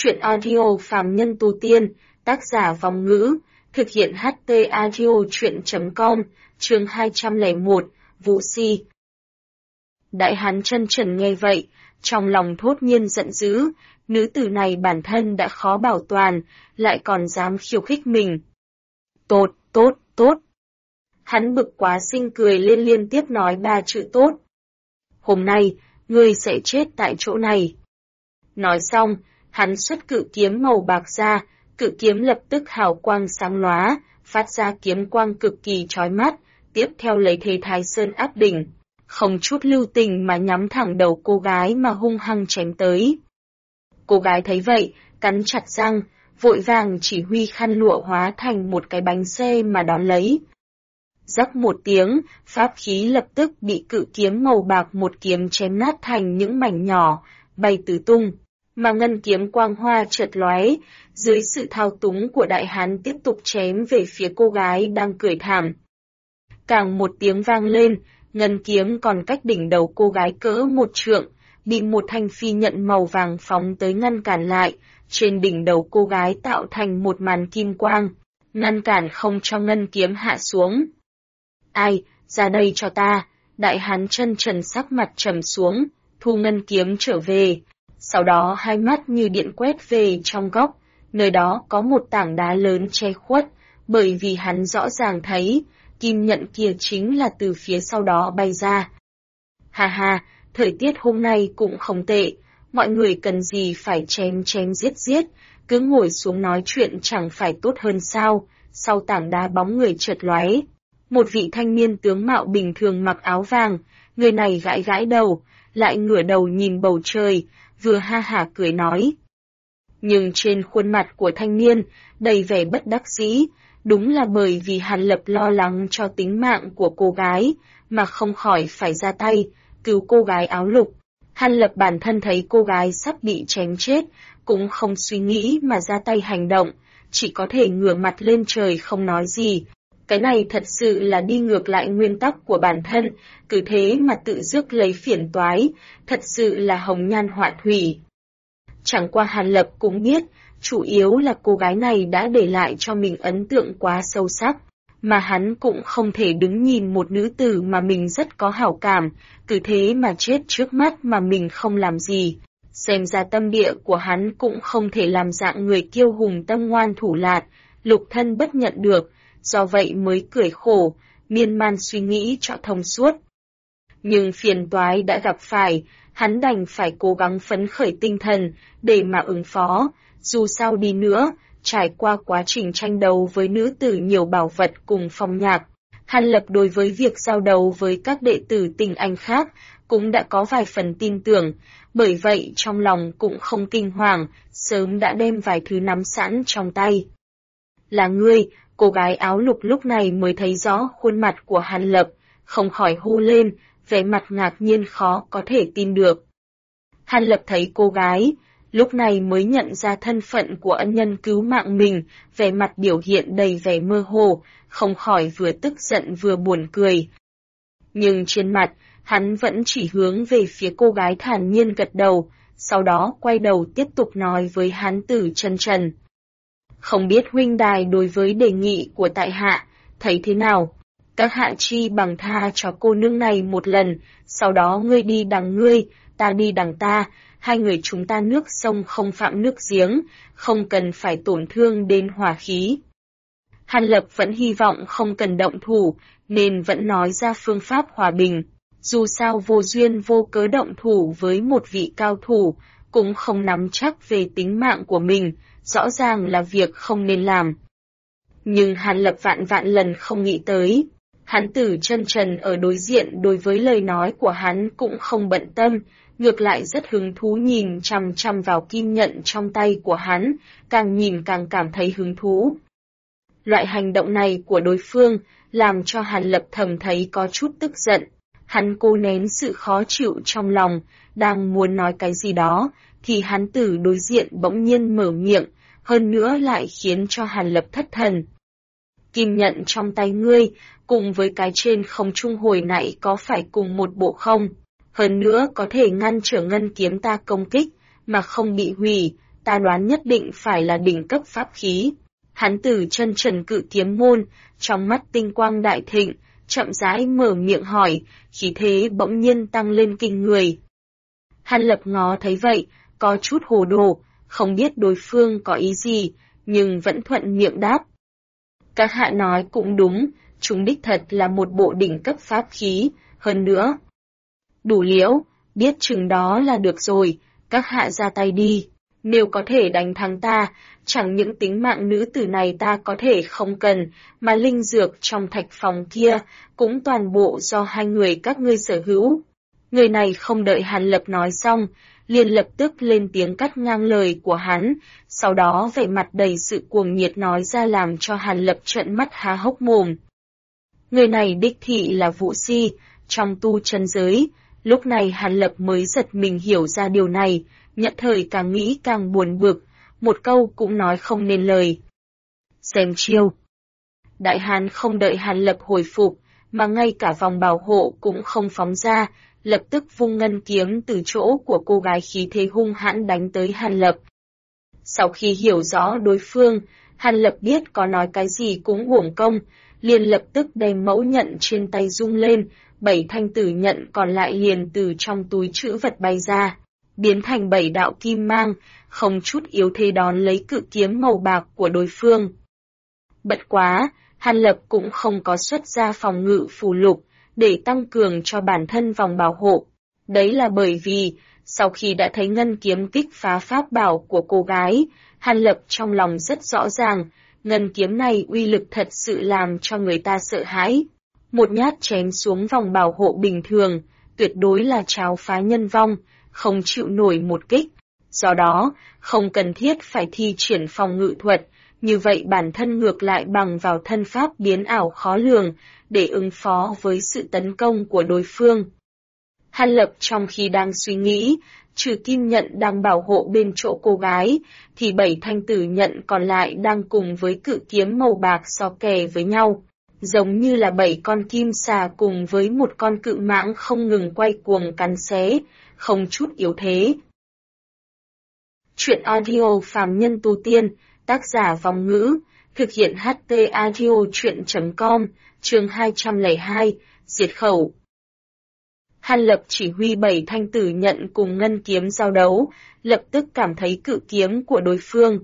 Chuyện audio phàm nhân tu tiên, tác giả Vong Ngữ, thực hiện HT audio chuyện.com, chương 201, Vũ Si. Đại hán chân trần nghe vậy, trong lòng thốt nhiên giận dữ, nữ tử này bản thân đã khó bảo toàn, lại còn dám khiêu khích mình. Tốt. Hắn bực quá sinh cười lên liên tiếp nói 3 chữ tốt. Hôm nay, ngươi sẽ chết tại chỗ này. Nói xong, hắn xuất cự kiếm màu bạc ra, cự kiếm lập tức hào quang sáng lóa, phát ra kiếm quang cực kỳ chói mắt, tiếp theo lấy thế Thái Sơn áp đỉnh, không chút lưu tình mà nhắm thẳng đầu cô gái mà hung hăng chém tới. Cô gái thấy vậy, cắn chặt răng, vội vàng chỉ huy khăn lụa hóa thành một cái bánh xe mà đón lấy. Rắc một tiếng, pháp khí lập tức bị cự kiếm màu bạc một kiếm chém nát thành những mảnh nhỏ, bay tứ tung. Mà ngân kiếm quang hoa chợt lóe, dưới sự thao túng của đại hán tiếp tục chém về phía cô gái đang cười thảm. Càng một tiếng vang lên, ngân kiếm còn cách đỉnh đầu cô gái cỡ 1 trượng, bị một thanh phi nhận màu vàng phóng tới ngăn cản lại, trên đỉnh đầu cô gái tạo thành một màn kim quang, ngăn cản không cho ngân kiếm hạ xuống. Ai, ra đây cho ta, đại hán chân trần sắc mặt trầm xuống, thu ngân kiếm trở về. Sau đó hai mắt như điện quét về trong góc, nơi đó có một tảng đá lớn che khuất, bởi vì hắn rõ ràng thấy, kim nhận kia chính là từ phía sau đó bay ra. Ha, thời tiết hôm nay cũng không tệ, mọi người cần gì phải chém giết, cứ ngồi xuống nói chuyện chẳng phải tốt hơn sao, sau tảng đá bóng người chợt lóe. Một vị thanh niên tướng mạo bình thường mặc áo vàng, người này gãi đầu, lại ngửa đầu nhìn bầu trời, vừa ha hả cười nói. Nhưng trên khuôn mặt của thanh niên, đầy vẻ bất đắc dĩ, đúng là bởi vì Hàn Lập lo lắng cho tính mạng của cô gái, mà không khỏi phải ra tay, cứu cô gái áo lục. Hàn Lập bản thân thấy cô gái sắp bị chém chết, cũng không suy nghĩ mà ra tay hành động, chỉ có thể ngửa mặt lên trời không nói gì. Cái này thật sự là đi ngược lại nguyên tắc của bản thân, cứ thế mà tự rước lấy phiền toái, thật sự là hồng nhan họa thủy. Chẳng qua Hàn Lập cũng biết, chủ yếu là cô gái này đã để lại cho mình ấn tượng quá sâu sắc, mà hắn cũng không thể đứng nhìn một nữ tử mà mình rất có hảo cảm, cứ thế mà chết trước mắt mà mình không làm gì. Xem ra tâm địa của hắn cũng không thể làm dạng người kiêu hùng tâm ngoan thủ lạt, lục thân bất nhận được. Do vậy mới cười khổ, miên man suy nghĩ cho thông suốt. Nhưng phiền toái đã gặp phải, hắn đành phải cố gắng phấn khởi tinh thần để mà ứng phó, dù sao đi nữa, trải qua quá trình tranh đấu với nữ tử nhiều bảo vật cùng phong nhạc. Hàn Lập đối với việc giao đấu với các đệ tử tình anh khác cũng đã có vài phần tin tưởng, bởi vậy trong lòng cũng không kinh hoàng, sớm đã đem vài thứ nắm sẵn trong tay. Là ngươi. Cô gái áo lục lúc này mới thấy rõ khuôn mặt của Hàn Lập, không khỏi hô lên, vẻ mặt ngạc nhiên khó có thể tin được. Hàn Lập thấy cô gái, lúc này mới nhận ra thân phận của ân nhân cứu mạng mình, vẻ mặt biểu hiện đầy vẻ mơ hồ, không khỏi vừa tức giận vừa buồn cười. Nhưng trên mặt, hắn vẫn chỉ hướng về phía cô gái thản nhiên gật đầu, sau đó quay đầu tiếp tục nói với hán tử chân trần. Không biết huynh đài đối với đề nghị của tại hạ, thấy thế nào? Các hạ chi bằng tha cho cô nương này một lần, sau đó ngươi đi đằng ngươi, ta đi đằng ta, hai người chúng ta nước sông không phạm nước giếng, không cần phải tổn thương đến hòa khí. Hàn Lập vẫn hy vọng không cần động thủ, nên vẫn nói ra phương pháp hòa bình. Dù sao vô duyên vô cớ động thủ với một vị cao thủ, cũng không nắm chắc về tính mạng của mình. Rõ ràng là việc không nên làm. Nhưng Hàn Lập vạn lần không nghĩ tới. Hán tử chân trần ở đối diện đối với lời nói của hắn cũng không bận tâm, ngược lại rất hứng thú nhìn chằm vào kim nhận trong tay của hắn, càng nhìn càng cảm thấy hứng thú. Loại hành động này của đối phương làm cho Hàn Lập thầm thấy có chút tức giận. Hắn cố nén sự khó chịu trong lòng, đang muốn nói cái gì đó, thì hán tử đối diện bỗng nhiên mở miệng, hơn nữa lại khiến cho Hàn Lập thất thần. Kim nhận trong tay ngươi, cùng với cái trên không trung hồi nãy có phải cùng một bộ không? Hơn nữa có thể ngăn trở ngân kiếm ta công kích, mà không bị hủy, ta đoán nhất định phải là đỉnh cấp pháp khí. Hắn từ chân trần cự kiếm môn, trong mắt tinh quang đại thịnh, chậm rãi mở miệng hỏi, khí thế bỗng nhiên tăng lên kinh người. Hàn Lập ngó thấy vậy, có chút hồ đồ, không biết đối phương có ý gì, nhưng vẫn thuận miệng đáp. Các hạ nói cũng đúng, chúng đích thật là một bộ đỉnh cấp pháp khí, hơn nữa. Đủ liễu, biết chừng đó là được rồi, các hạ ra tay đi, nếu có thể đánh thắng ta, chẳng những tính mạng nữ tử này ta có thể không cần, mà linh dược trong thạch phòng kia cũng toàn bộ do hai người các ngươi sở hữu. Người này không đợi Hàn Lập nói xong, liền lập tức lên tiếng cắt ngang lời của hắn, sau đó vẻ mặt đầy sự cuồng nhiệt nói ra làm cho Hàn Lập trợn mắt há hốc mồm. Người này đích thị là Vũ Si, trong tu chân giới, lúc này Hàn Lập mới giật mình hiểu ra điều này, nhất thời càng nghĩ càng buồn bực, một câu cũng nói không nên lời. Xem chiêu. Đại hán không đợi Hàn Lập hồi phục, mà ngay cả vòng bảo hộ cũng không phóng ra, lập tức vung ngân kiếm từ chỗ của cô gái khí thế hung hãn đánh tới Hàn Lập. Sau khi hiểu rõ đối phương, Hàn Lập biết có nói cái gì cũng uổng công, liền lập tức đem mẫu nhận trên tay rung lên, 7 thanh tử nhận còn lại liền từ trong túi trữ vật bay ra, biến thành 7 đạo kim mang, không chút yếu thế đón lấy cự kiếm màu bạc của đối phương. Bất quá, Hàn Lập cũng không có xuất ra phòng ngự phù lục, để tăng cường cho bản thân vòng bảo hộ. Đấy là bởi vì, sau khi đã thấy ngân kiếm kích phá pháp bảo của cô gái, Hàn Lập trong lòng rất rõ ràng, ngân kiếm này uy lực thật sự làm cho người ta sợ hãi. Một nhát chém xuống vòng bảo hộ bình thường, tuyệt đối là tráo phá nhân vong, không chịu nổi một kích. Do đó, không cần thiết phải thi triển phòng ngự thuật, như vậy bản thân ngược lại bằng vào thân pháp biến ảo khó lường, để ứng phó với sự tấn công của đối phương. Hàn Lập trong khi đang suy nghĩ, trừ kim nhận đang bảo hộ bên chỗ cô gái, thì 7 thanh tử nhận còn lại đang cùng với cự kiếm màu bạc so kè với nhau, giống như là 7 con kim xà cùng với một con cự mãng không ngừng quay cuồng cắn xé, không chút yếu thế. Chuyện audio phàm nhân tu tiên, tác giả Vong Ngữ, thực hiện HT audio chuyện.com, chương 202, diệt khẩu. Hàn Lập chỉ huy 7 thanh tử nhận cùng ngân kiếm giao đấu, lập tức cảm thấy cự kiếm của đối phương.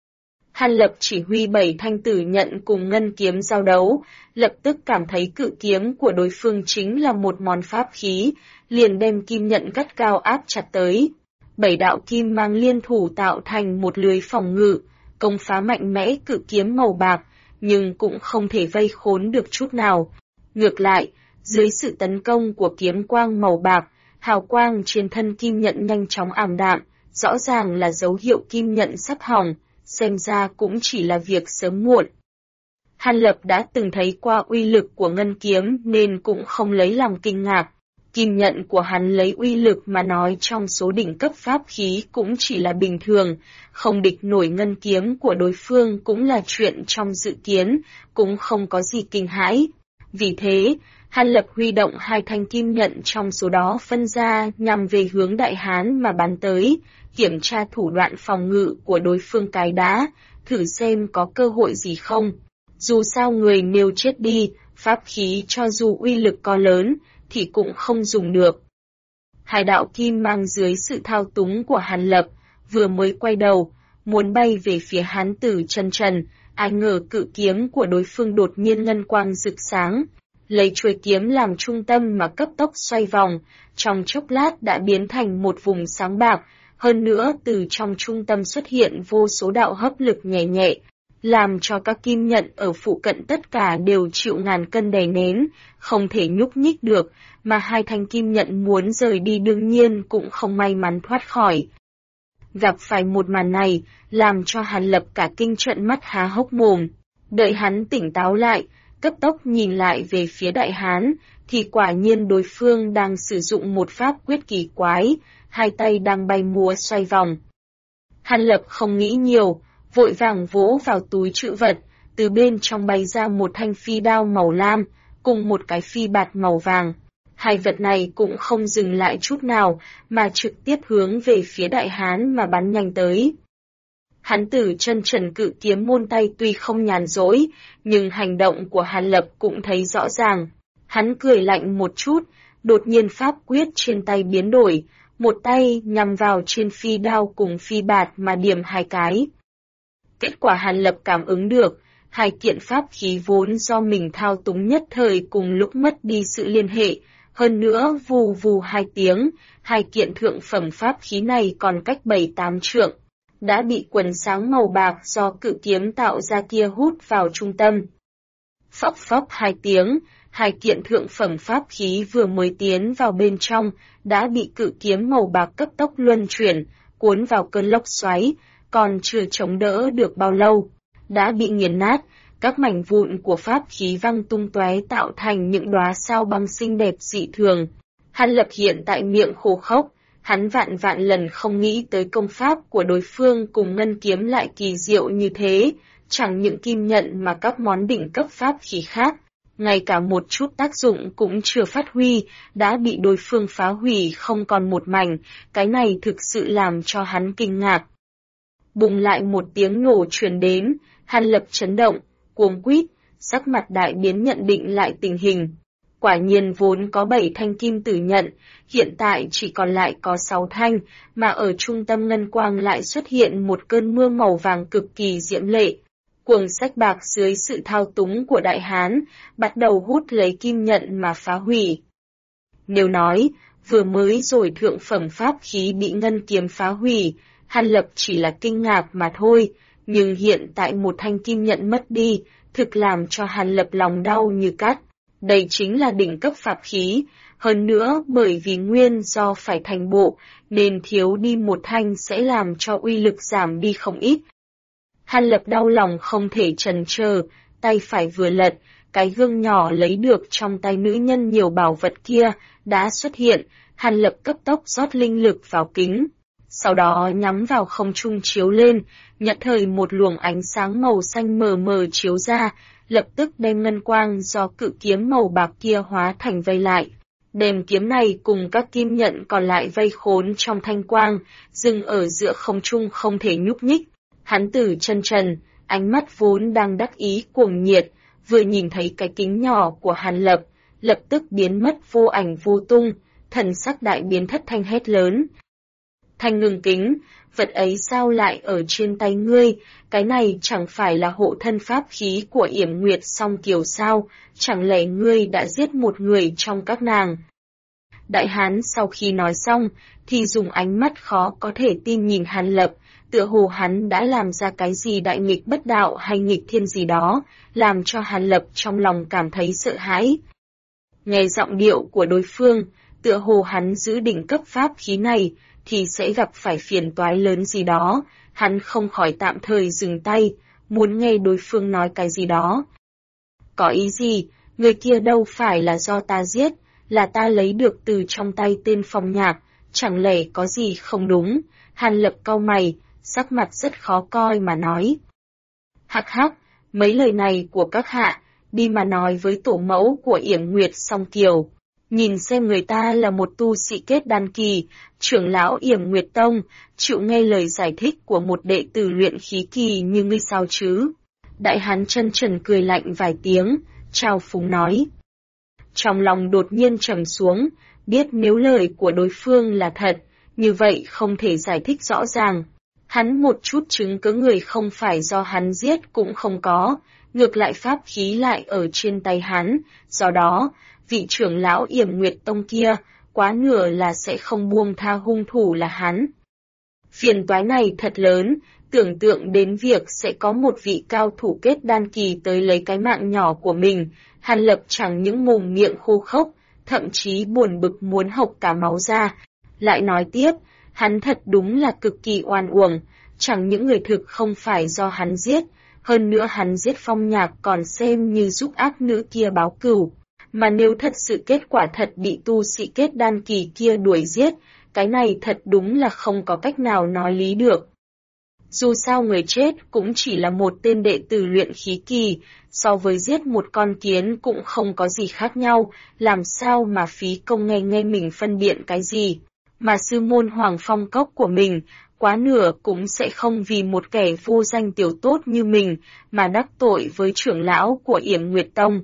Hàn Lập chỉ huy 7 thanh tử nhận cùng ngân kiếm giao đấu, lập tức cảm thấy cự kiếm của đối phương chính là một món pháp khí, liền đem kim nhận gắt cao áp chặt tới. 7 đạo kim mang liên thủ tạo thành một lưới phòng ngự, công phá mạnh mẽ cự kiếm màu bạc, nhưng cũng không thể vây khốn được chút nào. Ngược lại, dưới sự tấn công của kiếm quang màu bạc, hào quang trên thân kim nhận nhanh chóng ảm đạm, rõ ràng là dấu hiệu kim nhận sắp hỏng, xem ra cũng chỉ là việc sớm muộn. Hàn Lập đã từng thấy qua uy lực của ngân kiếm nên cũng không lấy lòng kinh ngạc. Kim nhận của hắn lấy uy lực mà nói trong số đỉnh cấp pháp khí cũng chỉ là bình thường, không địch nổi ngân kiếm của đối phương cũng là chuyện trong dự kiến, cũng không có gì kinh hãi. Vì thế, Hàn Lập huy động 2 thanh kim nhận trong số đó phân ra nhằm về hướng Đại Hán mà bắn tới, kiểm tra thủ đoạn phòng ngự của đối phương cái đã, thử xem có cơ hội gì không. Dù sao người nếu chết đi, pháp khí cho dù uy lực có lớn, thì cũng không dùng được. 2 đạo kim mang dưới sự thao túng của Hàn Lập, vừa mới quay đầu, muốn bay về phía hán tử chân trần, ai ngờ cự kiếm của đối phương đột nhiên ngân quang rực sáng, lấy chuôi kiếm làm trung tâm mà cấp tốc xoay vòng, trong chốc lát đã biến thành một vùng sáng bạc, hơn nữa từ trong trung tâm xuất hiện vô số đạo hấp lực nhẹ nhẹ, làm cho các kim nhận ở phụ cận tất cả đều chịu ngàn cân đè nén, không thể nhúc nhích được, mà 2 thanh kim nhận muốn rời đi đương nhiên cũng không may mắn thoát khỏi. Gặp phải một màn này, làm cho Hàn Lập cả kinh trợn mắt há hốc mồm. Đợi hắn tỉnh táo lại, cấp tốc nhìn lại về phía Đại Hán, thì quả nhiên đối phương đang sử dụng một pháp quyết kỳ quái, 2 tay đang bay múa xoay vòng. Hàn Lập không nghĩ nhiều, vội vàng vỗ vào túi trữ vật, từ bên trong bay ra một thanh phi đao màu lam, cùng một cái phi bạt màu vàng. 2 vật này cũng không dừng lại chút nào, mà trực tiếp hướng về phía Đại Hán mà bắn nhanh tới. Hắn Tử chân trần cự kiếm môn tay tuy không nhàn rỗi, nhưng hành động của Hàn Lập cũng thấy rõ ràng. Hắn cười lạnh một chút, đột nhiên pháp quyết trên tay biến đổi, một tay nhằm vào trên phi đao cùng phi bạt mà điểm hai cái. Kết quả Hàn Lập cảm ứng được, hai kiện pháp khí vốn do mình thao túng nhất thời cùng lúc mất đi sự liên hệ, hơn nữa vù vù hai tiếng, hai kiện thượng phẩm pháp khí này còn cách 7-8 trượng, đã bị quần sáng màu bạc do cự kiếm tạo ra kia hút vào trung tâm. Phốc phốc hai tiếng, hai kiện thượng phẩm pháp khí vừa mới tiến vào bên trong, đã bị cự kiếm màu bạc cấp tốc luân chuyển, cuốn vào cơn lốc xoáy, còn chưa chống đỡ được bao lâu, đã bị nghiền nát, các mảnh vụn của pháp khí văng tung tóe tạo thành những đóa sao băng xinh đẹp dị thường. Hàn Lập hiện tại miệng khô khốc, hắn vạn vạn lần không nghĩ tới công pháp của đối phương cùng ngân kiếm lại kỳ diệu như thế, chẳng những kim nhận mà các món đỉnh cấp pháp khí khác, ngay cả một chút tác dụng cũng chưa phát huy, đã bị đối phương phá hủy không còn một mảnh, cái này thực sự làm cho hắn kinh ngạc. Bùng lại một tiếng nổ truyền đến, Hàn Lập chấn động, cuống quýt, sắc mặt đại biến nhận định lại tình hình. Quả nhiên vốn có 7 thanh kim tử nhận, hiện tại chỉ còn lại có 6 thanh, mà ở trung tâm ngân quang lại xuất hiện một cơn mưa màu vàng cực kỳ diễm lệ. Cuồng sách bạc dưới sự thao túng của Đại Hán, bắt đầu hút lấy kim nhận mà phá hủy. Nếu nói, vừa mới rồi thượng phẩm pháp khí bị ngân kiếm phá hủy, Hàn Lập chỉ là kinh ngạc mà thôi, nhưng hiện tại một thanh kim nhận mất đi, thực làm cho Hàn Lập lòng đau như cắt. Đây chính là đỉnh cấp pháp khí, hơn nữa bởi vì nguyên do phải thành bộ, nên thiếu đi một thanh sẽ làm cho uy lực giảm đi không ít. Hàn Lập đau lòng không thể chần chờ, tay phải vừa lật, cái gương nhỏ lấy được trong tay nữ nhân nhiều bảo vật kia, đã xuất hiện, Hàn Lập cấp tốc rót linh lực vào kính. Sau đó nhắm vào không trung chiếu lên, nhận thời một luồng ánh sáng màu xanh mờ mờ chiếu ra, lập tức đem ngân quang do cự kiếm màu bạc kia hóa thành vây lại. Đem kiếm này cùng các kim nhận còn lại vây khốn trong thanh quang, dừng ở giữa không trung không thể nhúc nhích. Hắn Tử chân trần, ánh mắt vốn đang đắc ý cuồng nhiệt, vừa nhìn thấy cái kính nhỏ của Hàn Lập, lập tức biến mất vô ảnh vô tung, thần sắc đại biến thất thanh hét lớn. Thanh ngừng kính, vật ấy sao lại ở trên tay ngươi, cái này chẳng phải là hộ thân pháp khí của Yểm Nguyệt Song Kiều sao, chẳng lẽ ngươi đã giết một người trong các nàng. Đại Hán sau khi nói xong, thì dùng ánh mắt khó có thể tin nhìn Hàn Lập, tựa hồ hắn đã làm ra cái gì đại nghịch bất đạo hay nghịch thiên gì đó, làm cho Hàn Lập trong lòng cảm thấy sợ hãi. Nghe giọng điệu của đối phương, tựa hồ hắn giữ đỉnh cấp pháp khí này, thì sẽ gặp phải phiền toái lớn gì đó, hắn không khỏi tạm thời dừng tay, muốn nghe đối phương nói cái gì đó. Có ý gì, người kia đâu phải là do ta giết, là ta lấy được từ trong tay tên Phong Nhạc, chẳng lẽ có gì không đúng, Hàn Lập cau mày, sắc mặt rất khó coi mà nói. Hắc hắc, mấy lời này của các hạ, đi mà nói với tổ mẫu của Yểm Nguyệt Song Kiều. Nhìn xem người ta là một tu sĩ kết đan kỳ, trưởng lão Yểm Nguyệt Tông, chịu nghe lời giải thích của một đệ tử luyện khí kỳ như ngươi sao chứ. Đại Hán chân trần cười lạnh vài tiếng, trao phúng nói. Trong lòng đột nhiên trầm xuống, biết nếu lời của đối phương là thật, như vậy không thể giải thích rõ ràng. Hắn một chút chứng cứ người không phải do hắn giết cũng không có, ngược lại pháp khí lại ở trên tay hắn, do đó, vị trưởng lão Yểm Nguyệt Tông kia, quá nửa là sẽ không buông tha hung thủ là hắn. Phiền toái này thật lớn, tưởng tượng đến việc sẽ có một vị cao thủ kết đan kỳ tới lấy cái mạng nhỏ của mình, Hàn Lập chẳng những mồm miệng khô khốc, thậm chí buồn bực muốn hộc cả máu ra. Lại nói tiếp, hắn thật đúng là cực kỳ oan uổng, chẳng những người thực không phải do hắn giết, hơn nữa hắn giết Phong Nhạc còn xem như giúp ác nữ kia báo cừu. Mà nếu thật sự kết quả thật bị tu sĩ kết đan kỳ kia đuổi giết, cái này thật đúng là không có cách nào nói lý được. Dù sao người chết cũng chỉ là một tên đệ tử luyện khí kỳ, so với giết một con kiến cũng không có gì khác nhau, làm sao mà phí công nghe mình phân biện cái gì. Mà sư môn Hoàng Phong Cốc của mình, quá nửa cũng sẽ không vì một kẻ vô danh tiểu tốt như mình mà đắc tội với trưởng lão của Yểm Nguyệt Tông.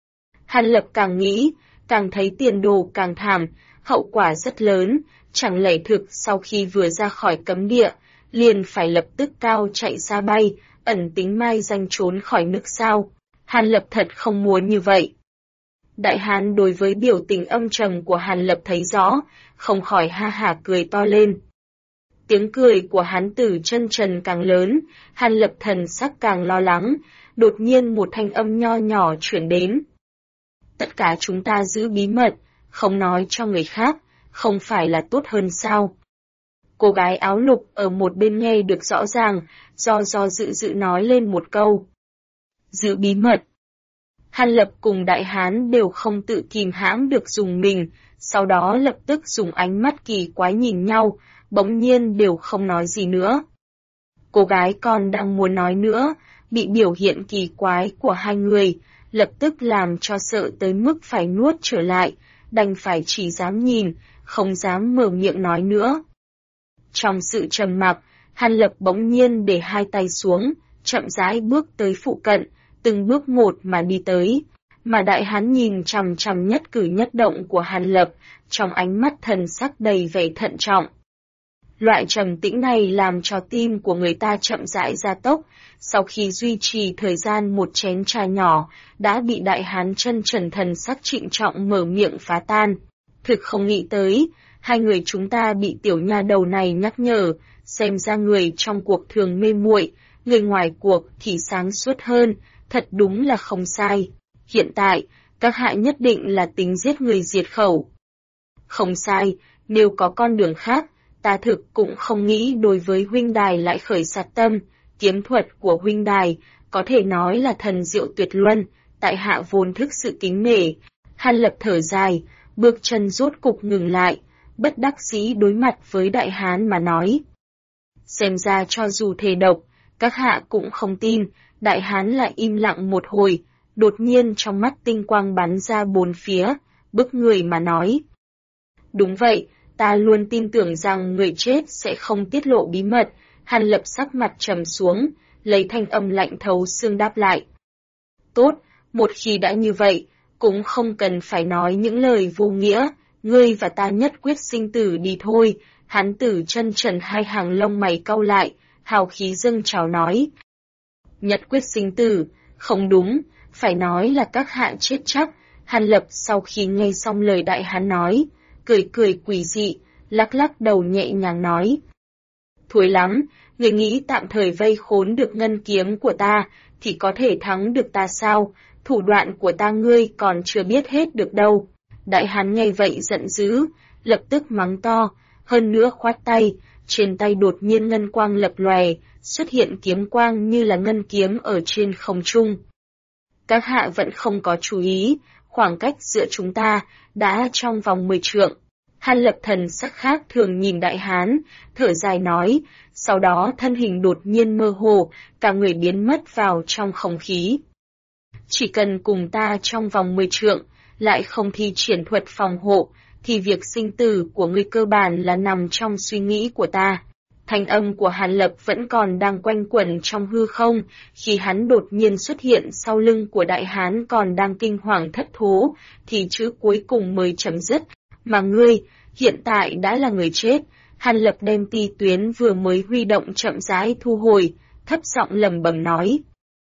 Hàn Lập càng nghĩ, càng thấy tiền đồ càng thảm, hậu quả rất lớn, chẳng lẽ thực sau khi vừa ra khỏi cấm địa, liền phải lập tức cao chạy xa bay, ẩn tính mai danh trốn khỏi nước sao? Hàn Lập thật không muốn như vậy. Đại hán đối với biểu tình âm trầm của Hàn Lập thấy rõ, không khỏi ha hả cười to lên. Tiếng cười của hắn từ chân trần càng lớn, Hàn Lập thần sắc càng lo lắng, đột nhiên một thanh âm nho nhỏ chuyển đến. Tất cả chúng ta giữ bí mật, không nói cho người khác, không phải là tốt hơn sao? Cô gái áo lục ở một bên nghe được rõ ràng, do dự nói lên một câu. Giữ bí mật. Hàn Lập cùng đại hán đều không tự kìm hãm được dùng mình, sau đó lập tức dùng ánh mắt kỳ quái nhìn nhau, bỗng nhiên đều không nói gì nữa. Cô gái còn đang muốn nói nữa, bị biểu hiện kỳ quái của hai người, lập tức làm cho sợ tới mức phải nuốt trở lại, đành phải chỉ dám nhìn, không dám mở miệng nói nữa. Trong sự trầm mặc, Hàn Lập bỗng nhiên để hai tay xuống, chậm rãi bước tới phụ cận, từng bước một mà đi tới. Mà đại hán nhìn chằm chằm nhất cử nhất động của Hàn Lập, trong ánh mắt thần sắc đầy vẻ thận trọng. Loại trầm tĩnh này làm cho tim của người ta chậm rãi gia tốc, sau khi duy trì thời gian một chén trà nhỏ, đã bị đại hán chân trần thần sắc trịnh trọng mở miệng phá tan. Thực không nghĩ tới, hai người chúng ta bị tiểu nha đầu này nhắc nhở, xem ra người trong cuộc thường mê muội, người ngoài cuộc thì sáng suốt hơn, thật đúng là không sai. Hiện tại, các hạ nhất định là tính giết người diệt khẩu. Không sai, nếu có con đường khác, ta thực cũng không nghĩ đối với huynh đài lại khởi sát tâm, kiếm thuật của huynh đài, có thể nói là thần diệu tuyệt luân, tại hạ vốn thức sự kính nể. Hàn Lập thở dài, bước chân rốt cục ngừng lại, bất đắc dĩ đối mặt với đại hán mà nói. Xem ra cho dù thề độc, các hạ cũng không tin, đại hán lại im lặng một hồi, đột nhiên trong mắt tinh quang bắn ra bốn phía, bức người mà nói. Đúng vậy, ta luôn tin tưởng rằng người chết sẽ không tiết lộ bí mật. Hàn Lập sắc mặt trầm xuống, lấy thanh âm lạnh thấu xương đáp lại. Tốt, một khi đã như vậy, cũng không cần phải nói những lời vô nghĩa, ngươi và ta nhất quyết sinh tử đi thôi. Hắn tử chân trần hai hàng lông mày cau lại, hào khí dâng trào nói. Nhất quyết sinh tử, không đúng, phải nói là các hạ chết chắc. Hàn Lập sau khi nghe xong lời đại hán nói, cười quỷ dị, lắc lắc đầu nhẹ nhàng nói. Thối lắm, người nghĩ tạm thời vây khốn được ngân kiếm của ta, thì có thể thắng được ta sao? Thủ đoạn của ta ngươi còn chưa biết hết được đâu. Đại hán nghe vậy giận dữ, lập tức mắng to, hơn nữa khoát tay, trên tay đột nhiên ngân quang lập lòe, xuất hiện kiếm quang như là ngân kiếm ở trên không trung. Các hạ vẫn không có chú ý, khoảng cách giữa chúng ta đã trong vòng 10 trượng. Hàn Lập thần sắc khác thường nhìn đại hán, thở dài nói, sau đó thân hình đột nhiên mơ hồ, cả người biến mất vào trong không khí. Chỉ cần cùng ta trong vòng 10 trượng, lại không thi triển thuật phòng hộ, thì việc sinh tử của ngươi cơ bản là nằm trong suy nghĩ của ta. Thanh âm của Hàn Lập vẫn còn đang quanh quẩn trong hư không, khi hắn đột nhiên xuất hiện sau lưng của đại hán còn đang kinh hoàng thất thố, thì chữ cuối cùng mới chấm dứt. Mà ngươi, hiện tại đã là người chết. Hàn Lập đem ti tuyến vừa mới huy động chậm rãi thu hồi, thấp giọng lẩm bẩm nói.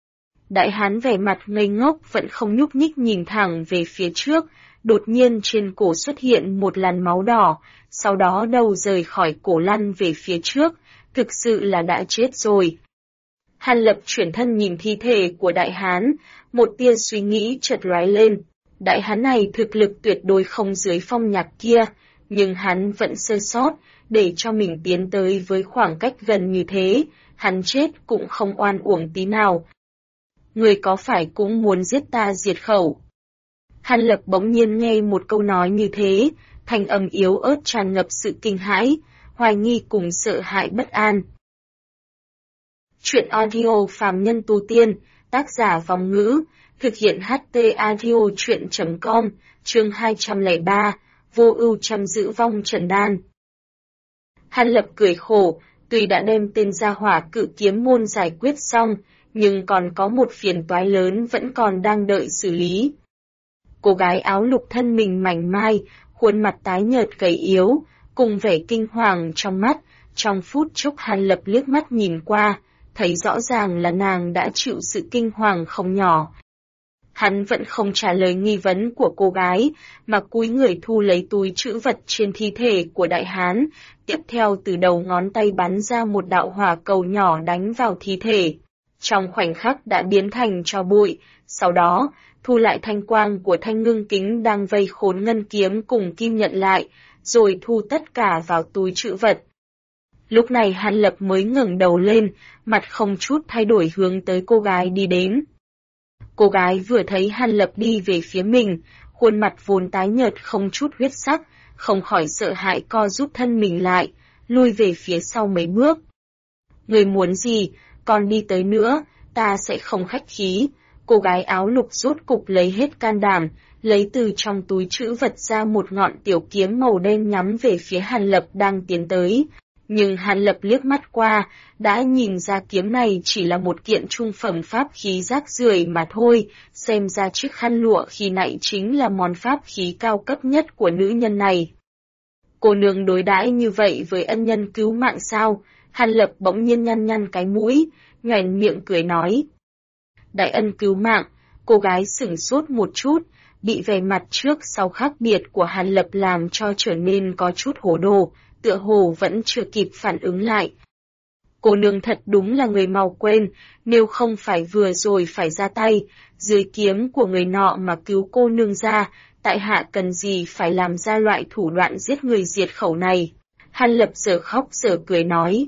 Đại hán vẻ mặt ngây ngốc vẫn không nhúc nhích nhìn thẳng về phía trước, đột nhiên trên cổ xuất hiện một làn máu đỏ, sau đó đầu rời khỏi cổ lăn về phía trước, thực sự là đã chết rồi. Hàn Lập chuyển thân nhìn thi thể của đại hán, một tia suy nghĩ chợt lóe lên. Đại hán này thực lực tuyệt đối không dưới Phong Nhạc kia, nhưng hắn vẫn sơ sót, để cho mình tiến tới với khoảng cách gần như thế, hắn chết cũng không oan uổng tí nào. Người có phải cũng muốn giết ta diệt khẩu? Hàn Lập bỗng nhiên nghe một câu nói như thế, thanh âm yếu ớt tràn ngập sự kinh hãi, hoài nghi cùng sợ hãi bất an. Chuyện audio phàm nhân tu tiên, tác giả Vong Ngữ, thực hiện HT audio chuyện.com, chương 203, vô ưu trăm giữ vong trần đan. Hàn Lập cười khổ, Tuy đã đem tên gia hỏa Cự Kiếm môn giải quyết xong, nhưng còn có một phiền toái lớn vẫn còn đang đợi xử lý. Cô gái áo lục thân mình mảnh mai, khuôn mặt tái nhợt gầy yếu, cùng vẻ kinh hoàng trong mắt, trong phút chốc Hàn Lập liếc mắt nhìn qua, thấy rõ ràng là nàng đã chịu sự kinh hoàng không nhỏ. Hắn vẫn không trả lời nghi vấn của cô gái, mà cúi người thu lấy túi trữ vật trên thi thể của đại hán, tiếp theo từ đầu ngón tay bắn ra một đạo hỏa cầu nhỏ đánh vào thi thể. Trong khoảnh khắc đã biến thành tro bụi, sau đó, thu lại thanh quang của thanh ngưng kính đang vây khốn ngân kiếm cùng kim nhận lại, rồi thu tất cả vào túi trữ vật. Lúc này Hàn Lập mới ngẩng đầu lên, mặt không chút thay đổi hướng tới cô gái đi đến. Cô gái vừa thấy Hàn Lập đi về phía mình, khuôn mặt vốn tái nhợt không chút huyết sắc, không khỏi sợ hãi co rút thân mình lại, lui về phía sau mấy bước. Người muốn gì, còn đi tới nữa, ta sẽ không khách khí. Cô gái áo lục rốt cục lấy hết can đảm, lấy từ trong túi trữ vật ra một ngọn tiểu kiếm màu đen nhắm về phía Hàn Lập đang tiến tới. Nhưng Hàn Lập liếc mắt qua, đã nhìn ra kiếm này chỉ là một kiện trung phẩm pháp khí rác rưởi mà thôi, xem ra chiếc khăn lụa khi nãy chính là món pháp khí cao cấp nhất của nữ nhân này. Cô nương đối đãi như vậy với ân nhân cứu mạng sao? Hàn Lập bỗng nhiên nhăn nhăn cái mũi, nhoẻn miệng cười nói. Đại ân cứu mạng, cô gái sửng sốt một chút, bị vẻ mặt trước sau khác biệt của Hàn Lập làm cho trở nên có chút hồ đồ, tựa hồ vẫn chưa kịp phản ứng lại. Cô nương thật đúng là người mau quên, nếu không phải vừa rồi phải ra tay, dưới kiếm của người nọ mà cứu cô nương ra, tại hạ cần gì phải làm ra loại thủ đoạn giết người diệt khẩu này. Hàn Lập giờ khóc giờ cười nói.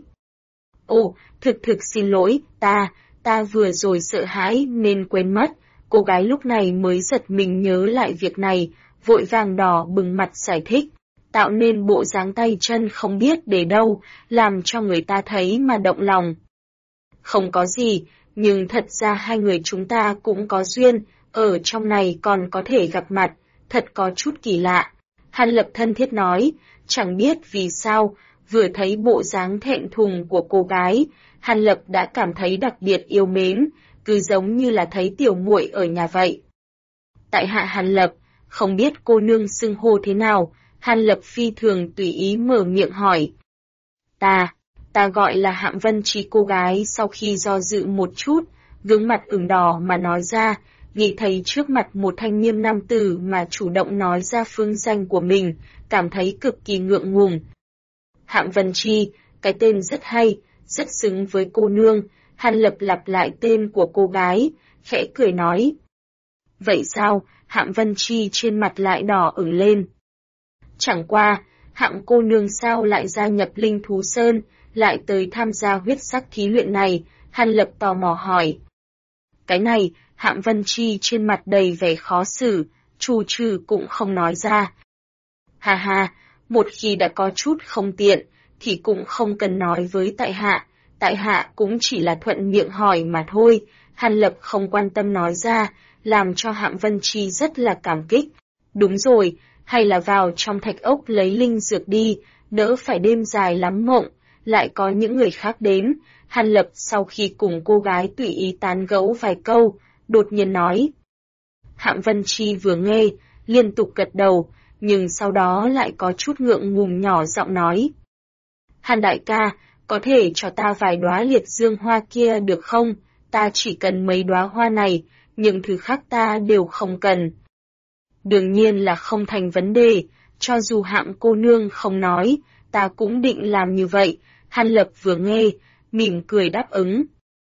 Ồ, thực xin lỗi, ta vừa rồi sợ hãi nên quên mất. Cô gái lúc này mới giật mình nhớ lại việc này, vội vàng đỏ bừng mặt giải thích, tạo nên bộ dáng tay chân không biết để đâu, làm cho người ta thấy mà động lòng. Không có gì, nhưng thật ra hai người chúng ta cũng có duyên, ở trong này còn có thể gặp mặt, thật có chút kỳ lạ. Hàn Lập thân thiết nói, chẳng biết vì sao, vừa thấy bộ dáng thẹn thùng của cô gái, Hàn Lập đã cảm thấy đặc biệt yêu mến, cứ giống như là thấy tiểu muội ở nhà vậy. Tại hạ Hàn Lập, không biết cô nương xưng hô thế nào, Hàn Lập phi thường tùy ý mở miệng hỏi. Ta gọi là Hạm Vân Trì. Cô gái sau khi do dự một chút, gương mặt ửng đỏ mà nói ra, nghĩ thấy trước mặt một thanh niên nam tử mà chủ động nói ra phương danh của mình, cảm thấy cực kỳ ngượng ngùng. Hạm Vân Trì, cái tên rất hay, rất xứng với cô nương. Hàn Lập lặp lại tên của cô gái, khẽ cười nói. Vậy sao? Hạm Vân Trì trên mặt lại đỏ ửng lên. Chẳng qua, Hạm cô nương sao lại gia nhập Linh Thú Sơn, lại tới tham gia huyết sắc thí luyện này? Hàn Lập tò mò hỏi. Cái này, Hạm Vân Trì trên mặt đầy vẻ khó xử, trù trừ cũng không nói ra. Ha ha, một khi đã có chút không tiện, thì cũng không cần nói với tại hạ cũng chỉ là thuận miệng hỏi mà thôi. Hàn Lập không quan tâm nói ra, làm cho Hạm Vân Trì rất là cảm kích. Đúng rồi, hay là vào trong thạch ốc lấy linh dược đi, đỡ phải đêm dài lắm mộng, lại có những người khác đến. Hàn Lập sau khi cùng cô gái tùy ý tán gẫu vài câu, đột nhiên nói. Hạm Vân Trì vừa nghe, liên tục gật đầu, nhưng sau đó lại có chút ngượng ngùng nhỏ giọng nói. Hàn đại ca, có thể cho ta vài đóa liệt dương hoa kia được không? Ta chỉ cần mấy đóa hoa này, những thứ khác ta đều không cần. Đương nhiên là không thành vấn đề, cho dù Hạm cô nương không nói, ta cũng định làm như vậy. Hàn Lập vừa nghe, mỉm cười đáp ứng.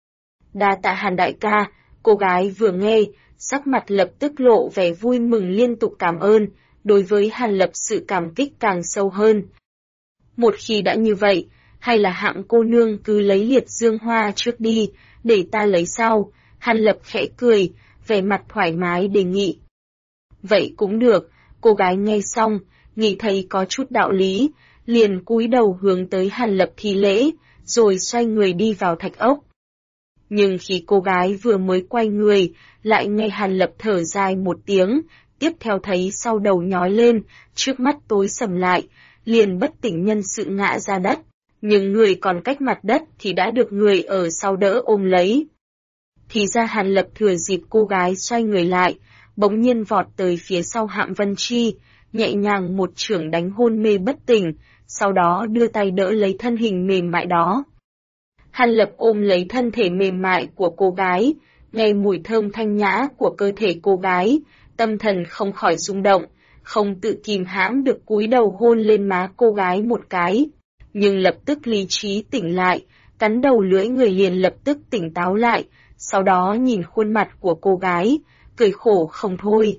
Đa tạ Hàn đại ca, cô gái vừa nghe, sắc mặt lập tức lộ vẻ vui mừng liên tục cảm ơn, đối với Hàn Lập sự cảm kích càng sâu hơn. Một khi đã như vậy, hay là Hạm cô nương cứ lấy liệt dương hoa trước đi, để ta lấy sau. Hàn Lập khẽ cười, vẻ mặt thoải mái đề nghị. Vậy cũng được, cô gái nghe xong, nghĩ thấy có chút đạo lý, liền cúi đầu hướng tới Hàn Lập thi lễ, rồi xoay người đi vào thạch ốc. Nhưng khi cô gái vừa mới quay người, lại nghe Hàn Lập thở dài một tiếng, tiếp theo thấy sau đầu nhói lên, trước mắt tối sầm lại, liền bất tỉnh nhân sự ngã ra đất. nhưng người còn cách mặt đất thì đã được người ở sau đỡ ôm lấy. Thì ra Hàn Lập thừa dịp cô gái xoay người lại, bỗng nhiên vọt tới phía sau Hạm Vân Chi, nhẹ nhàng một chưởng đánh hôn mê bất tỉnh, sau đó đưa tay đỡ lấy thân hình mềm mại đó. Hàn Lập ôm lấy thân thể mềm mại của cô gái, nghe mùi thơm thanh nhã của cơ thể cô gái, tâm thần không khỏi rung động, không tự kìm hãm được cúi đầu hôn lên má cô gái một cái. Nhưng lập tức lý trí tỉnh lại, cắn đầu lưỡi người liền lập tức tỉnh táo lại, sau đó nhìn khuôn mặt của cô gái, cười khổ không thôi.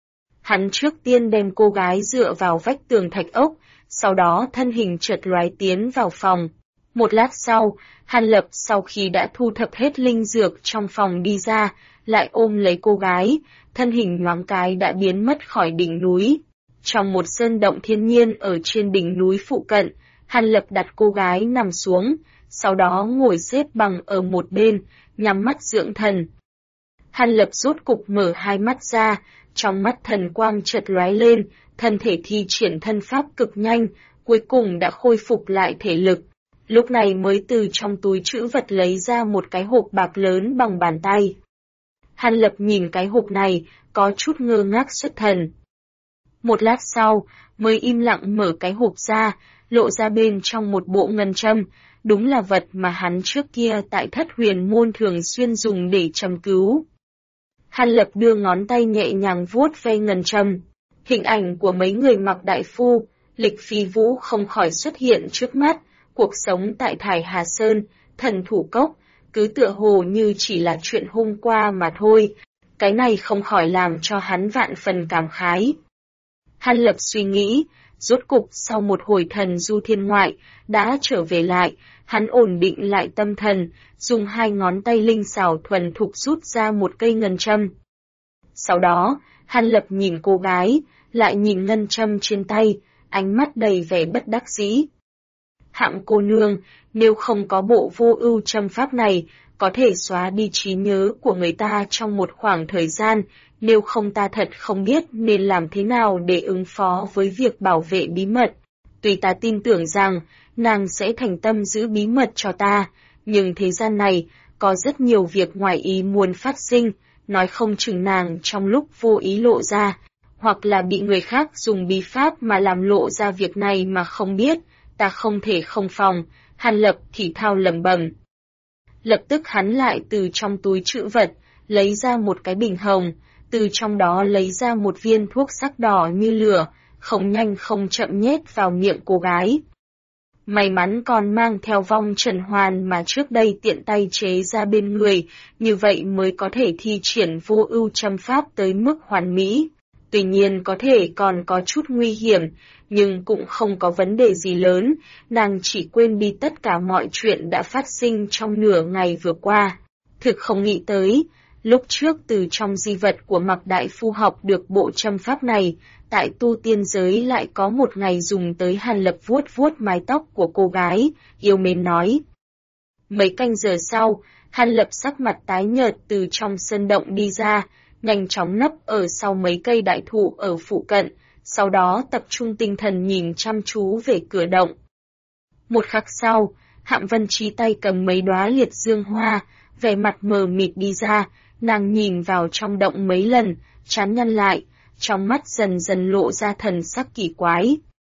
Hắn trước tiên đem cô gái dựa vào vách tường thạch ốc, sau đó thân hình chợt lóe tiến vào phòng. Một lát sau, Hàn Lập sau khi đã thu thập hết linh dược trong phòng đi ra, lại ôm lấy cô gái, thân hình nhoáng cái đã biến mất khỏi đỉnh núi. Trong một sơn động thiên nhiên ở trên đỉnh núi phụ cận, Hàn Lập đặt cô gái nằm xuống, sau đó ngồi xếp bằng ở một bên, nhắm mắt dưỡng thần. Hàn Lập rốt cục mở hai mắt ra, trong mắt thần quang chợt lóe lên, thân thể thi triển thân pháp cực nhanh, cuối cùng đã khôi phục lại thể lực. Lúc này mới từ trong túi trữ vật lấy ra một cái hộp bạc lớn bằng bàn tay. Hàn Lập nhìn cái hộp này, có chút ngơ ngác xuất thần. Một lát sau, mới im lặng mở cái hộp ra, lộ ra bên trong một bộ ngân châm, đúng là vật mà hắn trước kia tại Thất Huyền Môn thường xuyên dùng để châm cứu. Hàn Lập đưa ngón tay nhẹ nhàng vuốt ve ngân châm. Hình ảnh của mấy người mặc đại phu, lịch phi vũ không khỏi xuất hiện trước mắt, cuộc sống tại Thải Hà Sơn, Thần Thủ Cốc, cứ tựa hồ như chỉ là chuyện hôm qua mà thôi. Cái này không khỏi làm cho hắn vạn phần cảm khái. Hàn Lập suy nghĩ, rốt cục sau một hồi thần du thiên ngoại, đã trở về lại, hắn ổn định lại tâm thần, dùng hai ngón tay linh xảo thuần thục rút ra một cây ngân châm. Sau đó, Hàn Lập nhìn cô gái, lại nhìn ngân châm trên tay, ánh mắt đầy vẻ bất đắc dĩ. Hạng cô nương, nếu không có bộ vô ưu châm pháp này, có thể xóa đi trí nhớ của người ta trong một khoảng thời gian, nếu không ta thật không biết nên làm thế nào để ứng phó với việc bảo vệ bí mật. Tuy ta tin tưởng rằng, nàng sẽ thành tâm giữ bí mật cho ta, nhưng thế gian này, có rất nhiều việc ngoài ý muốn phát sinh, nói không chừng nàng trong lúc vô ý lộ ra, hoặc là bị người khác dùng bí pháp mà làm lộ ra việc này mà không biết, ta không thể không phòng. Hàn Lập thì thào lẩm bẩm. Lập tức hắn lại từ trong túi trữ vật, lấy ra một cái bình hồng, từ trong đó lấy ra một viên thuốc sắc đỏ như lửa, không nhanh không chậm nhét vào miệng cô gái. May mắn còn mang theo vong trần hoàn mà trước đây tiện tay chế ra bên người, như vậy mới có thể thi triển vô ưu châm pháp tới mức hoàn mỹ. Tuy nhiên có thể còn có chút nguy hiểm, nhưng cũng không có vấn đề gì lớn, nàng chỉ quên đi tất cả mọi chuyện đã phát sinh trong nửa ngày vừa qua. Thực không nghĩ tới, lúc trước từ trong di vật của Mạc Đại Phu học được bộ châm pháp này, tại tu tiên giới lại có một ngày dùng tới. Hàn Lập vuốt vuốt mái tóc của cô gái, yêu mến nói. Mấy canh giờ sau, Hàn Lập sắc mặt tái nhợt từ trong sơn động đi ra, nhanh chóng nấp ở sau mấy cây đại thụ ở phụ cận, sau đó tập trung tinh thần nhìn chăm chú về cửa động. Một khắc sau, Hạm Vân Chi tay cầm mấy đóa liệt dương hoa, vẻ mặt mờ mịt đi ra, nàng nhìn vào trong động mấy lần, trán nhăn lại, trong mắt dần dần lộ ra thần sắc kỳ quái.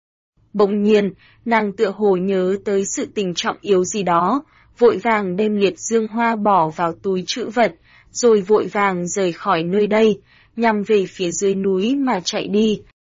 Bỗng nhiên, nàng tựa hồ nhớ tới sự tình trọng yếu gì đó, vội vàng đem liệt dương hoa bỏ vào túi trữ vật, rồi vội vàng rời khỏi nơi đây, nhằm về phía dưới núi mà chạy đi.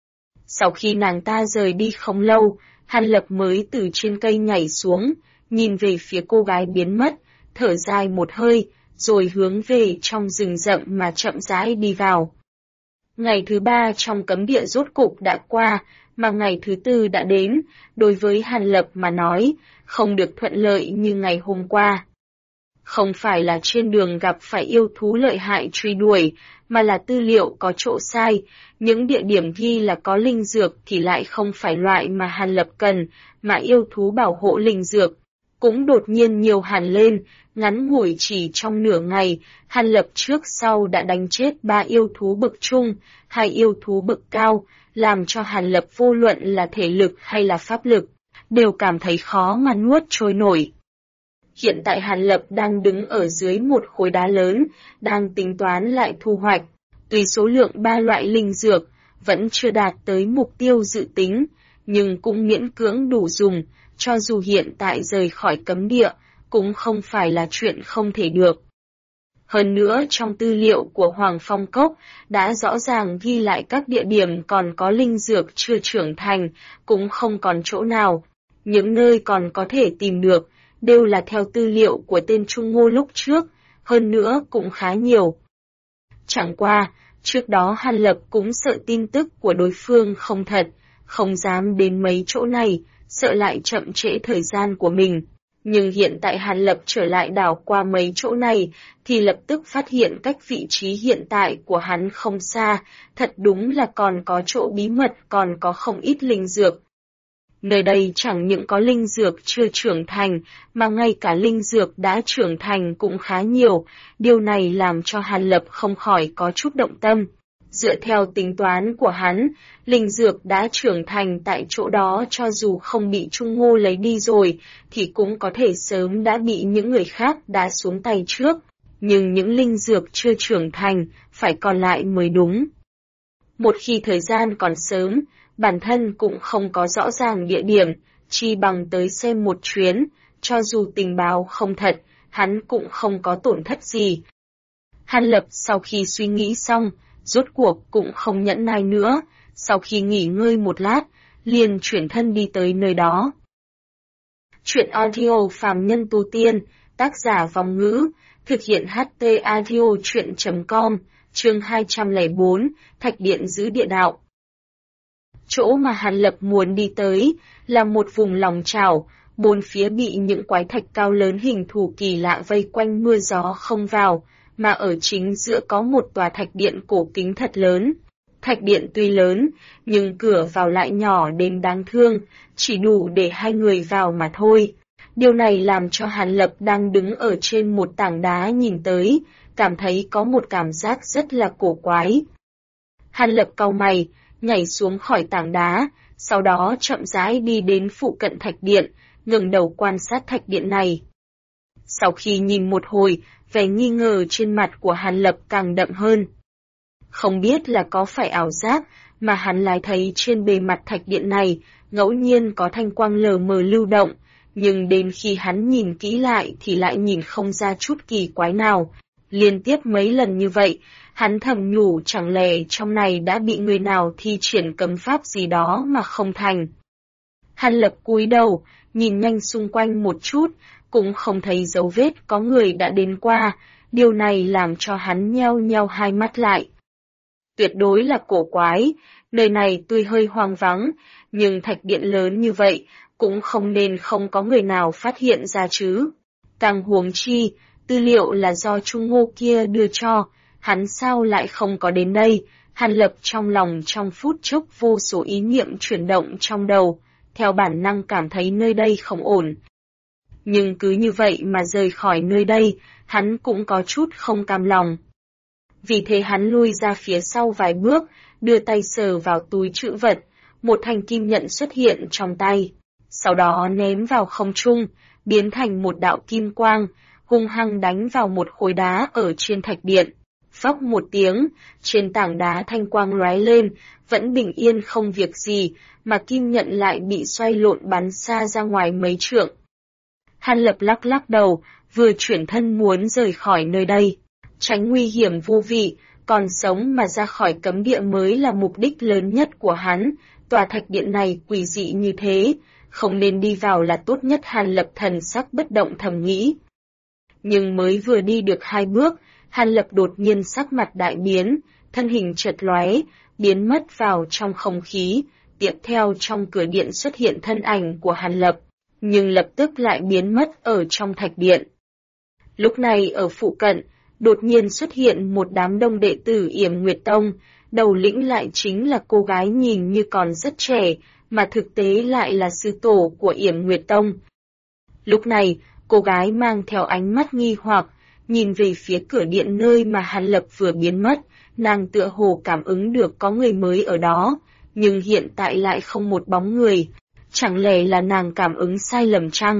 Sau khi nàng ta rời đi không lâu, Hàn Lập mới từ trên cây nhảy xuống, nhìn về phía cô gái biến mất, thở dài một hơi, rồi hướng về trong rừng rậm mà chậm rãi đi vào. Ngày thứ 3 trong cấm địa rốt cục đã qua, mà ngày thứ 4 đã đến, đối với Hàn Lập mà nói, không được thuận lợi như ngày hôm qua. Không phải là trên đường gặp phải yêu thú lợi hại truy đuổi, mà là tư liệu có chỗ sai, những địa điểm ghi là có linh dược thì lại không phải loại mà Hàn Lập cần, mà yêu thú bảo hộ linh dược cũng đột nhiên nhiều hẳn lên, ngắn ngủi chỉ trong nửa ngày, Hàn Lập trước sau đã đánh chết 3 yêu thú bậc trung, 2 yêu thú bậc cao, làm cho Hàn Lập vô luận là thể lực hay là pháp lực, đều cảm thấy khó mà nuốt trôi nổi. Hiện tại Hàn Lập đang đứng ở dưới một khối đá lớn, đang tính toán lại thu hoạch. Tuy số lượng 3 loại linh dược vẫn chưa đạt tới mục tiêu dự tính, nhưng cũng miễn cưỡng đủ dùng, cho dù hiện tại rời khỏi cấm địa, cũng không phải là chuyện không thể được. Hơn nữa trong tư liệu của Hoàng Phong Cốc đã rõ ràng ghi lại các địa điểm còn có linh dược chưa trưởng thành, cũng không còn chỗ nào. Những nơi còn có thể tìm được, đều là theo tư liệu của tên Trung Ngô lúc trước, hơn nữa cũng khá nhiều. Chẳng qua, trước đó Hàn Lập cũng sợ tin tức của đối phương không thật, không dám đến mấy chỗ này, sợ lại chậm trễ thời gian của mình. Nhưng hiện tại Hàn Lập trở lại đảo qua mấy chỗ này, thì lập tức phát hiện cách vị trí hiện tại của hắn không xa, thật đúng là còn có chỗ bí mật, còn có không ít linh dược. Nơi đây chẳng những có linh dược chưa trưởng thành, mà ngay cả linh dược đã trưởng thành cũng khá nhiều, điều này làm cho Hàn Lập không khỏi có chút động tâm. Dựa theo tính toán của hắn, linh dược đã trưởng thành tại chỗ đó cho dù không bị Trung Ngô lấy đi rồi, thì cũng có thể sớm đã bị những người khác đá xuống tay trước. Nhưng những linh dược chưa trưởng thành, phải còn lại mới đúng. Một khi thời gian còn sớm, bản thân cũng không có rõ ràng địa điểm, chi bằng tới xem một chuyến, cho dù tình báo không thật, hắn cũng không có tổn thất gì. Hàn Lập sau khi suy nghĩ xong, rốt cuộc cũng không nhẫn nại nữa, sau khi nghỉ ngơi một lát, liền chuyển thân đi tới nơi đó. Chuyện audio phàm nhân tu tiên, tác giả Vong Ngữ, thực hiện HT audio chuyện.com, chương 204, Thạch Điện giữ địa đạo. Chỗ mà Hàn Lập muốn đi tới là một vùng lòng chảo, bốn phía bị những quái thạch cao lớn hình thù kỳ lạ vây quanh mưa gió không vào, mà ở chính giữa có một tòa thạch điện cổ kính thật lớn. Thạch điện tuy lớn, nhưng cửa vào lại nhỏ đến đáng thương, chỉ đủ để hai người vào mà thôi. Điều này làm cho Hàn Lập đang đứng ở trên một tảng đá nhìn tới, cảm thấy có một cảm giác rất là cổ quái. Hàn Lập cau mày, nhảy xuống khỏi tảng đá, sau đó chậm rãi đi đến phụ cận thạch điện, ngẩng đầu quan sát thạch điện này. Sau khi nhìn một hồi, vẻ nghi ngờ trên mặt của Hàn Lập càng đậm hơn. Không biết là có phải ảo giác, mà hắn lại thấy trên bề mặt thạch điện này, ngẫu nhiên có thanh quang lờ mờ lưu động, nhưng đến khi hắn nhìn kỹ lại thì lại nhìn không ra chút kỳ quái nào. Liên tiếp mấy lần như vậy, hắn thầm nhủ chẳng lẽ trong này đã bị người nào thi triển cấm pháp gì đó mà không thành. Hàn Lập cúi đầu, nhìn nhanh xung quanh một chút, cũng không thấy dấu vết có người đã đến qua, điều này làm cho hắn nheo nheo hai mắt lại. Tuyệt đối là cổ quái, nơi này tuy hơi hoang vắng, nhưng thạch điện lớn như vậy, cũng không nên không có người nào phát hiện ra chứ. Càng huống chi, tư liệu là do Trung Ngô kia đưa cho, hắn sao lại không có đến đây. Hàn Lập trong lòng trong phút chốc vô số ý niệm chuyển động trong đầu, theo bản năng cảm thấy nơi đây không ổn. Nhưng cứ như vậy mà rời khỏi nơi đây, hắn cũng có chút không cam lòng. Vì thế hắn lui ra phía sau vài bước, đưa tay sờ vào túi trữ vật, một thanh kim nhận xuất hiện trong tay. Sau đó ném vào không trung, biến thành một đạo kim quang, hung hăng đánh vào một khối đá ở trên thạch điện. Phốc một tiếng, trên tảng đá thanh quang lóe lên, vẫn bình yên không việc gì, mà kim nhận lại bị xoay lộn bắn xa ra ngoài mấy trượng. Hàn Lập lắc lắc đầu, vừa chuyển thân muốn rời khỏi nơi đây. Tránh nguy hiểm vô vị, còn sống mà ra khỏi cấm địa mới là mục đích lớn nhất của hắn. Tòa thạch điện này quỷ dị như thế, không nên đi vào là tốt nhất. Hàn Lập thần sắc bất động thầm nghĩ. Nhưng mới vừa đi được 2 bước, Hàn Lập đột nhiên sắc mặt đại biến, thân hình chợt lóe, biến mất vào trong không khí. Tiếp theo trong cửa điện xuất hiện thân ảnh của Hàn Lập, nhưng lập tức lại biến mất ở trong thạch điện. Lúc này ở phụ cận, đột nhiên xuất hiện một đám đông đệ tử Yểm Nguyệt Tông, đầu lĩnh lại chính là cô gái nhìn như còn rất trẻ, mà thực tế lại là sư tổ của Yểm Nguyệt Tông. Lúc này, cô gái mang theo ánh mắt nghi hoặc, nhìn về phía cửa điện nơi mà Hàn Lập vừa biến mất, nàng tựa hồ cảm ứng được có người mới ở đó, nhưng hiện tại lại không một bóng người. chẳng lẽ là nàng cảm ứng sai lầm chăng?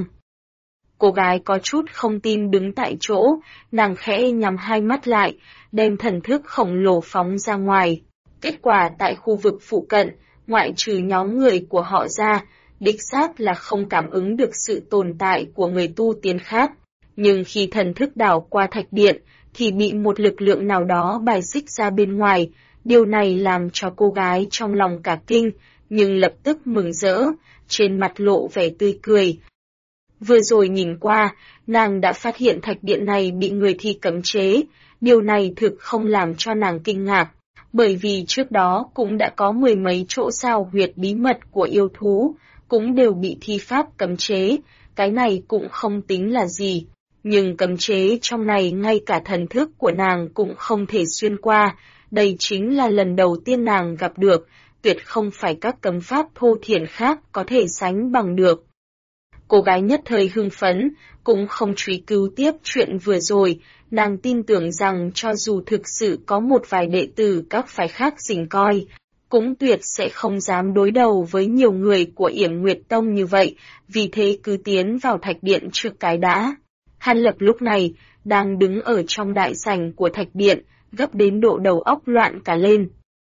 Cô gái có chút không tin đứng tại chỗ, nàng khẽ nhắm hai mắt lại, đem thần thức khổng lồ phóng ra ngoài. Kết quả tại khu vực phụ cận, ngoại trừ nhóm người của họ ra, đích xác là không cảm ứng được sự tồn tại của người tu tiên khác. Nhưng khi thần thức đảo qua thạch điện, thì bị một lực lượng nào đó bài xích ra bên ngoài. Điều này làm cho cô gái trong lòng cả kinh, nhưng lập tức mừng rỡ, trên mặt lộ vẻ tươi cười. Vừa rồi nhìn qua, nàng đã phát hiện thạch điện này bị người thi cấm chế. Điều này thực không làm cho nàng kinh ngạc, bởi vì trước đó cũng đã có mười mấy chỗ sao huyệt bí mật của yêu thú, cũng đều bị thi pháp cấm chế, cái này cũng không tính là gì. Nhưng cấm chế trong này ngay cả thần thức của nàng cũng không thể xuyên qua, đây chính là lần đầu tiên nàng gặp được, tuyệt không phải các cấm pháp thô thiển khác có thể sánh bằng được. Cô gái nhất thời hưng phấn, cũng không truy cứu tiếp chuyện vừa rồi, nàng tin tưởng rằng cho dù thực sự có một vài đệ tử các phái khác rình coi, cũng tuyệt sẽ không dám đối đầu với nhiều người của Yểm Nguyệt Tông như vậy, vì thế cứ tiến vào thạch điện trước cái đã. Hàn Lập lúc này, đang đứng ở trong đại sảnh của thạch điện, gấp đến độ đầu óc loạn cả lên.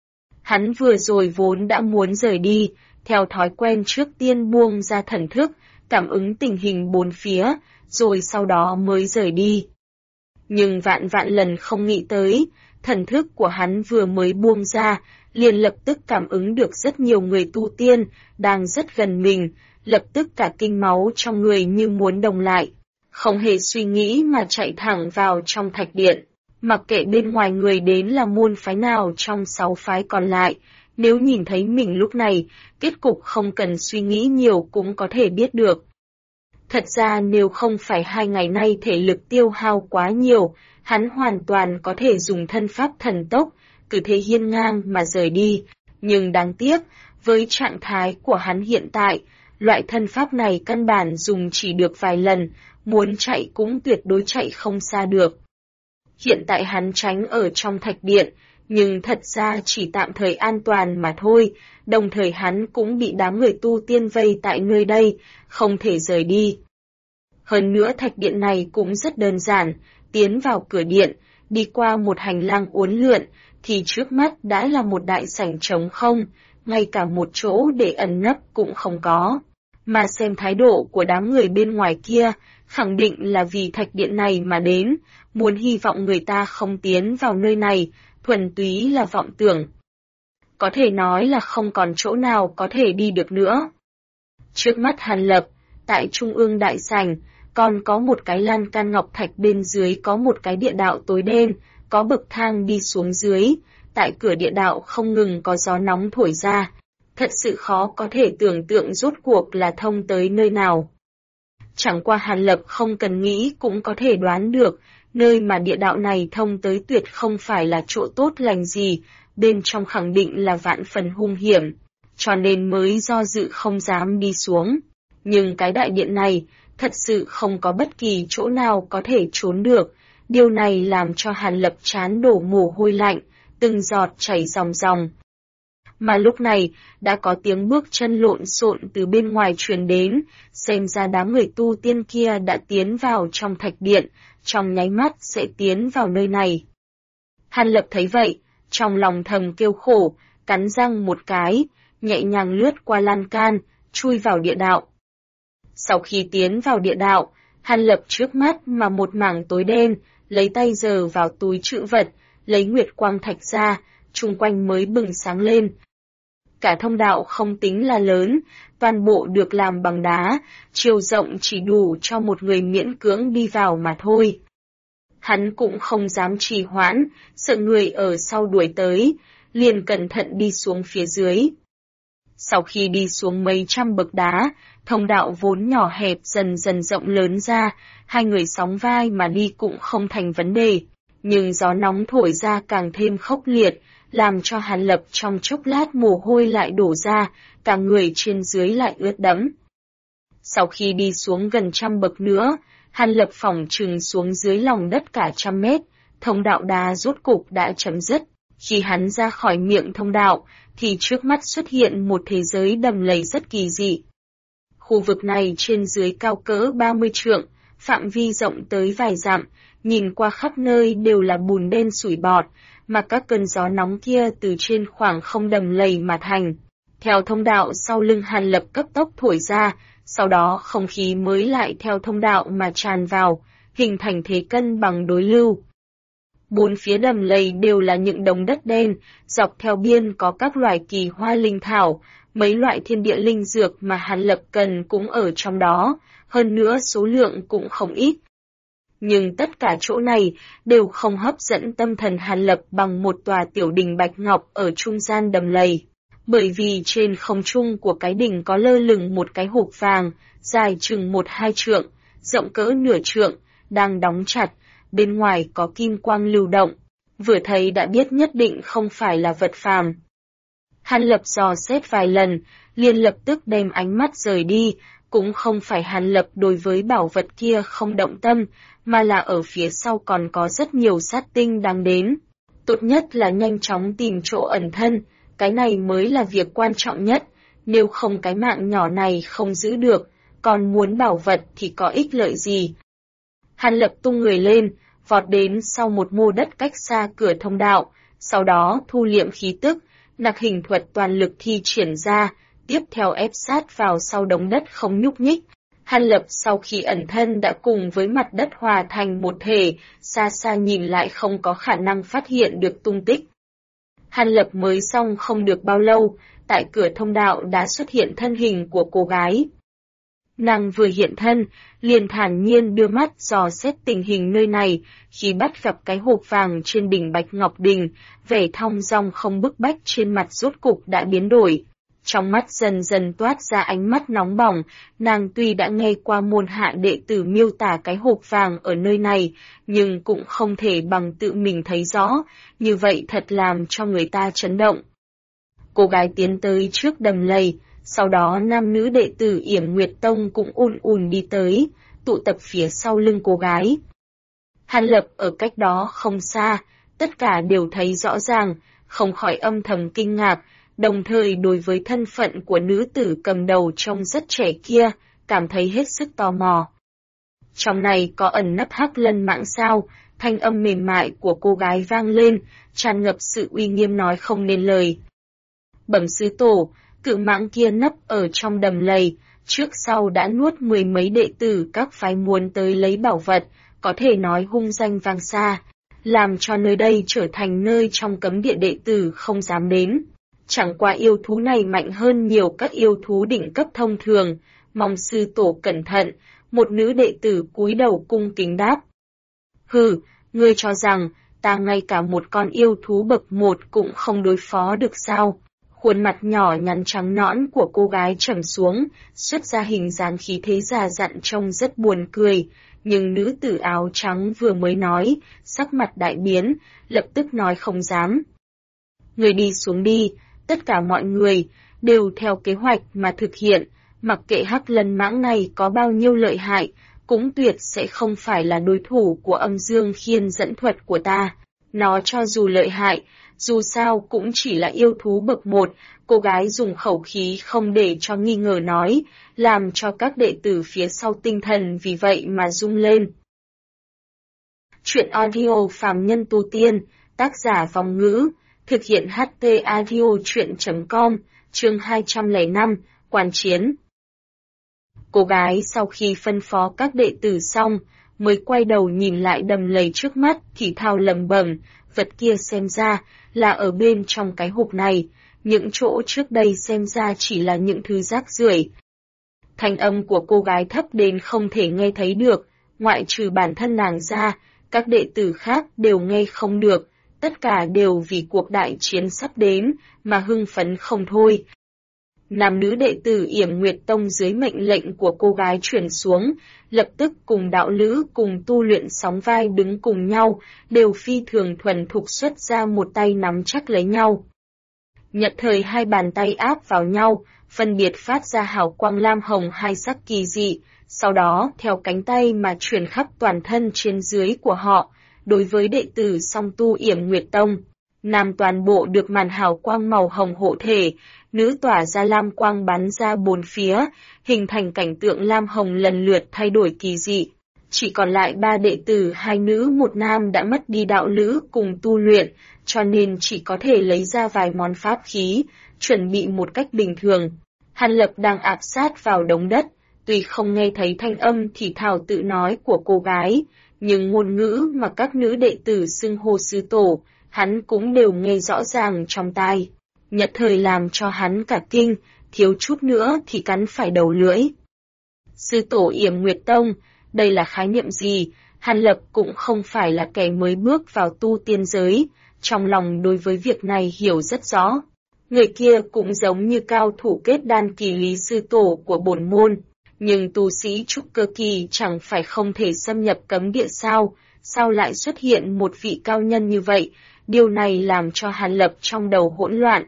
Hắn vừa rồi vốn đã muốn rời đi, theo thói quen trước tiên buông ra thần thức, cảm ứng tình hình bốn phía, rồi sau đó mới rời đi. Nhưng vạn vạn lần không nghĩ tới, thần thức của hắn vừa mới buông ra, liền lập tức cảm ứng được rất nhiều người tu tiên, đang rất gần mình, lập tức cả kinh máu trong người như muốn đồng lại. Không hề suy nghĩ mà chạy thẳng vào trong thạch điện, mặc kệ bên ngoài người đến là môn phái nào trong 6 phái còn lại, nếu nhìn thấy mình lúc này, kết cục không cần suy nghĩ nhiều cũng có thể biết được. Thật ra nếu không phải 2 ngày nay thể lực tiêu hao quá nhiều, hắn hoàn toàn có thể dùng thân pháp thần tốc, cứ thế hiên ngang mà rời đi, nhưng đáng tiếc, với trạng thái của hắn hiện tại, loại thân pháp này căn bản dùng chỉ được vài lần, muốn chạy cũng tuyệt đối chạy không xa được. Hiện tại hắn tránh ở trong thạch điện, nhưng thật ra chỉ tạm thời an toàn mà thôi, đồng thời hắn cũng bị đám người tu tiên vây tại nơi đây, không thể rời đi. Hơn nữa thạch điện này cũng rất đơn giản, tiến vào cửa điện, đi qua một hành lang uốn lượn, thì trước mắt đã là một đại sảnh trống không, ngay cả một chỗ để ẩn nấp cũng không có. Mà xem thái độ của đám người bên ngoài kia, khẳng định là vì thạch điện này mà đến, muốn hy vọng người ta không tiến vào nơi này, thuần túy là vọng tưởng. Có thể nói là không còn chỗ nào có thể đi được nữa. Trước mắt Hàn Lập, tại trung ương đại sảnh, còn có một cái lan can ngọc thạch bên dưới có một cái địa đạo tối đen, có bậc thang đi xuống dưới, tại cửa địa đạo không ngừng có gió nóng thổi ra. Thật sự khó có thể tưởng tượng rốt cuộc là thông tới nơi nào. Chẳng qua Hàn Lập không cần nghĩ cũng có thể đoán được, nơi mà địa đạo này thông tới tuyệt không phải là chỗ tốt lành gì, bên trong khẳng định là vạn phần hung hiểm, cho nên mới do dự không dám đi xuống. Nhưng cái đại điện này, thật sự không có bất kỳ chỗ nào có thể trốn được, điều này làm cho Hàn Lập trán đổ mồ hôi lạnh, từng giọt chảy ròng ròng. Mà lúc này, đã có tiếng bước chân lộn xộn từ bên ngoài truyền đến, xem ra đám người tu tiên kia đã tiến vào trong thạch điện, trong nháy mắt sẽ tiến vào nơi này. Hàn Lập thấy vậy, trong lòng thầm kêu khổ, cắn răng một cái, nhẹ nhàng lướt qua lan can, chui vào địa đạo. Sau khi tiến vào địa đạo, Hàn Lập trước mắt mà một mảng tối đen, lấy tay giở vào túi trữ vật, lấy nguyệt quang thạch ra, chung quanh mới bừng sáng lên. Cả thông đạo không tính là lớn, toàn bộ được làm bằng đá, chiều rộng chỉ đủ cho một người miễn cưỡng đi vào mà thôi. Hắn cũng không dám trì hoãn, sợ người ở sau đuổi tới, liền cẩn thận đi xuống phía dưới. Sau khi đi xuống mấy trăm bậc đá, thông đạo vốn nhỏ hẹp dần dần rộng lớn ra, hai người sóng vai mà đi cũng không thành vấn đề. Nhưng gió nóng thổi ra càng thêm khốc liệt, làm cho Hàn Lập trong chốc lát mồ hôi lại đổ ra, cả người trên dưới lại ướt đẫm. Sau khi đi xuống gần 100 bậc nữa, Hàn Lập phỏng chừng xuống dưới lòng đất cả 100 mét, thông đạo đá rốt cục đã chấm dứt. Khi hắn ra khỏi miệng thông đạo, thì trước mắt xuất hiện một thế giới đầm lầy rất kỳ dị. Khu vực này trên dưới cao cỡ 30 trượng, phạm vi rộng tới vài dặm, nhìn qua khắp nơi đều là bùn đen sủi bọt, mà các cơn gió nóng kia từ trên khoảng không đầm lầy mà thành. Theo thông đạo sau lưng Hàn Lập cấp tốc thổi ra, sau đó không khí mới lại theo thông đạo mà tràn vào, hình thành thế cân bằng đối lưu. Bốn phía đầm lầy đều là những đống đất đen, dọc theo biên có các loài kỳ hoa linh thảo, mấy loại thiên địa linh dược mà Hàn Lập cần cũng ở trong đó, hơn nữa số lượng cũng không ít. Nhưng tất cả chỗ này đều không hấp dẫn tâm thần Hàn Lập bằng một tòa tiểu đình bạch ngọc ở trung gian đầm lầy. Bởi vì trên không trung của cái đỉnh có lơ lửng một cái hộp vàng, dài chừng 1-2 trượng, rộng cỡ nửa trượng, đang đóng chặt, bên ngoài có kim quang lưu động. Vừa thấy đã biết nhất định không phải là vật phàm. Hàn Lập dò xét vài lần, liền lập tức đem ánh mắt rời đi, cũng không phải Hàn Lập đối với bảo vật kia không động tâm, mà là ở phía sau còn có rất nhiều sát tinh đang đến. Tốt nhất là nhanh chóng tìm chỗ ẩn thân, cái này mới là việc quan trọng nhất, nếu không cái mạng nhỏ này không giữ được, còn muốn bảo vật thì có ích lợi gì. Hàn Lập tung người lên, vọt đến sau một mô đất cách xa cửa thông đạo, sau đó thu liệm khí tức, nặc hình thuật toàn lực thi triển ra, tiếp theo ép sát vào sau đống đất không nhúc nhích. Hàn Lập sau khi ẩn thân đã cùng với mặt đất hòa thành một thể, xa xa nhìn lại không có khả năng phát hiện được tung tích. Hàn Lập mới xong không được bao lâu, tại cửa thông đạo đã xuất hiện thân hình của cô gái. Nàng vừa hiện thân, liền thản nhiên đưa mắt dò xét tình hình nơi này, khi bắt gặp cái hộp vàng trên đỉnh Bạch Ngọc Đình, vẻ thong dong không bức bách trên mặt rốt cục đã biến đổi. Trong mắt dần dần toát ra ánh mắt nóng bỏng, nàng tuy đã nghe qua môn hạ đệ tử miêu tả cái hộp vàng ở nơi này, nhưng cũng không thể bằng tự mình thấy rõ, như vậy thật làm cho người ta chấn động. Cô gái tiến tới trước đầm lầy, sau đó nam nữ đệ tử Yểm Nguyệt Tông cũng ùn đi tới, tụ tập phía sau lưng cô gái. Hàn Lập ở cách đó không xa, tất cả đều thấy rõ ràng, không khỏi âm thầm kinh ngạc, đồng thời đối với thân phận của nữ tử cầm đầu trông rất trẻ kia, cảm thấy hết sức tò mò. Trong này có ẩn nấp Hắc Lân Mãng sao? Thanh âm mềm mại của cô gái vang lên, tràn ngập sự uy nghiêm nói không nên lời. Bẩm sư tổ, cự mãng kia nấp ở trong đầm lầy, trước sau đã nuốt 10 mấy đệ tử các phái muốn tới lấy bảo vật, có thể nói hung danh vang xa, làm cho nơi đây trở thành nơi trong cấm địa đệ tử không dám đến. Chẳng qua yêu thú này mạnh hơn nhiều các yêu thú đỉnh cấp thông thường, mong sư tổ cẩn thận, một nữ đệ tử cúi đầu cung kính đáp. Hừ, ngươi cho rằng, ta ngay cả một con yêu thú bậc 1 cũng không đối phó được sao? Khuôn mặt nhỏ nhắn trắng nõn của cô gái trầm xuống, xuất ra hình dáng khí thế già dặn trông rất buồn cười, nhưng nữ tử áo trắng vừa mới nói, sắc mặt đại biến, lập tức nói không dám. Người đi xuống đi, tất cả mọi người đều theo kế hoạch mà thực hiện, mặc kệ Hắc Lân Mãng này có bao nhiêu lợi hại, cũng tuyệt sẽ không phải là đối thủ của Âm Dương Khiên dẫn thuật của ta. Nó cho dù lợi hại, dù sao cũng chỉ là yêu thú bậc 1, cô gái dùng khẩu khí không để cho nghi ngờ nói, làm cho các đệ tử phía sau tinh thần vì vậy mà rung lên. Chuyện audio phàm nhân tu tiên, tác giả Vong Ngữ, thực hiện HT audio chuyện.com, chương 205, quan chiến. Cô gái sau khi phân phó các đệ tử xong, mới quay đầu nhìn lại đầm lầy trước mắt thì thào lẩm bẩm, vật kia xem ra là ở bên trong cái hộp này, những chỗ trước đây xem ra chỉ là những thứ rác rưởi. Thanh âm của cô gái thấp đến không thể nghe thấy được, ngoại trừ bản thân nàng ra, các đệ tử khác đều nghe không được, tất cả đều vì cuộc đại chiến sắp đến mà hưng phấn không thôi. Nam nữ đệ tử Yểm Nguyệt Tông dưới mệnh lệnh của cô gái chuyển xuống, lập tức cùng đạo lữ cùng tu luyện sóng vai đứng cùng nhau, đều phi thường thuần thục xuất ra một tay nắm chắc lấy nhau. Nhận thời hai bàn tay áp vào nhau, phân biệt phát ra hào quang lam hồng hai sắc kỳ dị, sau đó theo cánh tay mà truyền khắp toàn thân trên dưới của họ, đối với đệ tử song tu Yểm Nguyệt Tông. Nam toàn bộ được màn hào quang màu hồng hộ thể, nữ tỏa ra lam quang bắn ra bốn phía, hình thành cảnh tượng lam hồng lần lượt thay đổi kỳ dị. Chỉ còn lại 3 đệ tử, 2 nữ 1 nam đã mất đi đạo lữ cùng tu luyện, cho nên chỉ có thể lấy ra vài món pháp khí, chuẩn bị một cách bình thường. Hàn Lập đang áp sát vào đống đất, tuy không nghe thấy thanh âm thì thào tự nói của cô gái, nhưng ngôn ngữ mà các nữ đệ tử xưng hô sư tổ, hắn cũng đều nghe rõ ràng trong tai. Nhất thời làm cho hắn cả kinh, thiếu chút nữa thì cắn phải đầu lưỡi. Sư tổ Yểm Nguyệt Tông, đây là khái niệm gì? Hàn Lập cũng không phải là kẻ mới bước vào tu tiên giới, trong lòng đối với việc này hiểu rất rõ. Người kia cũng giống như cao thủ kết đan kỳ Lý sư tổ của bổn môn, nhưng tu sĩ trúc cơ kỳ chẳng phải không thể xâm nhập cấm địa sao, sao lại xuất hiện một vị cao nhân như vậy, điều này làm cho Hàn Lập trong đầu hỗn loạn.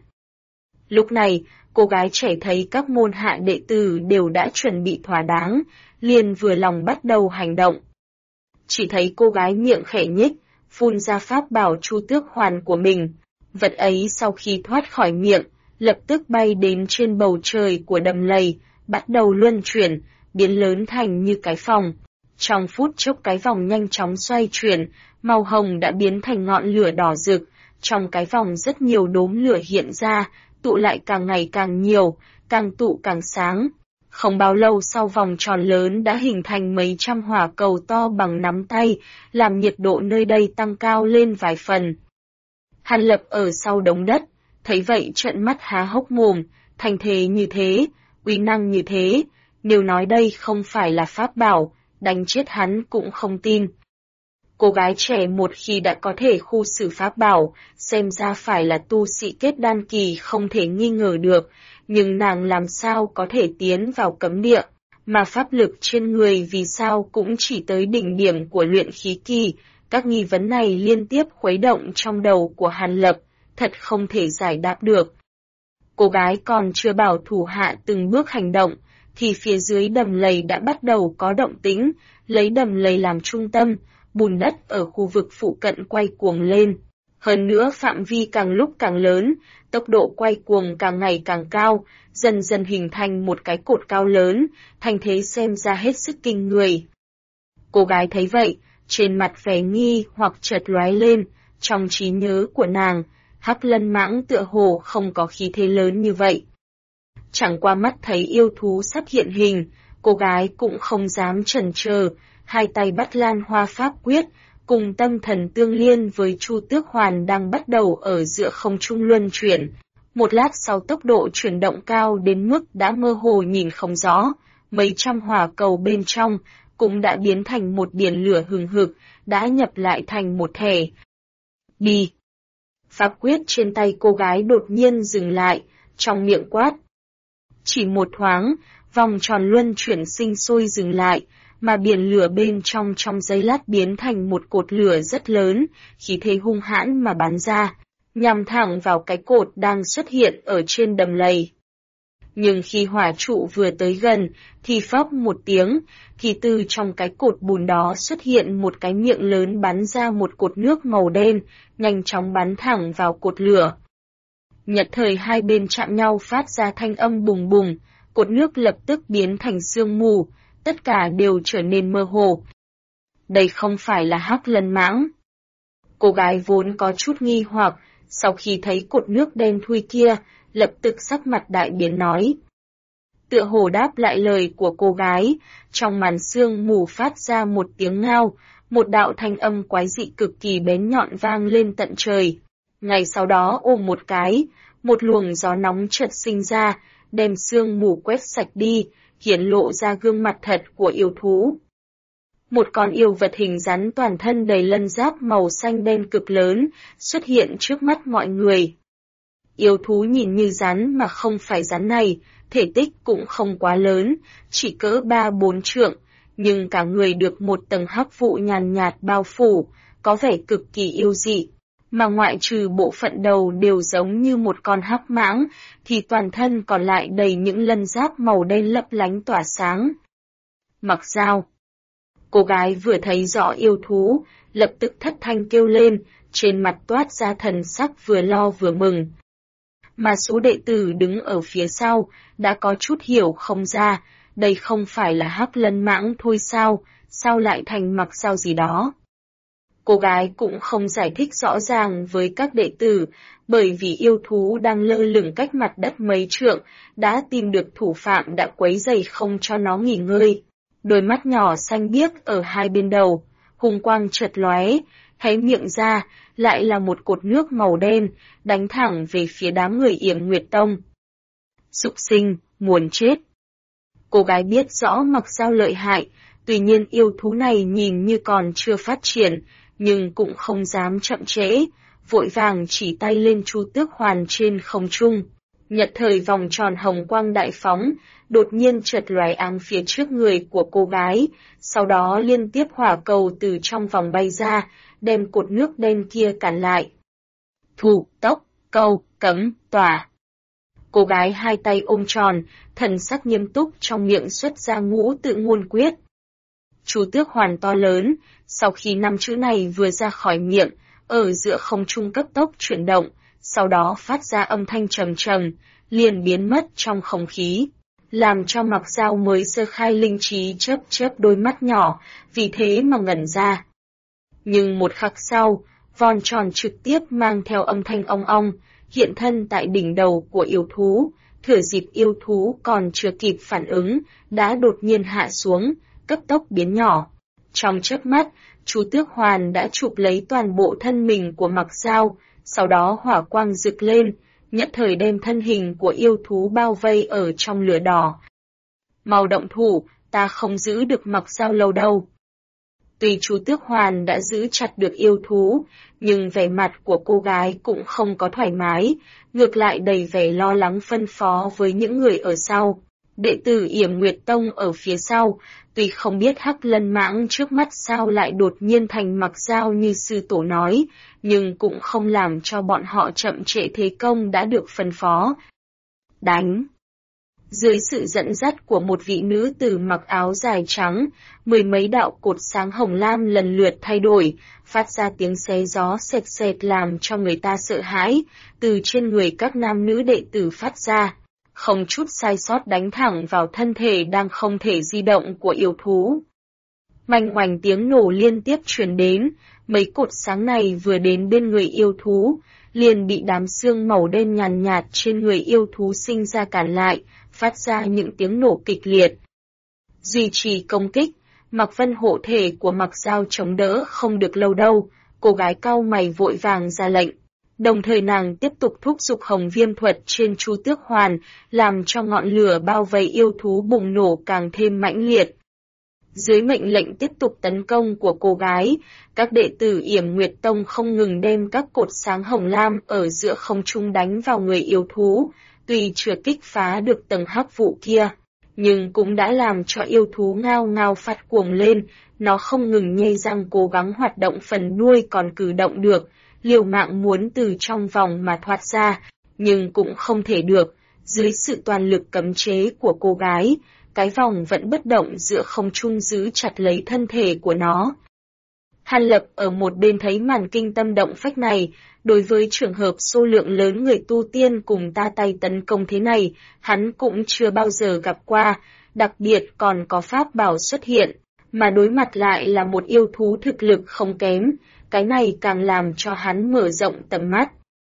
Lúc này, cô gái trẻ thấy các môn hạ đệ tử đều đã chuẩn bị thỏa đáng, liền vừa lòng bắt đầu hành động. Chỉ thấy cô gái miệng khẽ nhích, phun ra pháp bảo Chu Tước Hoàn của mình. Vật ấy sau khi thoát khỏi miệng, lập tức bay đến trên bầu trời của đầm lầy, bắt đầu luân chuyển, biến lớn thành như cái vòng. Trong phút chốc cái vòng nhanh chóng xoay chuyển, màu hồng đã biến thành ngọn lửa đỏ rực, trong cái vòng rất nhiều đốm lửa hiện ra, tụ lại càng ngày càng nhiều, càng tụ càng sáng. Không bao lâu sau vòng tròn lớn đã hình thành mấy trăm hỏa cầu to bằng nắm tay, làm nhiệt độ nơi đây tăng cao lên vài phần. Hàn Lập ở sau đống đất, thấy vậy trợn mắt há hốc mồm, thành thế như thế, uy năng như thế, nếu nói đây không phải là pháp bảo, đánh chết hắn cũng không tin. Cô gái trẻ một khi đã có thể khu xử pháp bảo, xem ra phải là tu sĩ kết đan kỳ không thể nghi ngờ được, nhưng nàng làm sao có thể tiến vào cấm địa, mà pháp lực trên người vì sao cũng chỉ tới đỉnh điểm của luyện khí kỳ. Các nghi vấn này liên tiếp khuấy động trong đầu của Hàn Lập, thật không thể giải đáp được. Cô gái còn chưa bảo thủ hạ từng bước hành động, thì phía dưới đầm lầy đã bắt đầu có động tĩnh, lấy đầm lầy làm trung tâm, bùn đất ở khu vực phụ cận quay cuồng lên. Hơn nữa phạm vi càng lúc càng lớn, tốc độ quay cuồng càng ngày càng cao, dần dần hình thành một cái cột cao lớn, thành thế xem ra hết sức kinh người. Cô gái thấy vậy, trên mặt vẻ nghi hoặc chợt lóe lên, trong trí nhớ của nàng, Hắc Lân Mãng tựa hồ không có khí thế lớn như vậy. Chẳng qua mắt thấy yêu thú sắp hiện hình, cô gái cũng không dám chần chờ, hai tay bắt Lan Hoa Pháp Quyết, cùng tâm thần tương liên với Chu Tước Hoàn đang bắt đầu ở giữa không trung luân chuyển. Một lát sau tốc độ chuyển động cao đến mức đã mơ hồ nhìn không rõ, mấy trăm hỏa cầu bên trong cũng đã biến thành một biển lửa hừng hực, đã nhập lại thành một thể. Đi! Pháp quyết trên tay cô gái đột nhiên dừng lại, trong miệng quát. Chỉ một thoáng, vòng tròn luân chuyển sinh sôi dừng lại, mà biển lửa bên trong giây lát biến thành một cột lửa rất lớn, khí thế hung hãn mà bắn ra, nhằm thẳng vào cái cột đang xuất hiện ở trên đầm lầy. Nhưng khi hỏa trụ vừa tới gần, thì phốc một tiếng, thì từ trong cái cột bùn đó xuất hiện một cái miệng lớn bắn ra một cột nước màu đen, nhanh chóng bắn thẳng vào cột lửa. Nhất thời hai bên chạm nhau phát ra thanh âm bùng bùng, cột nước lập tức biến thành sương mù, tất cả đều trở nên mơ hồ. Đây không phải là Hắc Lân Mãng. Cô gái vốn có chút nghi hoặc, sau khi thấy cột nước đen thui kia, lập tức sắc mặt đại biến nói. Tựa hồ đáp lại lời của cô gái, trong màn sương mù phát ra một tiếng ngao, một đạo thanh âm quái dị cực kỳ bén nhọn vang lên tận trời. Ngay sau đó ôm một cái, một luồng gió nóng chợt sinh ra, đem sương mù quét sạch đi, hiển lộ ra gương mặt thật của yêu thú. Một con yêu vật hình rắn toàn thân đầy lân giáp màu xanh đen cực lớn, xuất hiện trước mắt mọi người. Yêu thú nhìn như rắn mà không phải rắn này, thể tích cũng không quá lớn, chỉ cỡ 3-4 trượng, nhưng cả người được một tầng hắc vụ nhàn nhạt bao phủ, có vẻ cực kỳ yêu dị. Mà ngoại trừ bộ phận đầu đều giống như một con hắc mãng, thì toàn thân còn lại đầy những lân giáp màu đen lấp lánh tỏa sáng. Mặc dao. Cô gái vừa thấy rõ yêu thú, lập tức thất thanh kêu lên, trên mặt toát ra thần sắc vừa lo vừa mừng. Mà số đệ tử đứng ở phía sau, đã có chút hiểu không ra, đây không phải là Hắc Lân Mãng thôi sao lại thành Mặc Dao gì đó. Cô gái cũng không giải thích rõ ràng với các đệ tử, bởi vì yêu thú đang lơ lửng cách mặt đất mấy trượng, đã tìm được thủ phạm đã quấy rầy không cho nó nghỉ ngơi. Đôi mắt nhỏ xanh biếc ở hai bên đầu, hung quang chợt lóe, hé miệng ra, lại là một cột nước màu đen, đánh thẳng về phía đám người Yểm Nguyệt Tông. Súc sinh, muốn chết. Cô gái biết rõ Mặc Dao lợi hại, tuy nhiên yêu thú này nhìn như còn chưa phát triển, nhưng cũng không dám chậm trễ, vội vàng chỉ tay lên Chu Tước Hoàn trên không trung. Nhật thời vòng tròn hồng quang đại phóng, đột nhiên chợt lóe áng phía trước người của cô gái, sau đó liên tiếp hỏa cầu từ trong vòng bay ra, đem cột nước đen kia cản lại. Thủ, tốc, câu, cấm, tỏa. Cô gái hai tay ôm tròn, thần sắc nghiêm túc trong miệng xuất ra ngũ tự ngôn quyết. Chu Tước Hoàn to lớn, sau khi 5 chữ này vừa ra khỏi miệng, ở giữa không trung cấp tốc chuyển động, sau đó phát ra âm thanh trầm trầm, liền biến mất trong không khí, làm cho Mặc Dao mới sơ khai linh trí chớp đôi mắt nhỏ, vì thế mà ngẩn ra. Nhưng một khắc sau, vòn tròn trực tiếp mang theo âm thanh ong ong, hiện thân tại đỉnh đầu của yêu thú, thừa dịp yêu thú còn chưa kịp phản ứng, đã đột nhiên hạ xuống, cấp tốc biến nhỏ. Trong chớp mắt, Chu Tước Hoàn đã chụp lấy toàn bộ thân mình của Mặc Dao, sau đó hỏa quang rực lên, nhất thời đem thân hình của yêu thú bao vây ở trong lửa đỏ. Mau động thủ, ta không giữ được Mặc Dao lâu đâu. Tuy Chu Tước Hoàn đã giữ chặt được yêu thú, nhưng vẻ mặt của cô gái cũng không có thoải mái, ngược lại đầy vẻ lo lắng phân phó với những người ở sau. Đệ tử Yểm Nguyệt Tông ở phía sau, tuy không biết Hắc Lân Mãng trước mắt sao lại đột nhiên thành Mặc Dao như sư tổ nói, nhưng cũng không làm cho bọn họ chậm trễ thế công đã được phân phó. Đánh! Dưới sự dẫn dắt của một vị nữ tử mặc áo dài trắng, mười mấy đạo cột sáng hồng lam lần lượt thay đổi, phát ra tiếng xé gió sệt sệt làm cho người ta sợ hãi, từ trên người các nam nữ đệ tử phát ra, không chút sai sót đánh thẳng vào thân thể đang không thể di động của yêu thú. Manh oành tiếng nổ liên tiếp truyền đến, mấy cột sáng này vừa đến bên người yêu thú, liền bị đám xương màu đen nhàn nhạt trên người yêu thú sinh ra cản lại, phát ra những tiếng nổ kịch liệt. Duy trì công kích, Mặc Vân hộ thể của Mặc Dao chống đỡ không được lâu đâu, cô gái cau mày vội vàng ra lệnh. Đồng thời nàng tiếp tục thúc giục Hồng Viêm thuật trên Chu Tước Hoàn, làm cho ngọn lửa bao vây yêu thú bùng nổ càng thêm mãnh liệt. Dưới mệnh lệnh tiếp tục tấn công của cô gái, các đệ tử Yểm Nguyệt Tông không ngừng đem các cột sáng hồng lam ở giữa không trung đánh vào người yêu thú, tuy chưa kích phá được tầng hắc vụ kia, nhưng cũng đã làm cho yêu thú ngao ngao phát cuồng lên, nó không ngừng nhây răng cố gắng hoạt động phần đuôi còn cử động được, liều mạng muốn từ trong vòng mà thoát ra, nhưng cũng không thể được, dưới sự toàn lực cấm chế của cô gái, cái vòng vẫn bất động giữa không trung giữ chặt lấy thân thể của nó. Hàn Lập ở một bên thấy màn kinh tâm động phách này, đối với trường hợp số lượng lớn người tu tiên cùng ta tay tấn công thế này, hắn cũng chưa bao giờ gặp qua, đặc biệt còn có pháp bảo xuất hiện, mà đối mặt lại là một yêu thú thực lực không kém, cái này càng làm cho hắn mở rộng tầm mắt.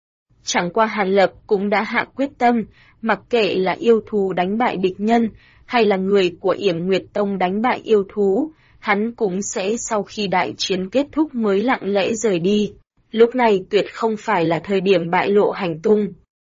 Chẳng qua Hàn Lập cũng đã hạ quyết tâm, mặc kệ là yêu thú đánh bại địch nhân, hay là người của Yểm Nguyệt Tông đánh bại yêu thú, hắn cũng sẽ sau khi đại chiến kết thúc mới lặng lẽ rời đi. Lúc này tuyệt không phải là thời điểm bại lộ hành tung.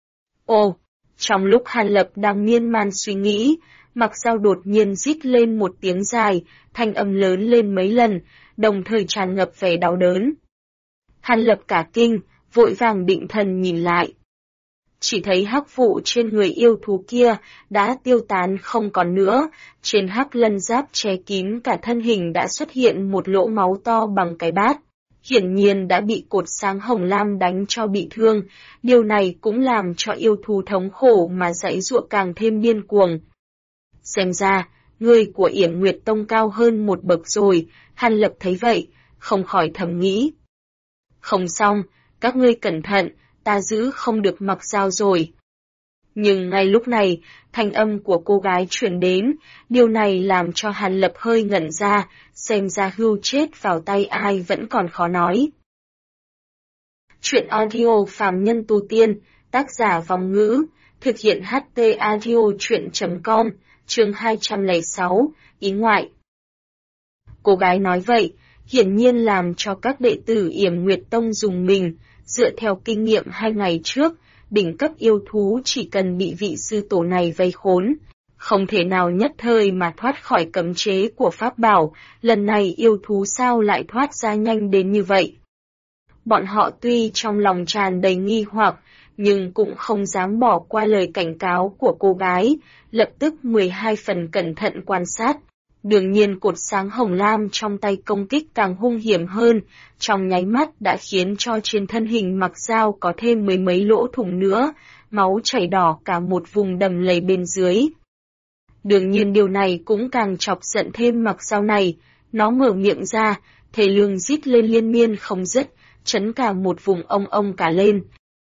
Ồ, trong lúc Hàn Lập đang miên man suy nghĩ, Mặc Dao đột nhiên rít lên một tiếng dài, thanh âm lớn lên mấy lần, đồng thời tràn ngập vẻ đau đớn. Hàn Lập cả kinh, vội vàng định thần nhìn lại. Chỉ thấy hắc vụ trên người yêu thú kia đã tiêu tán không còn nữa, trên hắc lân giáp che kín cả thân hình đã xuất hiện một lỗ máu to bằng cái bát. Hiển nhiên đã bị cột sáng hồng lam đánh cho bị thương, điều này cũng làm cho yêu thú thống khổ mà giãy giụa càng thêm điên cuồng. Xem ra, người của Yểm Nguyệt Tông cao hơn một bậc rồi, Hàn Lập thấy vậy, không khỏi thầm nghĩ. Không xong, các ngươi cẩn thận, ta giữ không được Mặc Dao rồi. Nhưng ngay lúc này, thanh âm của cô gái truyền đến, điều này làm cho Hàn Lập hơi ngẩn ra, xem ra Hưu chết vào tay ai vẫn còn khó nói. Chuyện audio phàm nhân tu tiên, tác giả Vòng Ngữ, thực hiện HT audio chuyện.com, chương 206, ý ngoại. Cô gái nói vậy, hiển nhiên làm cho các đệ tử Yểm Nguyệt Tông dùng mình, dựa theo kinh nghiệm 2 ngày trước, đỉnh cấp yêu thú chỉ cần bị vị sư tổ này vây khốn, không thể nào nhất thời mà thoát khỏi cấm chế của pháp bảo, lần này yêu thú sao lại thoát ra nhanh đến như vậy. Bọn họ tuy trong lòng tràn đầy nghi hoặc, nhưng cũng không dám bỏ qua lời cảnh cáo của cô gái, lập tức 12 phần cẩn thận quan sát. Đương nhiên cột sáng hồng lam trong tay công kích càng hung hiểm hơn, trong nháy mắt đã khiến cho trên thân hình Mặc Dao có thêm 10 mấy lỗ thủng nữa, máu chảy đỏ cả một vùng đầm lầy bên dưới. Đương nhiên điều này cũng càng chọc giận thêm Mặc Dao này, nó mở miệng ra, thề lương rít lên liên miên không dứt, chấn cả một vùng ông cả lên.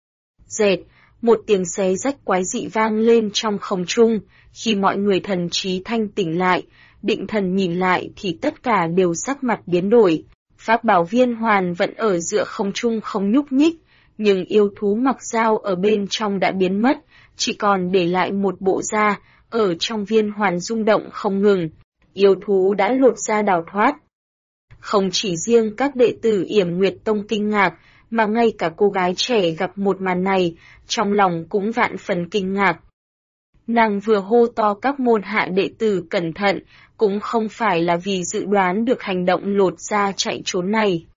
Dệt, một tiếng xé rách quái dị vang lên trong không trung, khi mọi người thần trí thanh tỉnh lại, định thần nhìn lại thì tất cả đều sắc mặt biến đổi. Pháp bảo viên hoàn vẫn ở giữa không trung không nhúc nhích, nhưng yêu thú Mặc Dao ở bên trong đã biến mất, chỉ còn để lại một bộ da, ở trong viên hoàn rung động không ngừng. Yêu thú đã lột ra đào thoát. Không chỉ riêng các đệ tử Yểm Nguyệt Tông kinh ngạc, mà ngay cả cô gái trẻ gặp một màn này, trong lòng cũng vạn phần kinh ngạc. Nàng vừa hô to các môn hạ đệ tử cẩn thận, cũng không phải là vì dự đoán được hành động lột da chạy trốn này,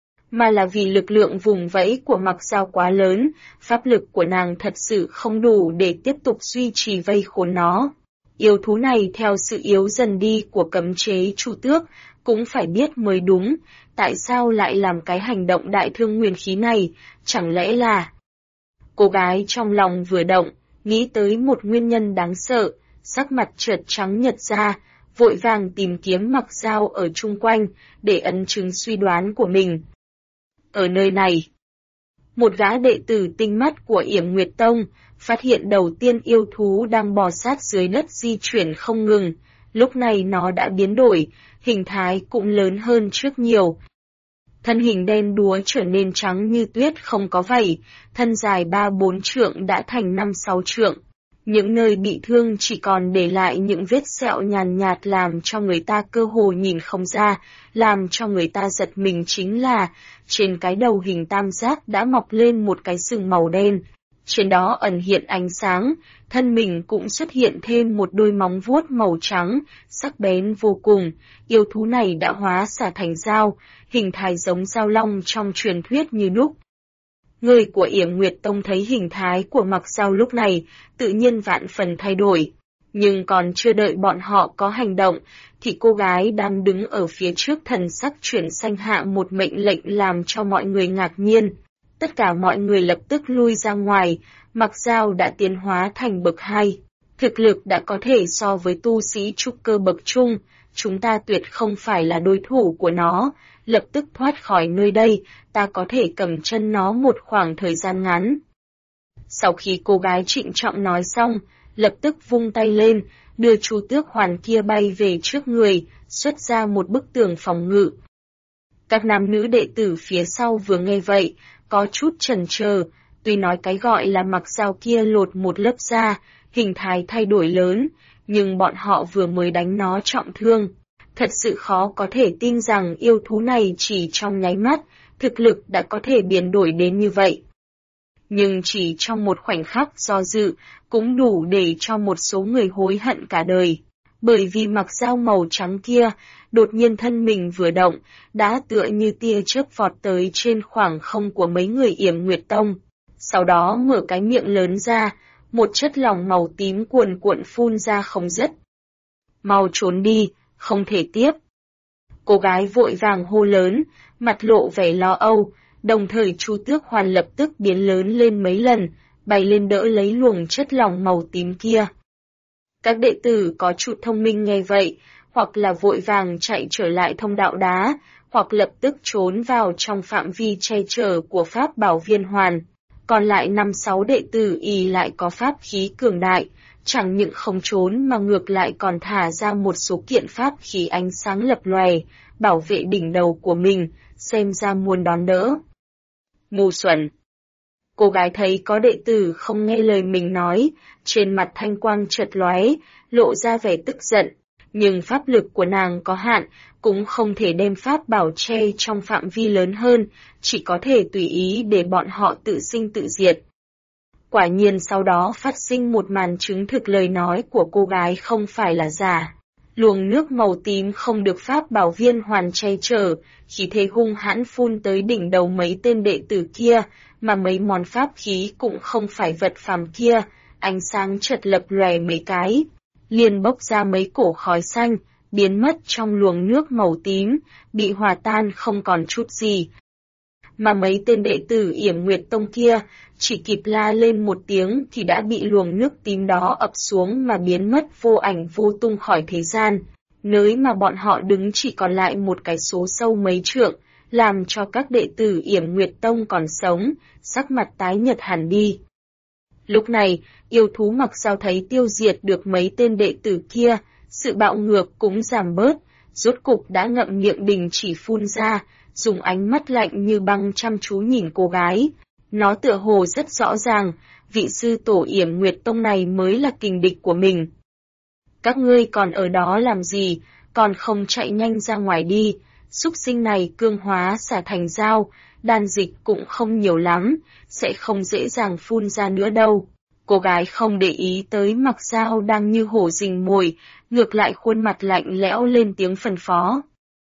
mà là vì lực lượng vùng vẫy của Mặc Dao quá lớn, pháp lực của nàng thật sự không đủ để tiếp tục duy trì vây khốn nó. Yêu thú này theo sự yếu dần đi của cấm chế Chu Tước, cũng phải biết mới đúng, tại sao lại làm cái hành động đại thương nguyên khí này, chẳng lẽ là... Cô gái trong lòng vừa động, nghĩ tới một nguyên nhân đáng sợ, sắc mặt chợt trắng nhật ra, vội vàng tìm kiếm Mặc Dao ở chung quanh, để ấn chứng suy đoán của mình. Ở nơi này, một gã đệ tử tinh mắt của Yểm Nguyệt Tông, phát hiện đầu tiên yêu thú đang bò sát dưới đất di chuyển không ngừng, lúc này nó đã biến đổi, hình thái cũng lớn hơn trước nhiều. Thân hình đen đúa trở nên trắng như tuyết không có vảy, thân dài 3-4 trượng đã thành 5-6 trượng. Những nơi bị thương chỉ còn để lại những vết sẹo nhàn nhạt làm cho người ta cơ hồ nhìn không ra, làm cho người ta giật mình chính là, trên cái đầu hình tam giác đã mọc lên một cái sừng màu đen. Trên đó ẩn hiện ánh sáng, thân mình cũng xuất hiện thêm một đôi móng vuốt màu trắng, sắc bén vô cùng. Yêu thú này đã hóa xả thành dao, hình thái giống dao long trong truyền thuyết như đúc. Người của Yểm Nguyệt Tông thấy hình thái của Mặc Dao lúc này, tự nhiên vạn phần thay đổi. Nhưng còn chưa đợi bọn họ có hành động, thì cô gái đang đứng ở phía trước thần sắc chuyển xanh hạ một mệnh lệnh làm cho mọi người ngạc nhiên. Tất cả mọi người lập tức lui ra ngoài, Mặc Dao đã tiến hóa thành bậc 2. Thực lực đã có thể so với tu sĩ trúc cơ bậc trung, chúng ta tuyệt không phải là đối thủ của nó, lập tức thoát khỏi nơi đây, ta có thể cầm chân nó một khoảng thời gian ngắn. Sau khi cô gái trịnh trọng nói xong, lập tức vung tay lên, đưa Chu Tước Hoàn kia bay về trước người, xuất ra một bức tường phòng ngự. Các nam nữ đệ tử phía sau vừa nghe vậy, có chút chần chờ, tuy nói cái gọi là Mặc Dao kia lột một lớp da, hình thái thay đổi lớn, nhưng bọn họ vừa mới đánh nó trọng thương. Thật sự khó có thể tin rằng yêu thú này chỉ trong nháy mắt, thực lực đã có thể biến đổi đến như vậy. Nhưng chỉ trong một khoảnh khắc do dự, cũng đủ để cho một số người hối hận cả đời. Bởi vì Mặc Dao màu trắng kia, đột nhiên thân mình vừa động, đã tựa như tia chớp vọt tới trên khoảng không của mấy người Yểm Nguyệt Tông. Sau đó mở cái miệng lớn ra, một chất lỏng màu tím cuồn cuộn phun ra không dứt. Mau trốn đi, không thể tiếp. Cô gái vội vàng hô lớn, mặt lộ vẻ lo âu, đồng thời Chu Tước Hoàn lập tức biến lớn lên mấy lần, bay lên đỡ lấy luồng chất lỏng màu tím kia. Các đệ tử có chút thông minh nghe vậy, hoặc là vội vàng chạy trở lại thông đạo đá, hoặc lập tức trốn vào trong phạm vi che chở của pháp bảo viên hoàn. Còn lại 5-6 đệ tử y lại có pháp khí cường đại, chẳng những không trốn mà ngược lại còn thả ra một số kiện pháp khí ánh sáng lập lòe, bảo vệ đỉnh đầu của mình, xem ra muốn đón đỡ. Ngu xuẩn! Cô gái thấy có đệ tử không nghe lời mình nói, trên mặt thanh quang chợt lóe, lộ ra vẻ tức giận. Nhưng pháp lực của nàng có hạn, cũng không thể đem pháp bảo che trong phạm vi lớn hơn, chỉ có thể tùy ý để bọn họ tự sinh tự diệt. Quả nhiên sau đó phát sinh một màn chứng thực lời nói của cô gái không phải là giả. Luồng nước màu tím không được pháp bảo viên hoàn che chở, khí thế hung hãn phun tới đỉnh đầu mấy tên đệ tử kia, mà mấy món pháp khí cũng không phải vật phàm kia, ánh sáng chợt lập lòe mấy cái, liền bốc ra mấy cổ khói xanh, biến mất trong luồng nước màu tím, bị hòa tan không còn chút gì. Mà mấy tên đệ tử Yểm Nguyệt Tông kia, chỉ kịp la lên một tiếng thì đã bị luồng nước tím đó ập xuống mà biến mất vô ảnh vô tung khỏi thế gian. Nơi mà bọn họ đứng chỉ còn lại một cái số sâu mấy trượng, làm cho các đệ tử Yểm Nguyệt Tông còn sống, sắc mặt tái nhợt hẳn đi. Lúc này, yêu thú Mặc Dao thấy tiêu diệt được mấy tên đệ tử kia, sự bạo ngược cũng giảm bớt, rốt cục đã ngậm miệng đình chỉ phun ra, dùng ánh mắt lạnh như băng chăm chú nhìn cô gái. Nó tựa hồ rất rõ ràng, vị sư tổ Yểm Nguyệt Tông này mới là kình địch của mình. Các ngươi còn ở đó làm gì, còn không chạy nhanh ra ngoài đi, súc sinh này cương hóa xả thành dao, đan dịch cũng không nhiều lắm, sẽ không dễ dàng phun ra nữa đâu. Cô gái không để ý tới Mặc Dao đang như hổ rình mồi, ngược lại khuôn mặt lạnh lẽo lên tiếng phân phó.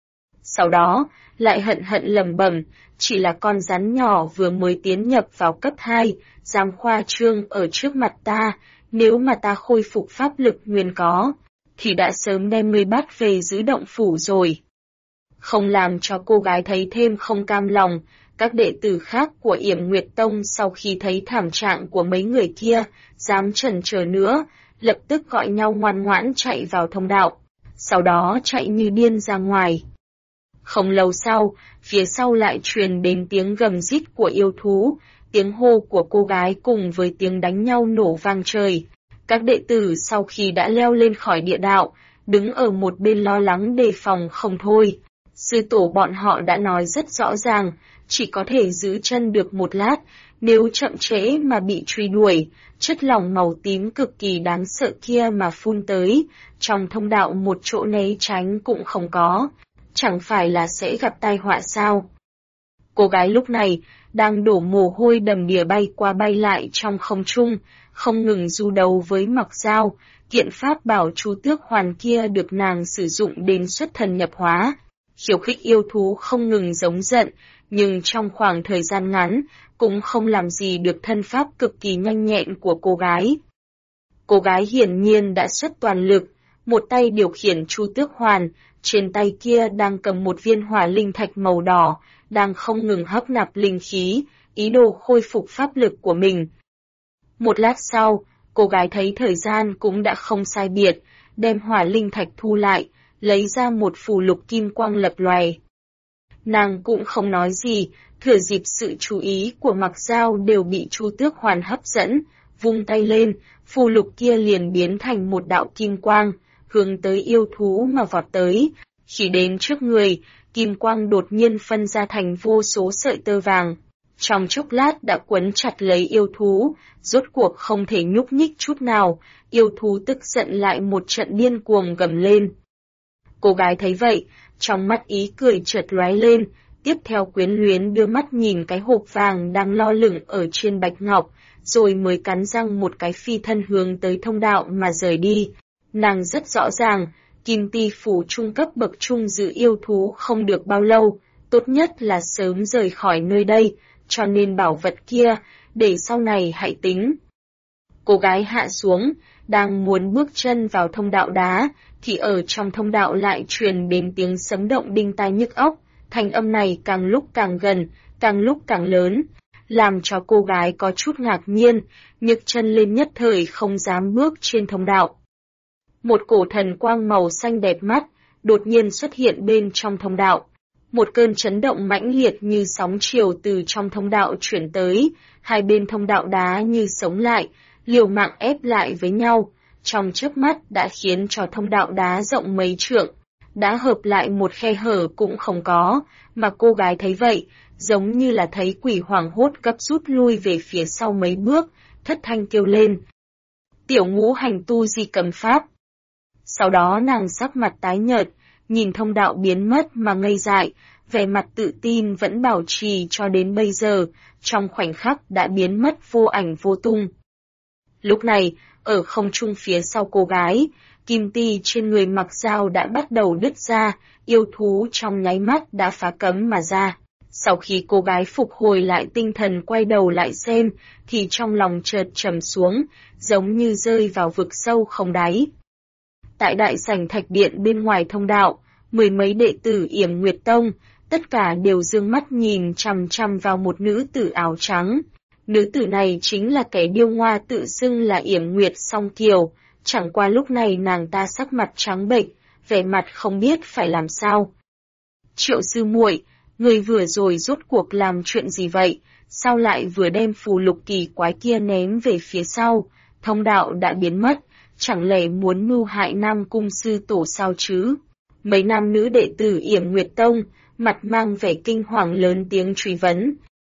Sau đó, lại hận hận lẩm bẩm, chỉ là con rắn nhỏ vừa mới tiến nhập vào cấp 2, dám khoa trương ở trước mặt ta, nếu mà ta khôi phục pháp lực nguyên có, thì đã sớm đem ngươi bắt về giữ động phủ rồi. Không làm cho cô gái thấy thêm không cam lòng, các đệ tử khác của Yểm Nguyệt Tông sau khi thấy thảm trạng của mấy người kia, dám chần chờ nữa, lập tức gọi nhau ngoan ngoãn chạy vào thông đạo, sau đó chạy như điên ra ngoài. Không lâu sau, phía sau lại truyền đến tiếng gầm rít của yêu thú, tiếng hô của cô gái cùng với tiếng đánh nhau nổ vang trời. Các đệ tử sau khi đã leo lên khỏi địa đạo, đứng ở một bên lo lắng đề phòng không thôi. Sư tổ bọn họ đã nói rất rõ ràng, chỉ có thể giữ chân được một lát, nếu chậm trễ mà bị truy đuổi, chất lỏng màu tím cực kỳ đáng sợ kia mà phun tới, trong thông đạo một chỗ né tránh cũng không có, chẳng phải là sẽ gặp tai họa sao? Cô gái lúc này, đang đổ mồ hôi đầm đìa bay qua bay lại trong không trung, không ngừng du đấu với Mặc Dao, kiện pháp bảo Chu Tước Hoàn kia được nàng sử dụng đến xuất thần nhập hóa. Khiêu khích yêu thú không ngừng giống giận, nhưng trong khoảng thời gian ngắn, cũng không làm gì được thân pháp cực kỳ nhanh nhẹn của cô gái. Cô gái hiển nhiên đã xuất toàn lực, một tay điều khiển Chu Tước Hoàn, trên tay kia đang cầm một viên hỏa linh thạch màu đỏ, đang không ngừng hấp nạp linh khí, ý đồ khôi phục pháp lực của mình. Một lát sau, cô gái thấy thời gian cũng đã không sai biệt, đem hỏa linh thạch thu lại, lấy ra một phù lục kim quang lập lòe. Nàng cũng không nói gì, thừa dịp sự chú ý của Mặc Dao đều bị Chu Tước Hoàn hấp dẫn, vung tay lên, phù lục kia liền biến thành một đạo kim quang, hướng tới yêu thú mà vọt tới. Khi đến trước người, kim quang đột nhiên phân ra thành vô số sợi tơ vàng. Trong chốc lát đã quấn chặt lấy yêu thú, rốt cuộc không thể nhúc nhích chút nào, yêu thú tức giận lại một trận điên cuồng gầm lên. Cô gái thấy vậy, trong mắt ý cười chợt lóe lên, tiếp theo quyến luyến đưa mắt nhìn cái hộp vàng đang lo lửng ở trên bạch ngọc, rồi mới cắn răng một cái phi thân hướng tới thông đạo mà rời đi. Nàng rất rõ ràng, Kim Ti phủ trung cấp bậc trung giữ yêu thú không được bao lâu, tốt nhất là sớm rời khỏi nơi đây, cho nên bảo vật kia, để sau này hãy tính. Cô gái hạ xuống, đang muốn bước chân vào thông đạo đá, thì ở trong thông đạo lại truyền đến tiếng sấm động đinh tai nhức óc, thanh âm này càng lúc càng gần, càng lúc càng lớn, làm cho cô gái có chút ngạc nhiên, nhấc chân lên nhất thời không dám bước trên thông đạo. Một cổ thần quang màu xanh đẹp mắt, đột nhiên xuất hiện bên trong thông đạo. Một cơn chấn động mãnh liệt như sóng chiều từ trong thông đạo chuyển tới, hai bên thông đạo đá như sống lại, liều mạng ép lại với nhau, trong chớp mắt đã khiến cho thông đạo đá rộng mấy trượng, đã hợp lại một khe hở cũng không có, mà cô gái thấy vậy, giống như là thấy quỷ hoảng hốt gấp rút lui về phía sau mấy bước, thất thanh kêu lên. Tiểu Ngũ hành tu di cầm pháp. Sau đó nàng sắc mặt tái nhợt, nhìn thông đạo biến mất mà ngây dại, vẻ mặt tự tin vẫn bảo trì cho đến bây giờ, trong khoảnh khắc đã biến mất vô ảnh vô tung. Lúc này, ở không trung phía sau cô gái, kim ti trên người Mặc Dao đã bắt đầu đứt ra, yêu thú trong nháy mắt đã phá cấm mà ra. Sau khi cô gái phục hồi lại tinh thần quay đầu lại xem, thì trong lòng chợt trầm xuống, giống như rơi vào vực sâu không đáy. Tại đại sảnh thạch điện bên ngoài thông đạo, mười mấy đệ tử Yểm Nguyệt Tông, tất cả đều dương mắt nhìn chằm chằm vào một nữ tử áo trắng. Nữ tử này chính là kẻ điêu ngoa tự xưng là Yểm Nguyệt Song Kiều, chẳng qua lúc này nàng ta sắc mặt trắng bệch, vẻ mặt không biết phải làm sao. Triệu sư muội, người vừa rồi rốt cuộc làm chuyện gì vậy, sao lại vừa đem phù lục kỳ quái kia ném về phía sau, thông đạo đã biến mất, chẳng lẽ muốn mưu hại Nam Cung sư tổ sao chứ? Mấy nam nữ đệ tử Yểm Nguyệt Tông, mặt mang vẻ kinh hoàng lớn tiếng truy vấn.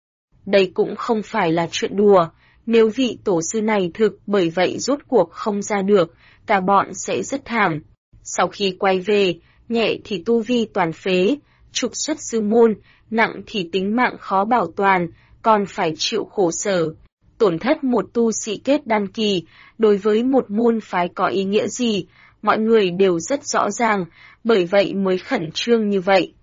Đây cũng không phải là chuyện đùa, nếu vị tổ sư này thực bởi vậy rốt cuộc không ra được, cả bọn sẽ rất thảm. Sau khi quay về, nhẹ thì tu vi toàn phế, trục xuất sư môn, nặng thì tính mạng khó bảo toàn, còn phải chịu khổ sở. Tổn thất một tu sĩ kết đan kỳ, đối với một môn phái có ý nghĩa gì, mọi người đều rất rõ ràng, bởi vậy mới khẩn trương như vậy.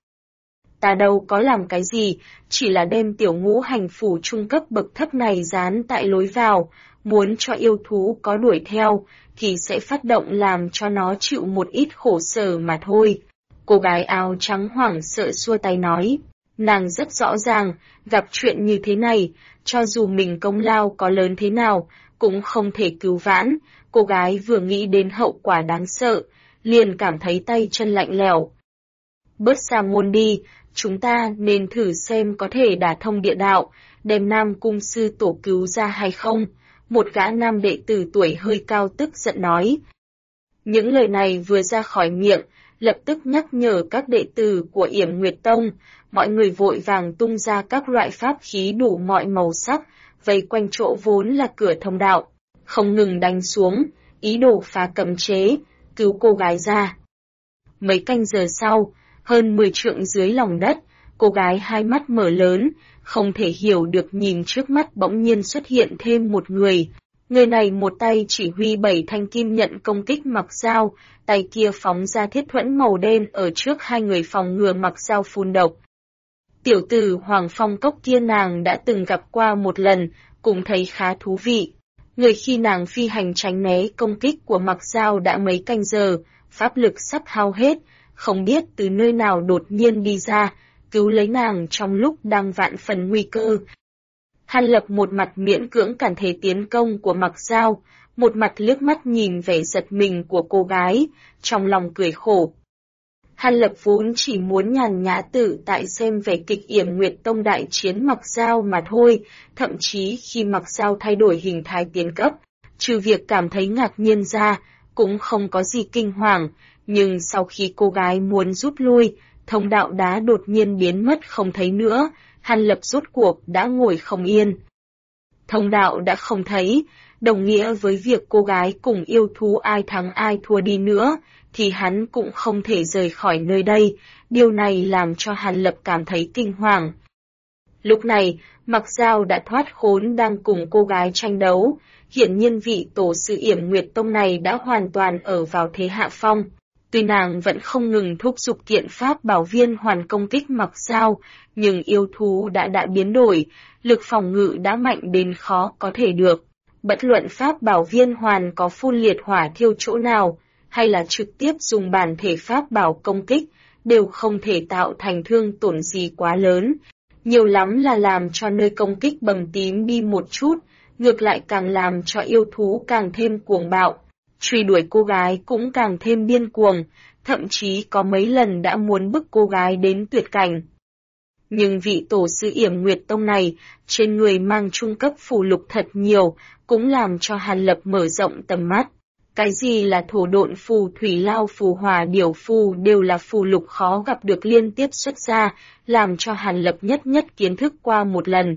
Ta đâu có làm cái gì, chỉ là đem tiểu ngũ hành phủ trung cấp bậc thấp này dán tại lối vào, muốn cho yêu thú có đuổi theo, thì sẽ phát động làm cho nó chịu một ít khổ sở mà thôi. Cô gái áo trắng hoảng sợ xua tay nói, nàng rất rõ ràng, gặp chuyện như thế này, cho dù mình công lao có lớn thế nào, cũng không thể cứu vãn. Cô gái vừa nghĩ đến hậu quả đáng sợ, liền cảm thấy tay chân lạnh lẽo. Bớt xa môn đi, chúng ta nên thử xem có thể đả thông địa đạo, đem Nam Cung sư tổ cứu ra hay không. Một gã nam đệ tử tuổi hơi cao tức giận nói. Những lời này vừa ra khỏi miệng, lập tức nhắc nhở các đệ tử của Yểm Nguyệt Tông, mọi người vội vàng tung ra các loại pháp khí đủ mọi màu sắc, vây quanh chỗ vốn là cửa thông đạo, không ngừng đánh xuống, ý đồ phá cấm chế, cứu cô gái ra. Mấy canh giờ sau, hơn 10 trượng dưới lòng đất, cô gái hai mắt mở lớn, không thể hiểu được nhìn trước mắt bỗng nhiên xuất hiện thêm một người. Người này một tay chỉ huy 7 thanh kim nhận công kích Mặc Dao, tay kia phóng ra thiết thuẫn màu đen ở trước hai người phòng ngừa Mặc Dao phun độc. Tiểu tử Hoàng Phong Cốc kia nàng đã từng gặp qua một lần, cũng thấy khá thú vị. Người khi nàng phi hành tránh né công kích của Mặc Dao đã mấy canh giờ, pháp lực sắp hao hết, không biết từ nơi nào đột nhiên đi ra, cứu lấy nàng trong lúc đang vạn phần nguy cơ. Hàn Lập một mặt miễn cưỡng cản thế tiến công của Mặc Dao, một mặt liếc mắt nhìn vẻ giật mình của cô gái, trong lòng cười khổ. Hàn Lập vốn chỉ muốn nhàn nhã tự tại xem vẻ kịch Yểm Nguyệt Tông đại chiến Mặc Dao mà thôi, thậm chí khi Mặc Dao thay đổi hình thái tiến cấp, trừ việc cảm thấy ngạc nhiên ra, cũng không có gì kinh hoàng, nhưng sau khi cô gái muốn rút lui, thông đạo đá đột nhiên biến mất không thấy nữa, Hàn Lập rốt cuộc đã ngồi không yên. Thông đạo đã không thấy, đồng nghĩa với việc cô gái cùng yêu thú ai thắng ai thua đi nữa, thì hắn cũng không thể rời khỏi nơi đây, điều này làm cho Hàn Lập cảm thấy kinh hoàng. Lúc này, Mặc Dao đã thoát khốn đang cùng cô gái tranh đấu, hiển nhiên vị tổ sư Yểm Nguyệt Tông này đã hoàn toàn ở vào thế hạ phong. Tuy nàng vẫn không ngừng thúc giục kiện pháp bảo viên hoàn công kích Mặc Dao, nhưng yêu thú đã biến đổi, lực phòng ngự đã mạnh đến khó có thể được. Bất luận pháp bảo viên hoàn có phun liệt hỏa thiêu chỗ nào, hay là trực tiếp dùng bản thể pháp bảo công kích, đều không thể tạo thành thương tổn gì quá lớn. Nhiều lắm là làm cho nơi công kích bầm tím đi một chút, ngược lại càng làm cho yêu thú càng thêm cuồng bạo. Truy đuổi cô gái cũng càng thêm điên cuồng, thậm chí có mấy lần đã muốn bức cô gái đến tuyệt cảnh. Nhưng vị tổ sư Yểm Nguyệt Tông này, trên người mang trung cấp phù lục thật nhiều, cũng làm cho Hàn Lập mở rộng tầm mắt. Cái gì là thổ độn phù, thủy lao phù, hỏa điểu phù đều là phù lục khó gặp được liên tiếp xuất ra, làm cho Hàn Lập nhất nhất kiến thức qua một lần.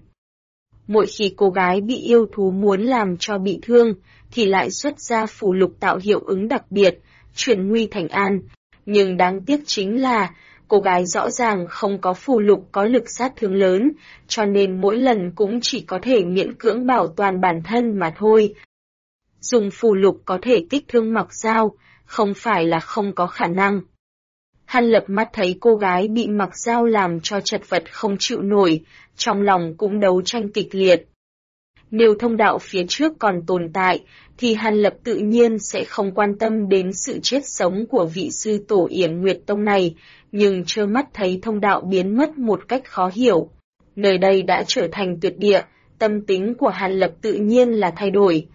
Mỗi khi cô gái bị yêu thú muốn làm cho bị thương, thì lại xuất ra phù lục tạo hiệu ứng đặc biệt, chuyển nguy thành an. Nhưng đáng tiếc chính là, cô gái rõ ràng không có phù lục có lực sát thương lớn, cho nên mỗi lần cũng chỉ có thể miễn cưỡng bảo toàn bản thân mà thôi. Dùng phù lục có thể kích thương Mặc Dao, không phải là không có khả năng. Hàn Lập mắt thấy cô gái bị Mặc Dao làm cho chật vật không chịu nổi, trong lòng cũng đấu tranh kịch liệt. Nếu thông đạo phía trước còn tồn tại, thì Hàn Lập tự nhiên sẽ không quan tâm đến sự chết sống của vị sư tổ Yểm Nguyệt Tông này, nhưng trơ mắt thấy thông đạo biến mất một cách khó hiểu. Nơi đây đã trở thành tuyệt địa, tâm tính của Hàn Lập tự nhiên là thay đổi.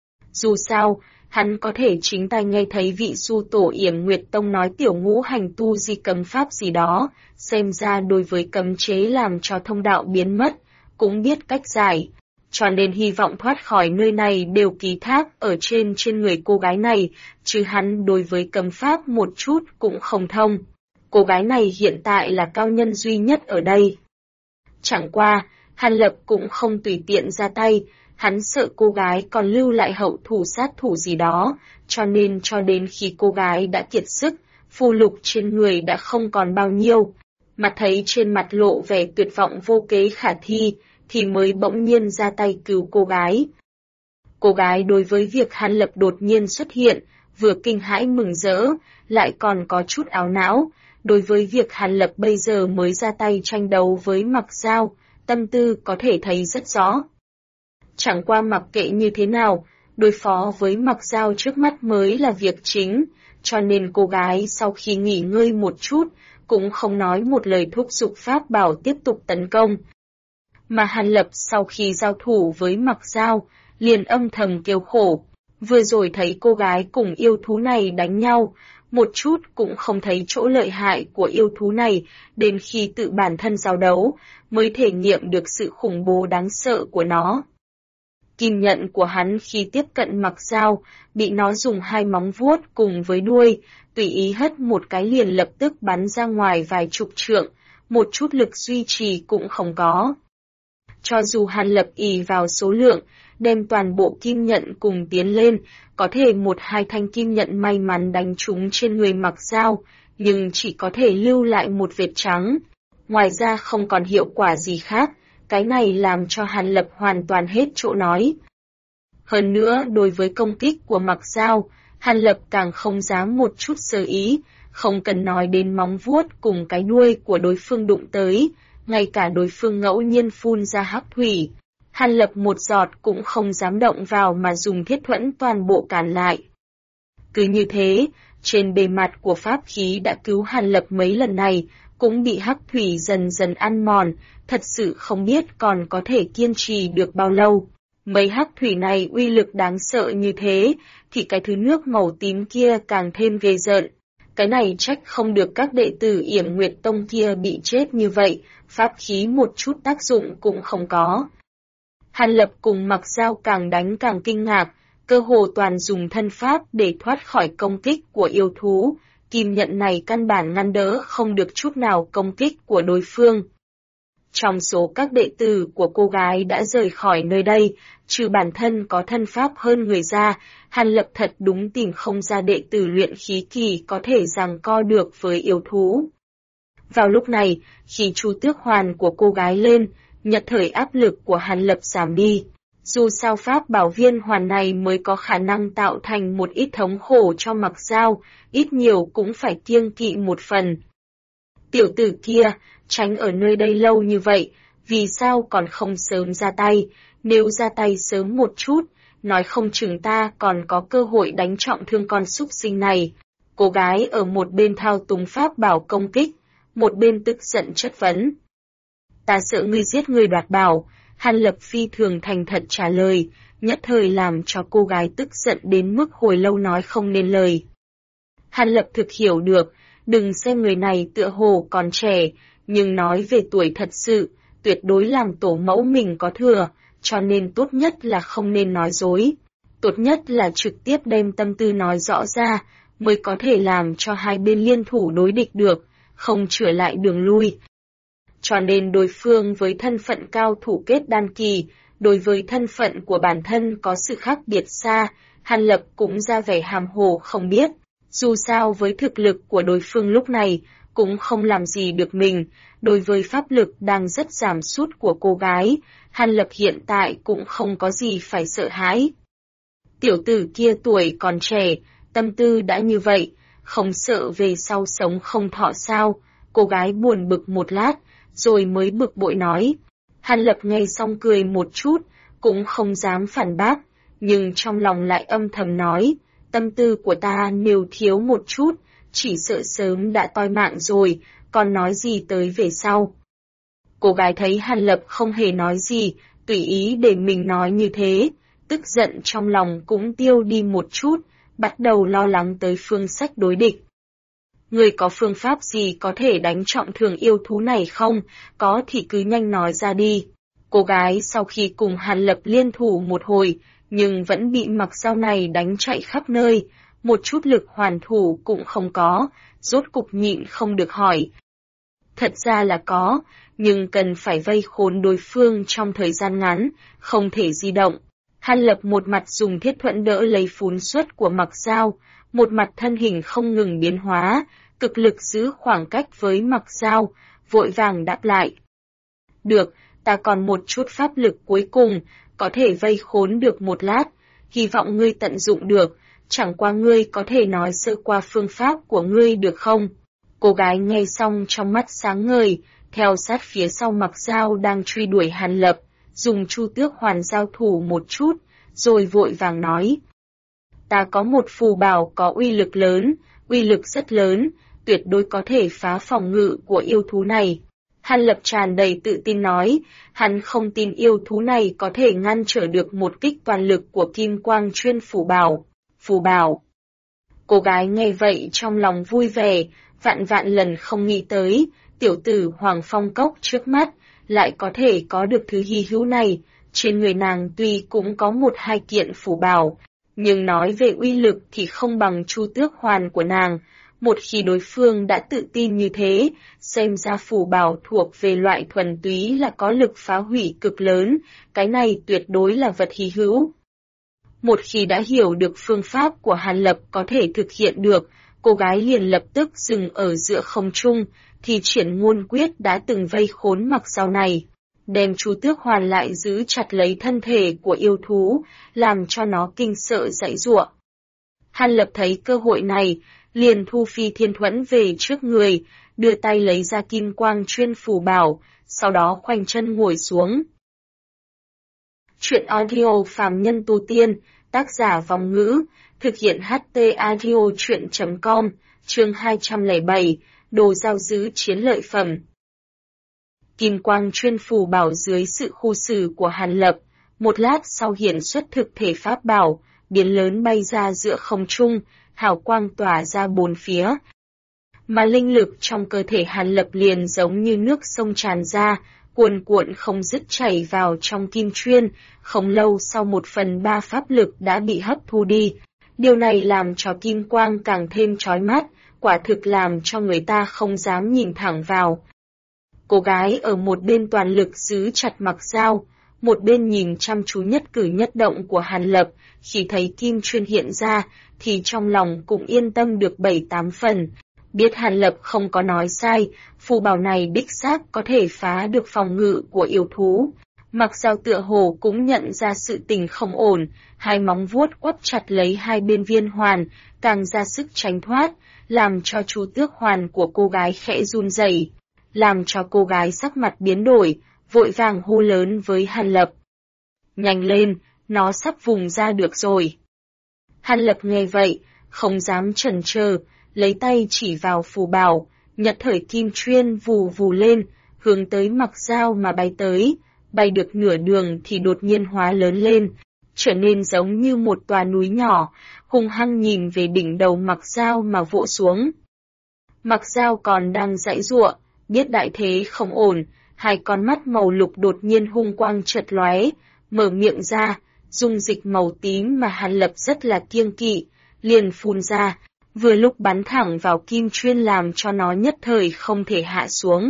Dù sao, hắn có thể chính tay nghe thấy vị sư tổ Yểm Nguyệt Tông nói tiểu ngũ hành tu di cấm pháp gì đó, xem ra đối với cấm chế làm cho thông đạo biến mất, cũng biết cách giải. Cho nên hy vọng thoát khỏi nơi này đều ký thác ở trên người cô gái này, chứ hắn đối với cấm pháp một chút cũng không thông. Cô gái này hiện tại là cao nhân duy nhất ở đây. Chẳng qua, Hàn Lập cũng không tùy tiện ra tay, hắn sợ cô gái còn lưu lại hậu thủ sát thủ gì đó, cho nên cho đến khi cô gái đã kiệt sức, phù lục trên người đã không còn bao nhiêu, mà thấy trên mặt lộ vẻ tuyệt vọng vô kế khả thi, thì mới bỗng nhiên ra tay cứu cô gái. Cô gái đối với việc Hàn Lập đột nhiên xuất hiện, vừa kinh hãi mừng rỡ, lại còn có chút áo não, đối với việc Hàn Lập bây giờ mới ra tay tranh đấu với Mặc Dao, tâm tư có thể thấy rất rõ. Chẳng qua mặc kệ như thế nào, đối phó với Mặc Dao trước mắt mới là việc chính, cho nên cô gái sau khi nghỉ ngơi một chút, cũng không nói một lời thúc giục pháp bảo tiếp tục tấn công. Mà Hàn Lập sau khi giao thủ với Mặc Dao, liền âm thầm kêu khổ, vừa rồi thấy cô gái cùng yêu thú này đánh nhau, một chút cũng không thấy chỗ lợi hại của yêu thú này, đến khi tự bản thân giao đấu, mới thể nghiệm được sự khủng bố đáng sợ của nó. Kim nhận của hắn khi tiếp cận Mặc Dao, bị nó dùng hai móng vuốt cùng với đuôi, tùy ý hất một cái liền lập tức bắn ra ngoài vài chục trượng, một chút lực duy trì cũng không có. Cho dù Hàn Lập ỷ vào số lượng, đem toàn bộ kim nhận cùng tiến lên, có thể một hai thanh kim nhận may mắn đánh trúng trên người Mặc Dao, nhưng chỉ có thể lưu lại một vệt trắng. Ngoài ra không còn hiệu quả gì khác, cái này làm cho Hàn Lập hoàn toàn hết chỗ nói. Hơn nữa đối với công kích của Mặc Dao, Hàn Lập càng không dám một chút sơ ý, không cần nói đến móng vuốt cùng cái đuôi của đối phương đụng tới, ngay cả đối phương ngẫu nhiên phun ra hắc thủy. Hàn Lập một giọt cũng không dám động vào mà dùng thiết thuẫn toàn bộ cản lại. Cứ như thế, trên bề mặt của pháp khí đã cứu Hàn Lập mấy lần này, cũng bị hắc thủy dần dần ăn mòn, thật sự không biết còn có thể kiên trì được bao lâu. Mấy hắc thủy này uy lực đáng sợ như thế, thì cái thứ nước màu tím kia càng thêm ghê rợn. Cái này trách không được các đệ tử Yểm Nguyệt Tông kia bị chết như vậy, pháp khí một chút tác dụng cũng không có. Hàn Lập cùng Mặc Dao càng đánh càng kinh ngạc, cơ hồ toàn dùng thân pháp để thoát khỏi công kích của yêu thú, kim nhận này căn bản ngăn đỡ không được chút nào công kích của đối phương. Trong số các đệ tử của cô gái đã rời khỏi nơi đây, trừ bản thân có thân pháp hơn người ra, Hàn Lập thật đúng tìm không ra đệ tử luyện khí kỳ có thể giằng co được với yêu thú. Vào lúc này, khi chu tước hoàn của cô gái lên, nhật thời áp lực của Hàn Lập giảm đi. Dù sao pháp bảo viên hoàn này mới có khả năng tạo thành một ít thống khổ cho Mặc Dao, ít nhiều cũng phải kiêng kỵ một phần. Tiểu tử kia, tránh ở nơi đây lâu như vậy, vì sao còn không sớm ra tay, nếu ra tay sớm một chút, nói không chừng ta còn có cơ hội đánh trọng thương con súc sinh này. Cô gái ở một bên thao túng pháp bảo công kích, một bên tức giận chất vấn. Ta sợ ngươi giết người đoạt bảo, Hàn Lập phi thường thành thật trả lời, nhất thời làm cho cô gái tức giận đến mức hồi lâu nói không nên lời. Hàn Lập thực hiểu được, đừng xem người này tựa hồ còn trẻ, nhưng nói về tuổi thật sự, tuyệt đối làm tổ mẫu mình có thừa, cho nên tốt nhất là không nên nói dối. Tốt nhất là trực tiếp đem tâm tư nói rõ ra, mới có thể làm cho hai bên liên thủ đối địch được, không trở lại đường lui. Cho nên đối phương với thân phận cao thủ kết đan kỳ, đối với thân phận của bản thân có sự khác biệt xa, Hàn Lập cũng ra vẻ hàm hồ không biết. Dù sao với thực lực của đối phương lúc này, cũng không làm gì được mình, đối với pháp lực đang rất giảm sút của cô gái, Hàn Lập hiện tại cũng không có gì phải sợ hãi. Tiểu tử kia tuổi còn trẻ, tâm tư đã như vậy, không sợ về sau sống không thọ sao, cô gái buồn bực một lát, rồi mới bực bội nói. Hàn Lập nghe xong cười một chút, cũng không dám phản bác, nhưng trong lòng lại âm thầm nói, tâm tư của ta nếu thiếu một chút, chỉ sợ sớm đã toi mạng rồi, còn nói gì tới về sau. Cô gái thấy Hàn Lập không hề nói gì, tùy ý để mình nói như thế, tức giận trong lòng cũng tiêu đi một chút, bắt đầu lo lắng tới phương sách đối địch. Người có phương pháp gì có thể đánh trọng thương yêu thú này không, có thì cứ nhanh nói ra đi. Cô gái sau khi cùng Hàn Lập liên thủ một hồi, nhưng vẫn bị Mặc Dao này đánh chạy khắp nơi, một chút lực hoàn thủ cũng không có, rốt cục nhịn không được hỏi. Thật ra là có, nhưng cần phải vây khốn đối phương trong thời gian ngắn, không thể di động. Hàn Lập một mặt dùng thiết thuẫn đỡ lấy phún xuất của Mặc Dao, một mặt thân hình không ngừng biến hóa, cực lực giữ khoảng cách với Mặc Dao, vội vàng đáp lại. Được, ta còn một chút pháp lực cuối cùng, có thể vây khốn được một lát, hy vọng ngươi tận dụng được, chẳng qua ngươi có thể nói sơ qua phương pháp của ngươi được không? Cô gái nghe xong trong mắt sáng ngời, theo sát phía sau Mặc Dao đang truy đuổi Hàn Lập, dùng Chu Tước Hoàn giao thủ một chút, rồi vội vàng nói. Ta có một phù bảo có uy lực lớn, uy lực rất lớn, tuyệt đối có thể phá phòng ngự của yêu thú này. Hàn Lập tràn đầy tự tin nói, hắn không tin yêu thú này có thể ngăn trở được một kích toàn lực của Kim Quang Chuyên phù bảo. Phù bảo. Cô gái nghe vậy trong lòng vui vẻ, vạn vạn lần không nghĩ tới, tiểu tử Hoàng Phong Cốc trước mắt, lại có thể có được thứ hy hữu này. Trên người nàng tuy cũng có một hai kiện phù bảo, nhưng nói về uy lực thì không bằng Chu Tước Hoàn của nàng. Một khi đối phương đã tự tin như thế, xem ra phù bảo thuộc về loại thuần túy là có lực phá hủy cực lớn, cái này tuyệt đối là vật hy hữu. Một khi đã hiểu được phương pháp của Hàn Lập có thể thực hiện được, cô gái liền lập tức dừng ở giữa không trung, thì triển ngôn quyết đã từng vây khốn Mặc Dao này, đem Chu Tước Hoàn lại giữ chặt lấy thân thể của yêu thú, làm cho nó kinh sợ giãy giụa. Hàn Lập thấy cơ hội này, liền thu phi thiên thuẫn về trước người, đưa tay lấy ra Kim Quang Chuyên phù bảo, sau đó khoanh chân ngồi xuống. Chuyện audio phàm nhân tu tiên, tác giả Vòng Ngữ, thực hiện HT audio chuyện.com, chương 207, đồ giao giữ chiến lợi phẩm. Kim Quang Chuyên phù bảo dưới sự khu xử của Hàn Lập, một lát sau hiển xuất thực thể pháp bảo, biến lớn bay ra giữa không trung, hào quang tỏa ra bốn phía. Mà linh lực trong cơ thể Hàn Lập liền giống như nước sông tràn ra, cuồn cuộn không dứt chảy vào trong kim chuyên, không lâu sau 1/3 pháp lực đã bị hấp thu đi. Điều này làm cho kim quang càng thêm chói mắt, quả thực làm cho người ta không dám nhìn thẳng vào. Cô gái ở một bên toàn lực giữ chặt Mặc Dao, một bên nhìn chăm chú nhất cử nhất động của Hàn Lập, khi thấy kim chuyên hiện ra, thì trong lòng cũng yên tâm được 7-8 phần. Biết Hàn Lập không có nói sai, phù bảo này đích xác có thể phá được phòng ngự của yêu thú. Mặc Dao tựa hồ cũng nhận ra sự tình không ổn, hai móng vuốt quắp chặt lấy hai bên viên hoàn, càng ra sức tránh thoát, làm cho Chu Tước Hoàn của cô gái khẽ run rẩy, làm cho cô gái sắc mặt biến đổi, vội vàng hô lớn với Hàn Lập. Nhanh lên, nó sắp vùng ra được rồi. Hàn Lập nghe vậy, không dám chần chờ, lấy tay chỉ vào phù bảo, nhật thời kim chuyên vù vù lên, hướng tới Mặc Dao mà bay tới, bay được nửa đường thì đột nhiên hóa lớn lên, trở nên giống như một tòa núi nhỏ, hung hăng nhìn về đỉnh đầu Mặc Dao mà vỗ xuống. Mặc Dao còn đang giãy giụa, biết đại thế không ổn, hai con mắt màu lục đột nhiên hung quang chợt lóe, mở miệng ra, dung dịch màu tím mà Hàn Lập rất là kiêng kỵ, liền phun ra, vừa lúc bắn thẳng vào kim chuyên làm cho nó nhất thời không thể hạ xuống.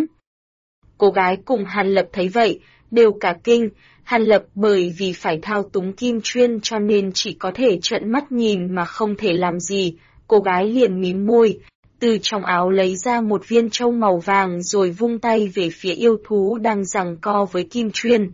Cô gái cùng Hàn Lập thấy vậy, đều cả kinh, Hàn Lập bởi vì phải thao túng kim chuyên cho nên chỉ có thể trợn mắt nhìn mà không thể làm gì, cô gái liền mím môi, từ trong áo lấy ra một viên châu màu vàng rồi vung tay về phía yêu thú đang giằng co với kim chuyên.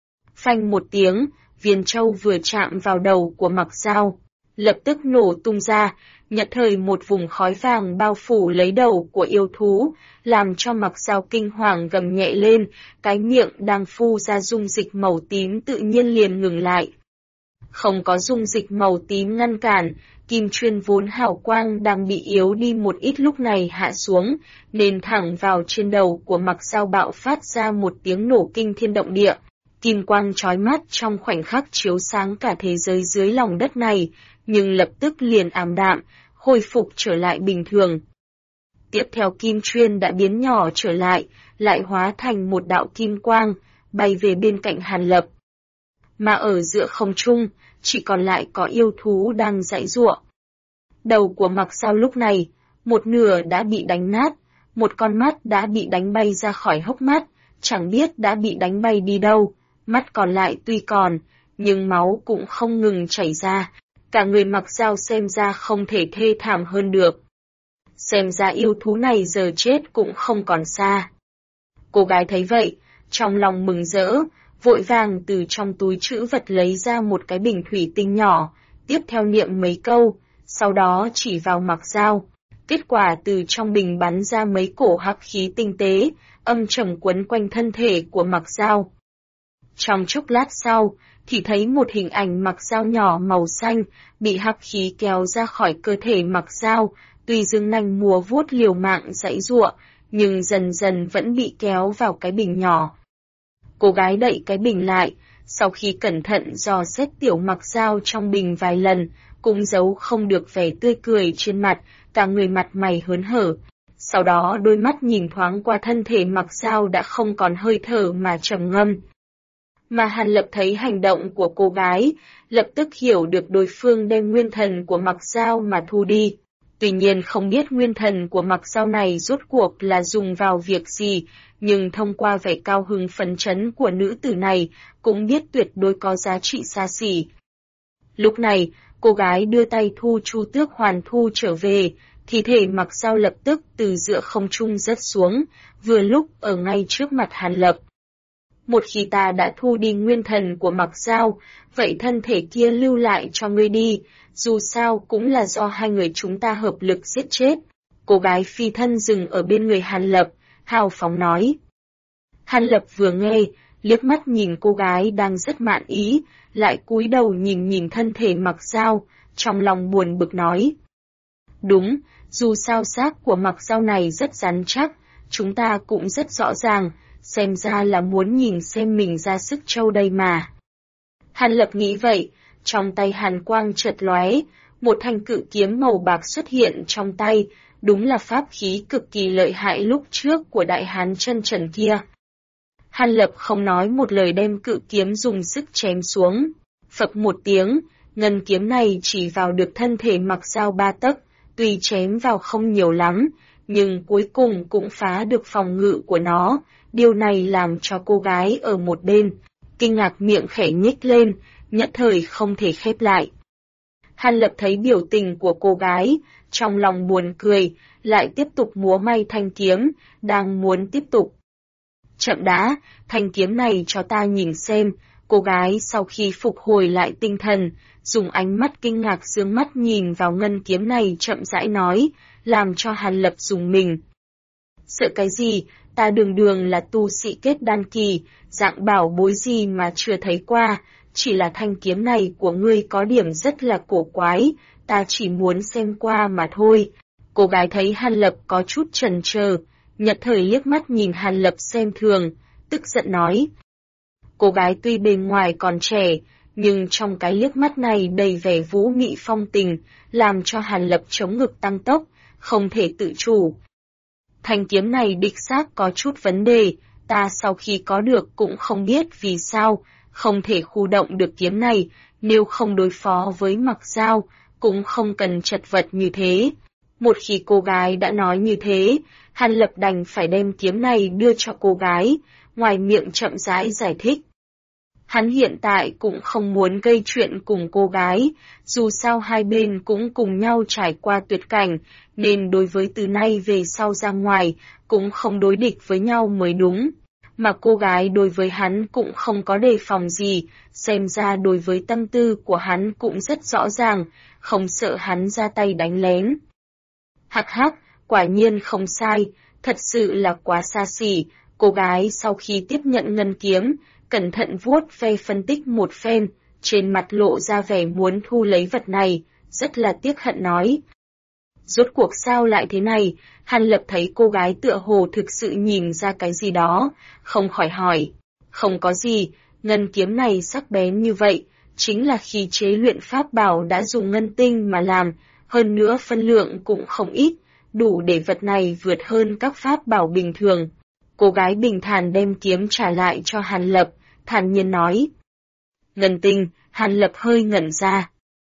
Phanh một tiếng, viên châu vừa chạm vào đầu của Mặc Dao, lập tức nổ tung ra, nhất thời một vùng khói vàng bao phủ lấy đầu của yêu thú, làm cho Mặc Dao kinh hoàng gầm nhẹ lên, cái miệng đang phu ra dung dịch màu tím tự nhiên liền ngừng lại. Không có dung dịch màu tím ngăn cản, kim chuyên vốn hào quang đang bị yếu đi một ít lúc này hạ xuống, nên thẳng vào trên đầu của Mặc Dao bạo phát ra một tiếng nổ kinh thiên động địa. Kim quang chói mắt trong khoảnh khắc chiếu sáng cả thế giới dưới lòng đất này, nhưng lập tức liền ảm đạm, khôi phục trở lại bình thường. Tiếp theo kim chuyên đã biến nhỏ trở lại hóa thành một đạo kim quang, bay về bên cạnh Hàn Lập. Mà ở giữa không trung, chỉ còn lại có yêu thú đang giãy giụa. Đầu của Mặc Dao lúc này, một nửa đã bị đánh nát, một con mắt đã bị đánh bay ra khỏi hốc mắt, chẳng biết đã bị đánh bay đi đâu, mắt còn lại tuy còn, nhưng máu cũng không ngừng chảy ra, cả người Mặc Dao xem ra không thể thê thảm hơn được. Xem ra yêu thú này giờ chết cũng không còn xa. Cô gái thấy vậy, trong lòng mừng rỡ, vội vàng từ trong túi trữ vật lấy ra một cái bình thủy tinh nhỏ, tiếp theo niệm mấy câu, sau đó chỉ vào Mặc Dao. Kết quả từ trong bình bắn ra mấy cổ hắc khí tinh tế, âm trầm quấn quanh thân thể của Mặc Dao. Trong chốc lát sau, thì thấy một hình ảnh Mặc Dao nhỏ màu xanh, bị hắc khí kéo ra khỏi cơ thể Mặc Dao, tuy dương nanh múa vuốt liều mạng giãy giụa, nhưng dần dần vẫn bị kéo vào cái bình nhỏ. Cô gái đậy cái bình lại, sau khi cẩn thận dò xét tiểu Mặc Dao trong bình vài lần, cũng giấu không được vẻ tươi cười trên mặt, cả người mặt mày hớn hở. Sau đó đôi mắt nhìn thoáng qua thân thể Mặc Dao đã không còn hơi thở mà trầm ngâm. Mà Hàn Lập thấy hành động của cô gái, lập tức hiểu được đối phương đem nguyên thần của Mặc Dao mà thu đi. Tuy nhiên không biết nguyên thần của Mặc Dao này rốt cuộc là dùng vào việc gì, nhưng thông qua vẻ cao hứng phấn chấn của nữ tử này, cũng biết tuyệt đối có giá trị xa xỉ. Lúc này, cô gái đưa tay thu chu tước hoàn thu trở về, thi thể Mặc Dao lập tức từ giữa không trung rớt xuống, vừa lúc ở ngay trước mặt Hàn Lập. Một khi ta đã thu đi nguyên thần của Mặc Dao, vậy thân thể kia lưu lại cho ngươi đi, dù sao cũng là do hai người chúng ta hợp lực giết chết. Cô gái phi thân dừng ở bên người Hàn Lập, hào phóng nói. Hàn Lập vừa nghe, liếc mắt nhìn cô gái đang rất mạn ý, lại cúi đầu nhìn thân thể Mặc Dao, trong lòng buồn bực nói. Đúng, dù sao xác của Mặc Dao này rất rắn chắc, chúng ta cũng rất rõ ràng, xem ra là muốn nhìn xem mình ra sức trâu đây mà. Hàn Lập nghĩ vậy, trong tay hàn quang chợt lóe, một thanh cự kiếm màu bạc xuất hiện trong tay, đúng là pháp khí cực kỳ lợi hại lúc trước của đại hán chân trần kia. Hàn Lập không nói một lời đem cự kiếm dùng sức chém xuống, phập một tiếng, ngân kiếm này chỉ vào được thân thể Mặc Dao 3 tấc, tuy chém vào không nhiều lắm, nhưng cuối cùng cũng phá được phòng ngự của nó. Điều này làm cho cô gái ở một bên, kinh ngạc miệng khẽ nhếch lên, nhất thời không thể khép lại. Hàn Lập thấy biểu tình của cô gái, trong lòng buồn cười, lại tiếp tục múa may thanh kiếm, đang muốn tiếp tục. Chậm đã, thanh kiếm này cho ta nhìn xem, cô gái sau khi phục hồi lại tinh thần, dùng ánh mắt kinh ngạc dương mắt nhìn vào ngân kiếm này chậm rãi nói, làm cho Hàn Lập rùng mình. Sợ cái gì? Ta đường là tu sĩ kết đan kỳ, dạng bảo bối gì mà chưa thấy qua, chỉ là thanh kiếm này của ngươi có điểm rất là cổ quái, ta chỉ muốn xem qua mà thôi. Cô gái thấy Hàn Lập có chút chần chờ, nhất thời liếc mắt nhìn Hàn Lập xem thường, tức giận nói. Cô gái tuy bề ngoài còn trẻ, nhưng trong cái liếc mắt này đầy vẻ vũ mị phong tình, làm cho Hàn Lập chống ngực tăng tốc, không thể tự chủ. Thanh kiếm này đích xác có chút vấn đề, ta sau khi có được cũng không biết vì sao, không thể khu động được kiếm này, nếu không đối phó với Mặc Dao, cũng không cần chật vật như thế. Một khi cô gái đã nói như thế, Hàn Lập đành phải đem kiếm này đưa cho cô gái, ngoài miệng chậm rãi giải thích. Hắn hiện tại cũng không muốn gây chuyện cùng cô gái, dù sao hai bên cũng cùng nhau trải qua tuyệt cảnh, nên đối với từ nay về sau ra ngoài, cũng không đối địch với nhau mới đúng. Mà cô gái đối với hắn cũng không có đề phòng gì, xem ra đối với tâm tư của hắn cũng rất rõ ràng, không sợ hắn ra tay đánh lén. Hắc hắc, quả nhiên không sai, thật sự là quá xa xỉ. Cô gái sau khi tiếp nhận ngân kiếm, cẩn thận vuốt ve phân tích một phen, trên mặt lộ ra vẻ muốn thu lấy vật này, rất là tiếc hận nói. Rốt cuộc sao lại thế này? Hàn Lập thấy cô gái tựa hồ thực sự nhìn ra cái gì đó, không khỏi hỏi. Không có gì, ngân kiếm này sắc bén như vậy, chính là khi chế luyện pháp bảo đã dùng ngân tinh mà làm, hơn nữa phân lượng cũng không ít, đủ để vật này vượt hơn các pháp bảo bình thường. Cô gái bình thản đem kiếm trả lại cho Hàn Lập, thản nhiên nói. Ngân tinh, Hàn Lập hơi ngẩn ra.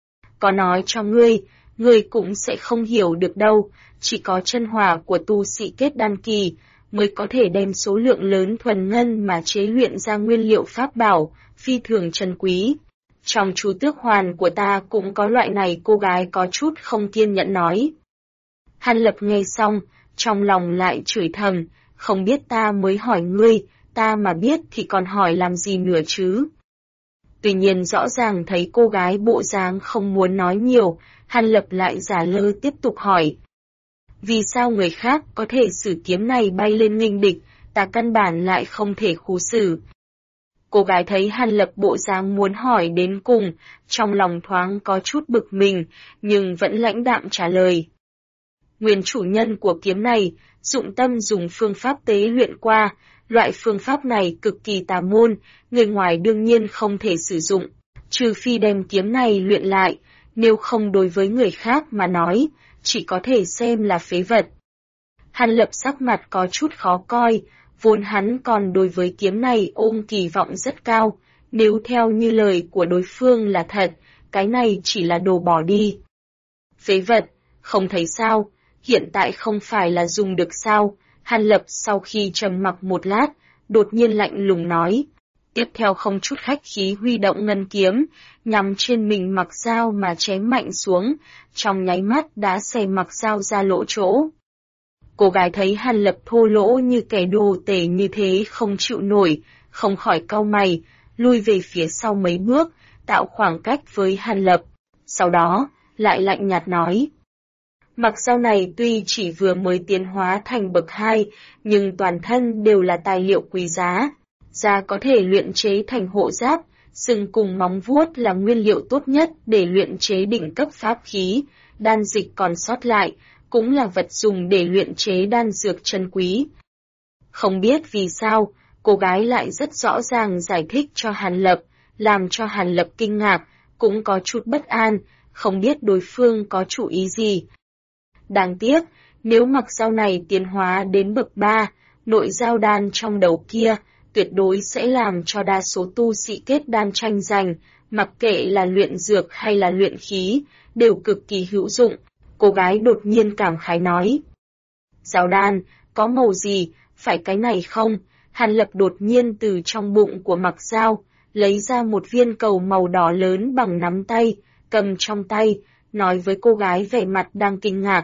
Có nói cho ngươi cũng sẽ không hiểu được đâu, chỉ có chân hỏa của tu sĩ kết đan kỳ mới có thể đem số lượng lớn thuần ngân mà chế luyện ra nguyên liệu pháp bảo, phi thường trân quý. Trong chú tước hoàn của ta cũng có loại này, cô gái có chút không kiên nhẫn nói. Hàn Lập nghe xong, trong lòng lại chửi thầm, không biết ta mới hỏi ngươi, ta mà biết thì còn hỏi làm gì nữa chứ. Tuy nhiên rõ ràng thấy cô gái bộ dáng không muốn nói nhiều, Hàn Lập lại giả lơ tiếp tục hỏi. Vì sao người khác có thể sử kiếm này bay lên nghênh địch, ta căn bản lại không thể khu xử. Cô gái thấy Hàn Lập bộ dáng muốn hỏi đến cùng, trong lòng thoáng có chút bực mình, nhưng vẫn lãnh đạm trả lời. Nguyên chủ nhân của kiếm này, dụng tâm dùng phương pháp tế luyện qua, loại phương pháp này cực kỳ tà môn, người ngoài đương nhiên không thể sử dụng, trừ phi đem kiếm này luyện lại, nếu không đối với người khác mà nói, chỉ có thể xem là phế vật. Hàn Lập sắc mặt có chút khó coi, vốn hắn còn đối với kiếm này ôm kỳ vọng rất cao, nếu theo như lời của đối phương là thật, cái này chỉ là đồ bỏ đi. Phế vật, không thấy sao, hiện tại không phải là dùng được sao? Hàn Lập sau khi trầm mặc một lát, đột nhiên lạnh lùng nói. Tiếp theo không chút khách khí huy động ngân kiếm, nhằm trên mình Mặc Dao mà chém mạnh xuống, trong nháy mắt đã xẻ Mặc Dao ra lỗ chỗ. Cô gái thấy Hàn Lập thô lỗ như kẻ đồ tể như thế không chịu nổi, không khỏi cau mày, lui về phía sau mấy bước, tạo khoảng cách với Hàn Lập. Sau đó, lại lạnh nhạt nói. Mặc Dao này tuy chỉ vừa mới tiến hóa thành bậc 2, nhưng toàn thân đều là tài liệu quý giá. Da có thể luyện chế thành hộ giáp, sừng cùng móng vuốt là nguyên liệu tốt nhất để luyện chế đỉnh cấp pháp khí, đan dịch còn sót lại, cũng là vật dùng để luyện chế đan dược chân quý. Không biết vì sao, cô gái lại rất rõ ràng giải thích cho Hàn Lập, làm cho Hàn Lập kinh ngạc, cũng có chút bất an, không biết đối phương có chủ ý gì. Đáng tiếc, nếu Mặc Dao này tiến hóa đến bậc 3, nội giao đan trong đầu kia, tuyệt đối sẽ làm cho đa số tu sĩ kết đan tranh giành, mặc kệ là luyện dược hay là luyện khí, đều cực kỳ hữu dụng. Cô gái đột nhiên cảm khái nói. Giao đan, có màu gì, phải cái này không? Hàn Lập đột nhiên từ trong bụng của Mặc Dao, lấy ra một viên cầu màu đỏ lớn bằng nắm tay, cầm trong tay, nói với cô gái vẻ mặt đang kinh ngạc.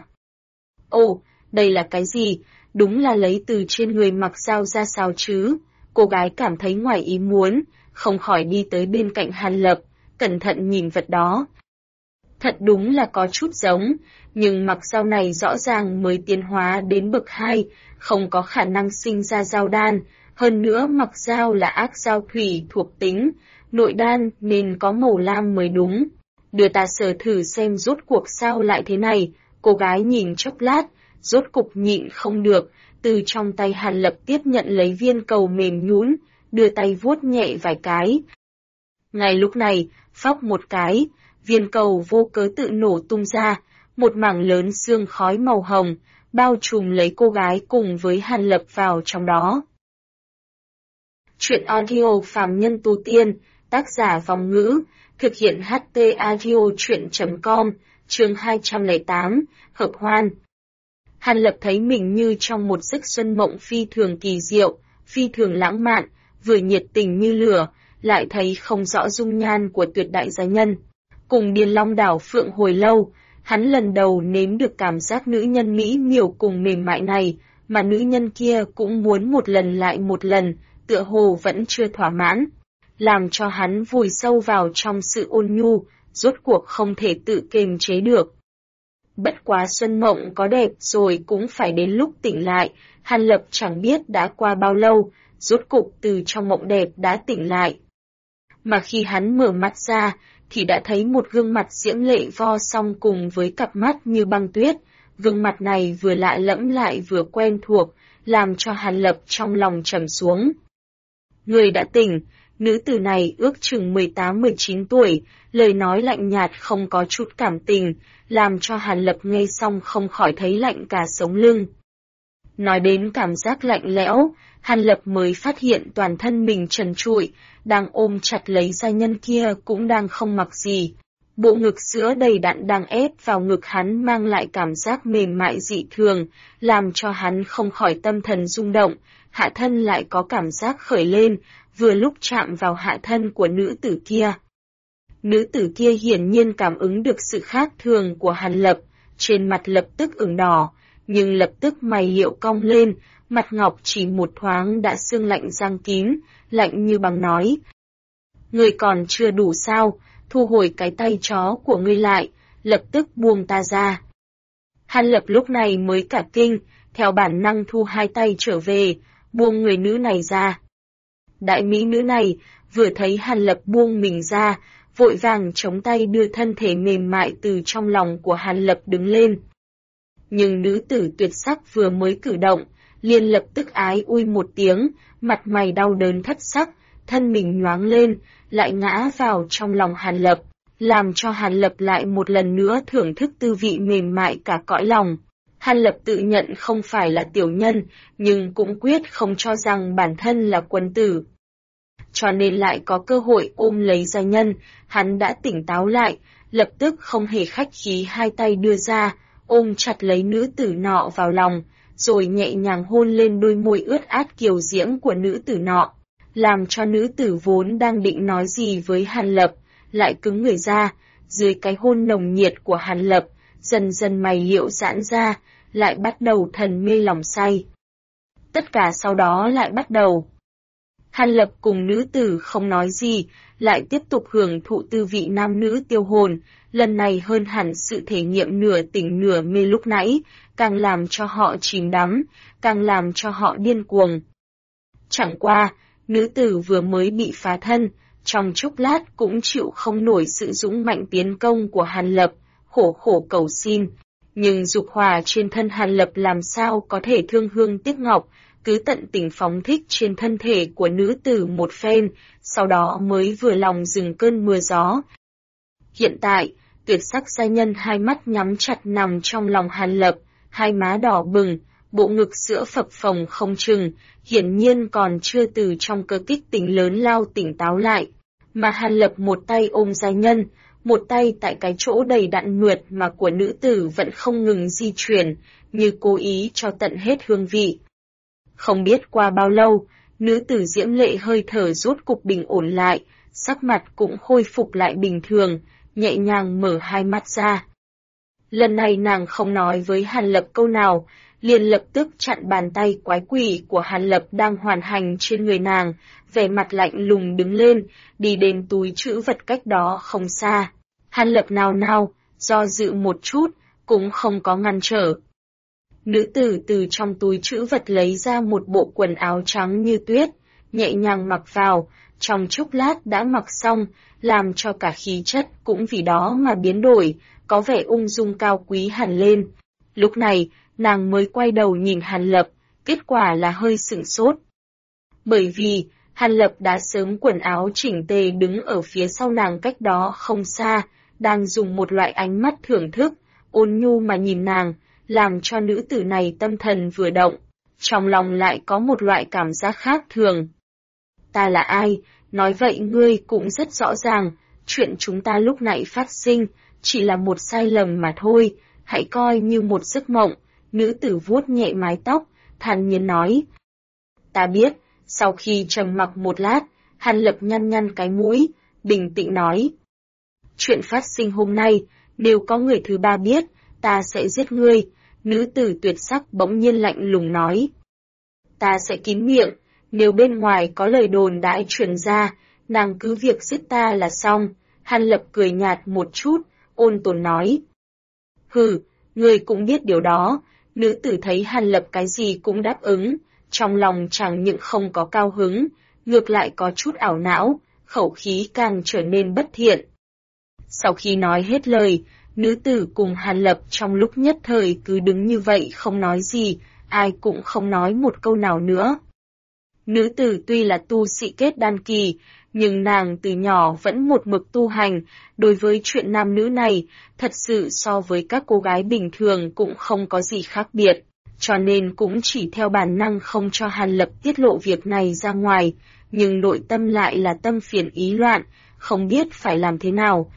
Ồ, đây là cái gì? Đúng là lấy từ trên người Mặc Dao ra sao chứ? Cô gái cảm thấy ngoài ý muốn, không khỏi đi tới bên cạnh Hàn Lập, cẩn thận nhìn vật đó. Thật đúng là có chút giống, nhưng Mặc Dao này rõ ràng mới tiến hóa đến bậc 2, không có khả năng sinh ra giao đan, hơn nữa Mặc Dao là ác giao thủy thuộc tính, nội đan nên có màu lam mới đúng. Đưa ta sờ thử xem rốt cuộc sao lại thế này, cô gái nhìn chốc lát, rốt cục nhịn không được, từ trong tay Hàn Lập tiếp nhận lấy viên cầu mềm nhũn, đưa tay vuốt nhẹ vài cái. Ngay lúc này, phóc một cái, viên cầu vô cớ tự nổ tung ra, một mảng lớn sương khói màu hồng, bao trùm lấy cô gái cùng với Hàn Lập vào trong đó. Truyện audio Phàm Nhân Tu Tiên, tác giả Vòng Ngữ, thực hiện HT Audio Truyện.com, chương 208, Hợp Hoan. Hàn Lập thấy mình như trong một giấc xuân mộng phi thường kỳ diệu, phi thường lãng mạn, vừa nhiệt tình như lửa, lại thấy không rõ dung nhan của tuyệt đại gia nhân. Cùng Điền Long đảo phượng hồi lâu, hắn lần đầu nếm được cảm giác nữ nhân mỹ miều cùng mềm mại này, mà nữ nhân kia cũng muốn một lần lại một lần, tựa hồ vẫn chưa thỏa mãn, làm cho hắn vùi sâu vào trong sự ôn nhu, rốt cuộc không thể tự kiềm chế được. Bất quá xuân mộng có đẹp rồi cũng phải đến lúc tỉnh lại, Hàn Lập chẳng biết đã qua bao lâu, rốt cục từ trong mộng đẹp đã tỉnh lại. Mà khi hắn mở mắt ra, thì đã thấy một gương mặt diễm lệ vo song cùng với cặp mắt như băng tuyết, gương mặt này vừa lạ lẫm lại vừa quen thuộc, làm cho Hàn Lập trong lòng trầm xuống. Người đã tỉnh, nữ tử này ước chừng 18-19 tuổi, lời nói lạnh nhạt không có chút cảm tình, làm cho Hàn Lập nghe xong không khỏi thấy lạnh cả sống lưng. Nói đến cảm giác lạnh lẽo, Hàn Lập mới phát hiện toàn thân mình trần trụi, đang ôm chặt lấy gia nhân kia cũng đang không mặc gì. Bộ ngực sữa đầy đặn đang ép vào ngực hắn mang lại cảm giác mềm mại dị thường, làm cho hắn không khỏi tâm thần rung động, hạ thân lại có cảm giác khởi lên, vừa lúc chạm vào hạ thân của nữ tử kia. Nữ tử kia hiển nhiên cảm ứng được sự khác thường của Hàn Lập, trên mặt lập tức ửng đỏ, nhưng lập tức mày liễu cong lên, mặt ngọc chỉ một thoáng đã sương lạnh giăng kín, lạnh như băng nói. Ngươi còn chưa đủ sao, thu hồi cái tay chó của ngươi lại, lập tức buông ta ra. Hàn Lập lúc này mới cả kinh, theo bản năng thu hai tay trở về, buông người nữ này ra. Đại mỹ nữ này, vừa thấy Hàn Lập buông mình ra, vội vàng chống tay đưa thân thể mềm mại từ trong lòng của Hàn Lập đứng lên. Nhưng nữ tử tuyệt sắc vừa mới cử động, liền lập tức ái ui một tiếng, mặt mày đau đớn thất sắc, thân mình nhoáng lên, lại ngã vào trong lòng Hàn Lập, làm cho Hàn Lập lại một lần nữa thưởng thức tư vị mềm mại cả cõi lòng. Hàn Lập tự nhận không phải là tiểu nhân, nhưng cũng quyết không cho rằng bản thân là quân tử. Cho nên lại có cơ hội ôm lấy gia nhân, hắn đã tỉnh táo lại, lập tức không hề khách khí hai tay đưa ra, ôm chặt lấy nữ tử nọ vào lòng, rồi nhẹ nhàng hôn lên đôi môi ướt át kiều diễm của nữ tử nọ, làm cho nữ tử vốn đang định nói gì với Hàn Lập, lại cứng người ra, dưới cái hôn nồng nhiệt của Hàn Lập, dần dần mày liễu giãn ra, lại bắt đầu thần mê lòng say. Tất cả sau đó lại bắt đầu. Hàn Lập cùng nữ tử không nói gì, lại tiếp tục hưởng thụ tư vị nam nữ tiêu hồn, lần này hơn hẳn sự thể nghiệm nửa tỉnh nửa mê lúc nãy, càng làm cho họ chìm đắm, càng làm cho họ điên cuồng. Chẳng qua, nữ tử vừa mới bị phá thân, trong chốc lát cũng chịu không nổi sự dũng mạnh tiến công của Hàn Lập, khổ khổ cầu xin. Nhưng dục hỏa trên thân Hàn Lập làm sao có thể thương hương tiếc ngọc, cứ tận tình phóng thích trên thân thể của nữ tử một phen, sau đó mới vừa lòng dừng cơn mưa gió. Hiện tại, tuyệt sắc gia nhân hai mắt nhắm chặt nằm trong lòng Hàn Lập, hai má đỏ bừng, bộ ngực sữa phập phồng không chừng, hiển nhiên còn chưa từ trong cơ kích tình lớn lao tỉnh táo lại. Mà Hàn Lập một tay ôm gia nhân, một tay tại cái chỗ đầy đặn mượt mà của nữ tử vẫn không ngừng di chuyển, như cố ý cho tận hết hương vị. Không biết qua bao lâu, nữ tử diễm lệ hơi thở rốt cục bình ổn lại, sắc mặt cũng khôi phục lại bình thường, nhẹ nhàng mở hai mắt ra. Lần này nàng không nói với Hàn Lập câu nào, liền lập tức chặn bàn tay quái quỷ của Hàn Lập đang hoàn hành trên người nàng, vẻ mặt lạnh lùng đứng lên, đi đến túi trữ vật cách đó không xa. Hàn Lập nào nào, do dự một chút, cũng không có ngăn trở. Nữ tử từ trong túi trữ vật lấy ra một bộ quần áo trắng như tuyết, nhẹ nhàng mặc vào, trong chốc lát đã mặc xong, làm cho cả khí chất cũng vì đó mà biến đổi, có vẻ ung dung cao quý hẳn lên. Lúc này, nàng mới quay đầu nhìn Hàn Lập, kết quả là hơi sửng sốt. Bởi vì, Hàn Lập đã sớm quần áo chỉnh tề đứng ở phía sau nàng cách đó không xa, đang dùng một loại ánh mắt thưởng thức, ôn nhu mà nhìn nàng, làm cho nữ tử này tâm thần vừa động, trong lòng lại có một loại cảm giác khác thường. Ta là ai? Nói vậy ngươi cũng rất rõ ràng, chuyện chúng ta lúc nãy phát sinh, chỉ là một sai lầm mà thôi, hãy coi như một giấc mộng. Nữ tử vuốt nhẹ mái tóc, thản nhiên nói. Ta biết. Sau khi trầm mặc một lát, Hàn Lập nhăn nhăn cái mũi, bình tĩnh nói. Chuyện phát sinh hôm nay, nếu có người thứ ba biết, ta sẽ giết ngươi. Nữ tử tuyệt sắc bỗng nhiên lạnh lùng nói. Ta sẽ kín miệng, nếu bên ngoài có lời đồn đãi truyền ra, nàng cứ việc giết ta là xong. Hàn Lập cười nhạt một chút, ôn tồn nói. Hừ, ngươi cũng biết điều đó. Nữ tử thấy Hàn Lập cái gì cũng đáp ứng, trong lòng chẳng những không có cao hứng, ngược lại có chút ảo não, khẩu khí càng trở nên bất thiện. Sau khi nói hết lời, nữ tử cùng Hàn Lập trong lúc nhất thời cứ đứng như vậy không nói gì, ai cũng không nói một câu nào nữa. Nữ tử tuy là tu sĩ kết đan kỳ, nhưng nàng từ nhỏ vẫn một mực tu hành, đối với chuyện nam nữ này, thật sự so với các cô gái bình thường cũng không có gì khác biệt, cho nên cũng chỉ theo bản năng không cho Hàn Lập tiết lộ việc này ra ngoài, nhưng nội tâm lại là tâm phiền ý loạn, không biết phải làm thế nào.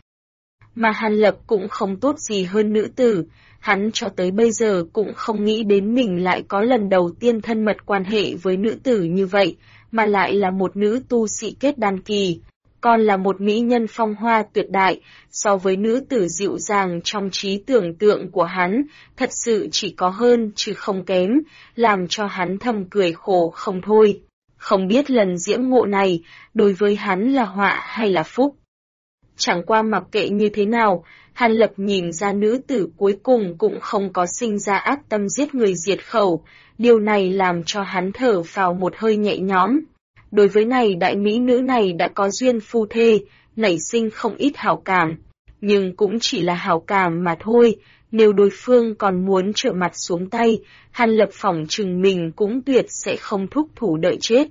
Mà Hàn Lập cũng không tốt gì hơn nữ tử, hắn cho tới bây giờ cũng không nghĩ đến mình lại có lần đầu tiên thân mật quan hệ với nữ tử như vậy, mà lại là một nữ tu sĩ kết đan kỳ, còn là một mỹ nhân phong hoa tuyệt đại, so với nữ tử dịu dàng trong trí tưởng tượng của hắn, thật sự chỉ có hơn chứ không kém, làm cho hắn thầm cười khổ không thôi. Không biết lần diễm ngộ này, đối với hắn là họa hay là phúc. Chẳng qua mặc kệ như thế nào, Hàn Lập nhìn ra nữ tử cuối cùng cũng không có sinh ra ác tâm giết người diệt khẩu, điều này làm cho hắn thở phào một hơi nhẹ nhõm. Đối với này đại mỹ nữ này đã có duyên phu thê, nảy sinh không ít hảo cảm, nhưng cũng chỉ là hảo cảm mà thôi, nếu đối phương còn muốn trở mặt xuống tay, Hàn Lập phỏng chừng mình cũng tuyệt sẽ không thúc thủ đợi chết.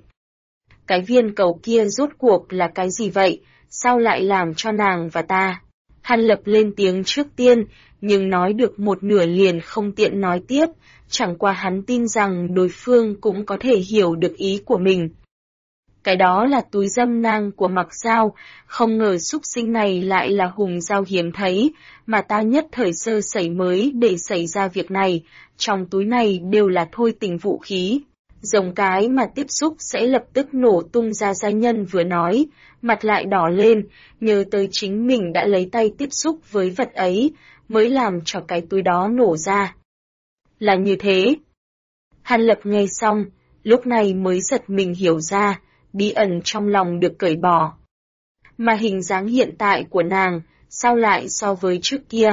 Cái viên cầu kia rốt cuộc là cái gì vậy? Sao lại làm cho nàng và ta? Hàn Lập lên tiếng trước tiên, nhưng nói được một nửa liền không tiện nói tiếp, chẳng qua hắn tin rằng đối phương cũng có thể hiểu được ý của mình. Cái đó là túi dâm nang của Mặc Giao, không ngờ súc sinh này lại là hùng giao hiếm thấy, mà ta nhất thời sơ sẩy mới để xảy ra việc này, trong túi này đều là thôi tình vũ khí. Giống cái mà tiếp xúc sẽ lập tức nổ tung ra. Gia nhân vừa nói, mặt lại đỏ lên, nhớ tới chính mình đã lấy tay tiếp xúc với vật ấy, mới làm cho cái túi đó nổ ra. Là như thế. Hàn Lập nghe xong, lúc này mới giật mình hiểu ra, bí ẩn trong lòng được cởi bỏ. Mà hình dáng hiện tại của nàng, sao lại so với trước kia?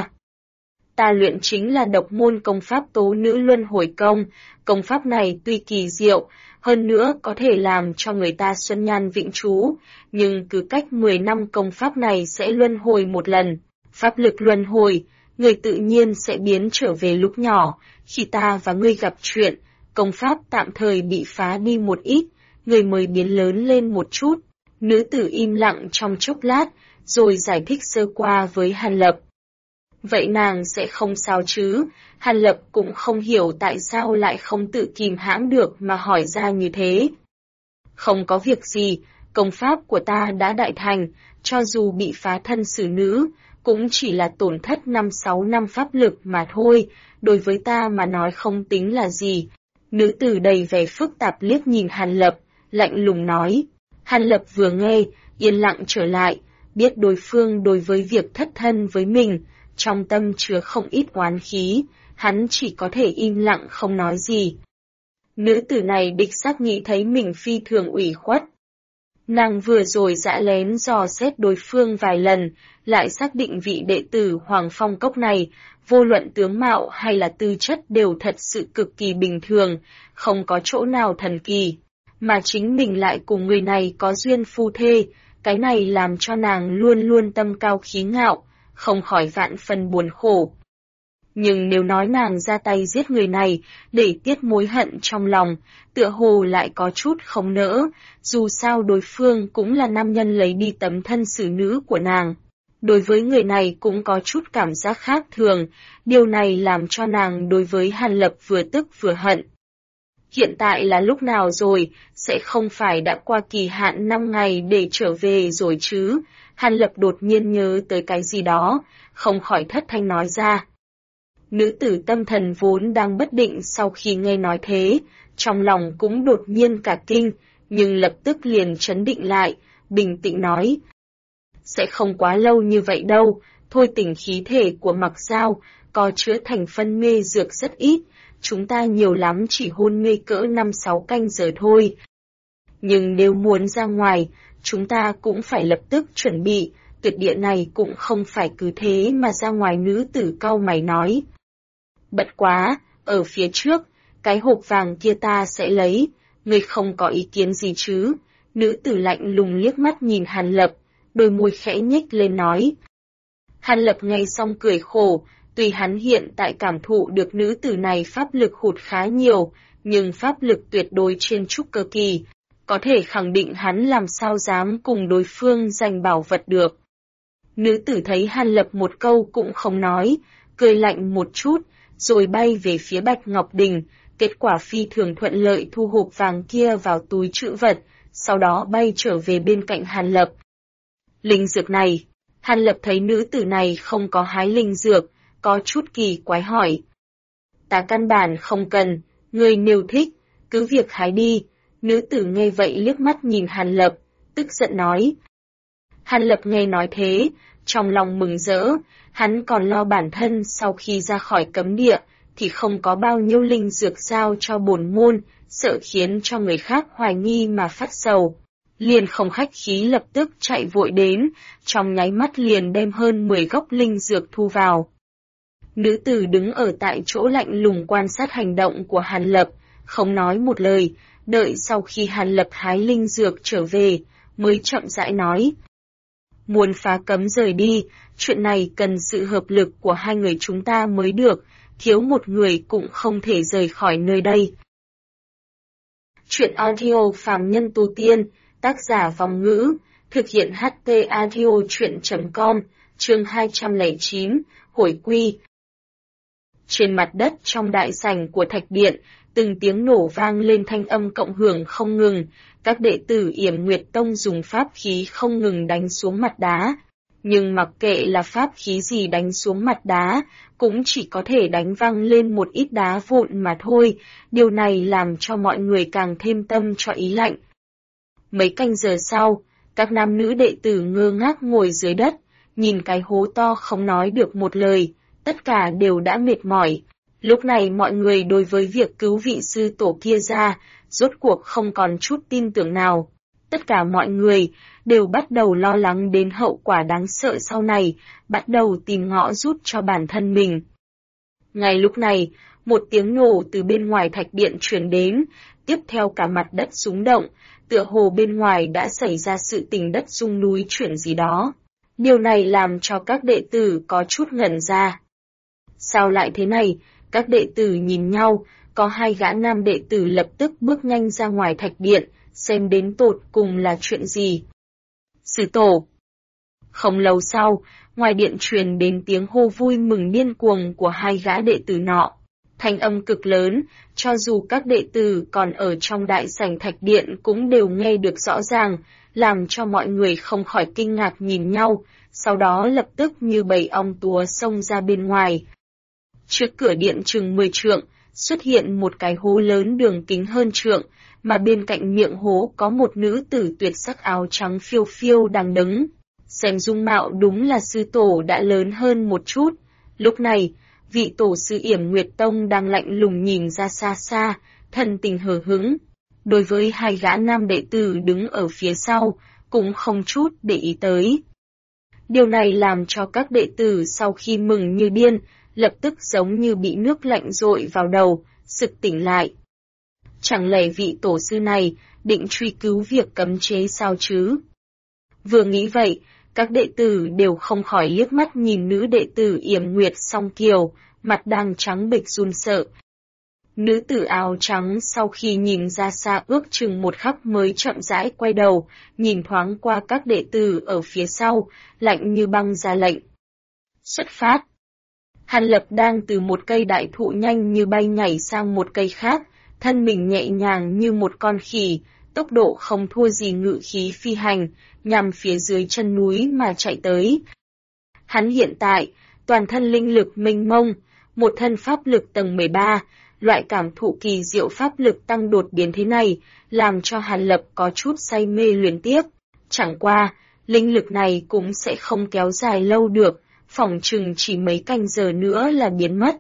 Ta luyện chính là độc môn công pháp tố nữ luân hồi công, công pháp này tuy kỳ diệu, hơn nữa có thể làm cho người ta xuân nhan vĩnh trú, nhưng cứ cách 10 năm công pháp này sẽ luân hồi một lần. Pháp lực luân hồi, người tự nhiên sẽ biến trở về lúc nhỏ, khi ta và ngươi gặp chuyện, công pháp tạm thời bị phá đi một ít, người mới biến lớn lên một chút. Nữ tử im lặng trong chốc lát, rồi giải thích sơ qua với Hàn Lập. Vậy nàng sẽ không sao chứ? Hàn Lập cũng không hiểu tại sao lại không tự kìm hãm được mà hỏi ra như thế. Không có việc gì, công pháp của ta đã đại thành, cho dù bị phá thân xử nữ, cũng chỉ là tổn thất 5-6 năm pháp lực mà thôi, đối với ta mà nói không tính là gì. Nữ tử đầy vẻ phức tạp liếc nhìn Hàn Lập, lạnh lùng nói. Hàn Lập vừa nghe, yên lặng trở lại, biết đối phương đối với việc thất thân với mình, trong tâm chứa không ít oán khí, hắn chỉ có thể im lặng không nói gì. Nữ tử này đích xác nghĩ thấy mình phi thường ủy khuất. Nàng vừa rồi dã lén dò xét đối phương vài lần, lại xác định vị đệ tử Hoàng Phong Cốc này, vô luận tướng mạo hay là tư chất đều thật sự cực kỳ bình thường, không có chỗ nào thần kỳ. Mà chính mình lại cùng người này có duyên phu thê, cái này làm cho nàng luôn luôn tâm cao khí ngạo, không khỏi vạn phần buồn khổ. Nhưng nếu nói nàng ra tay giết người này để tiết mối hận trong lòng, tựa hồ lại có chút không nỡ, dù sao đối phương cũng là nam nhân lấy đi tấm thân xử nữ của nàng. Đối với người này cũng có chút cảm giác khác thường, điều này làm cho nàng đối với Hàn Lập vừa tức vừa hận. Hiện tại là lúc nào rồi, sẽ không phải đã qua kỳ hạn 5 ngày để trở về rồi chứ? Hàn Lập đột nhiên nhớ tới cái gì đó, không khỏi thất thanh nói ra. Nữ tử tâm thần vốn đang bất định sau khi nghe nói thế, trong lòng cũng đột nhiên cả kinh, nhưng lập tức liền trấn định lại, bình tĩnh nói. Sẽ không quá lâu như vậy đâu, thôi tình khí thể của Mặc Giao, có chứa thành phân mê dược rất ít, chúng ta nhiều lắm chỉ hôn mê cỡ 5-6 canh giờ thôi. Nhưng nếu muốn ra ngoài, chúng ta cũng phải lập tức chuẩn bị, tuyệt địa này cũng không phải cứ thế mà ra ngoài, nữ tử cau mày nói. Bất quá, ở phía trước, cái hộp vàng kia ta sẽ lấy, ngươi không có ý kiến gì chứ? Nữ tử lạnh lùng liếc mắt nhìn Hàn Lập, đôi môi khẽ nhếch lên nói. Hàn Lập nghe xong cười khổ, tuy hắn hiện tại cảm thụ được nữ tử này pháp lực hụt khá nhiều, nhưng pháp lực tuyệt đối trên trúc cơ kỳ, có thể khẳng định hắn làm sao dám cùng đối phương giành bảo vật được. Nữ tử thấy Hàn Lập một câu cũng không nói, cười lạnh một chút, rồi bay về phía Bạch Ngọc Đình, kết quả phi thường thuận lợi thu hộp vàng kia vào túi trữ vật, sau đó bay trở về bên cạnh Hàn Lập. Linh dược này, Hàn Lập thấy nữ tử này không có hái linh dược, có chút kỳ quái hỏi. Ta căn bản không cần, ngươi nếu thích, cứ việc hái đi. Nữ tử nghe vậy liếc mắt nhìn Hàn Lập, tức giận nói. Hàn Lập nghe nói thế, trong lòng mừng rỡ, hắn còn lo bản thân sau khi ra khỏi cấm địa, thì không có bao nhiêu linh dược giao cho bổn môn, sợ khiến cho người khác hoài nghi mà phát sầu. Liền không khách khí lập tức chạy vội đến, trong nháy mắt liền đem hơn 10 gốc linh dược thu vào. Nữ tử đứng ở tại chỗ lạnh lùng quan sát hành động của Hàn Lập, không nói một lời, đợi sau khi Hàn Lập hái linh dược trở về, mới chậm rãi nói. Muốn phá cấm rời đi, chuyện này cần sự hợp lực của hai người chúng ta mới được, thiếu một người cũng không thể rời khỏi nơi đây. Chuyện audio phàm nhân tu tiên, tác giả Vong Ngữ, thực hiện HT audio chuyện.com, chương 209, Hồi quy. Trên mặt đất trong đại sảnh của thạch điện, từng tiếng nổ vang lên, thanh âm cộng hưởng không ngừng, các đệ tử Yểm Nguyệt Tông dùng pháp khí không ngừng đánh xuống mặt đá. Nhưng mặc kệ là pháp khí gì đánh xuống mặt đá, cũng chỉ có thể đánh văng lên một ít đá vụn mà thôi, điều này làm cho mọi người càng thêm tâm cho ý lạnh. Mấy canh giờ sau, các nam nữ đệ tử ngơ ngác ngồi dưới đất, nhìn cái hố to không nói được một lời, tất cả đều đã mệt mỏi. Lúc này mọi người đối với việc cứu vị sư tổ kia ra, rốt cuộc không còn chút tin tưởng nào. Tất cả mọi người đều bắt đầu lo lắng đến hậu quả đáng sợ sau này, bắt đầu tìm ngõ rút cho bản thân mình. Ngay lúc này, một tiếng nổ từ bên ngoài thạch điện truyền đến, tiếp theo cả mặt đất rung động, tựa hồ bên ngoài đã xảy ra sự tình đất rung núi chuyển gì đó. Điều này làm cho các đệ tử có chút ngẩn ra. Sao lại thế này? Các đệ tử nhìn nhau, có hai gã nam đệ tử lập tức bước nhanh ra ngoài thạch điện, xem đến tột cùng là chuyện gì. Sư tổ. Không lâu sau, ngoài điện truyền đến tiếng hô vui mừng điên cuồng của hai gã đệ tử nọ. Thanh âm cực lớn, cho dù các đệ tử còn ở trong đại sảnh thạch điện cũng đều nghe được rõ ràng, làm cho mọi người không khỏi kinh ngạc nhìn nhau, sau đó lập tức như bầy ong túa xông ra bên ngoài. Trước cửa điện chừng 10 trượng, xuất hiện một cái hố lớn đường kính hơn trượng, mà bên cạnh miệng hố có một nữ tử tuyệt sắc áo trắng phiêu phiêu đang đứng. Xem dung mạo đúng là sư tổ đã lớn hơn một chút. Lúc này, vị tổ sư Yểm Nguyệt Tông đang lạnh lùng nhìn ra xa xa, thần tình hờ hững. Đối với hai gã nam đệ tử đứng ở phía sau, cũng không chút để ý tới. Điều này làm cho các đệ tử sau khi mừng như điên, lập tức giống như bị nước lạnh dội vào đầu, sực tỉnh lại. Chẳng lẽ vị tổ sư này định truy cứu việc cấm chế sao chứ? Vừa nghĩ vậy, Các đệ tử đều không khỏi liếc mắt nhìn nữ đệ tử Yểm Nguyệt Song Kiều, mặt đang trắng bệch run sợ. Nữ tử áo trắng sau khi nhìn ra xa ước chừng một khắc mới chậm rãi quay đầu, nhìn thoáng qua các đệ tử ở phía sau, lạnh như băng ra lệnh. Xuất phát! Hàn Lập đang từ một cây đại thụ nhanh như bay nhảy sang một cây khác, thân mình nhẹ nhàng như một con khỉ, tốc độ không thua gì ngự khí phi hành, nhằm phía dưới chân núi mà chạy tới. Hắn hiện tại, toàn thân linh lực mênh mông, một thân pháp lực tầng 13, loại cảm thụ kỳ diệu pháp lực tăng đột biến thế này, làm cho Hàn Lập có chút say mê luyến tiếc. Chẳng qua, linh lực này cũng sẽ không kéo dài lâu được, phỏng chừng chỉ mấy canh giờ nữa là biến mất.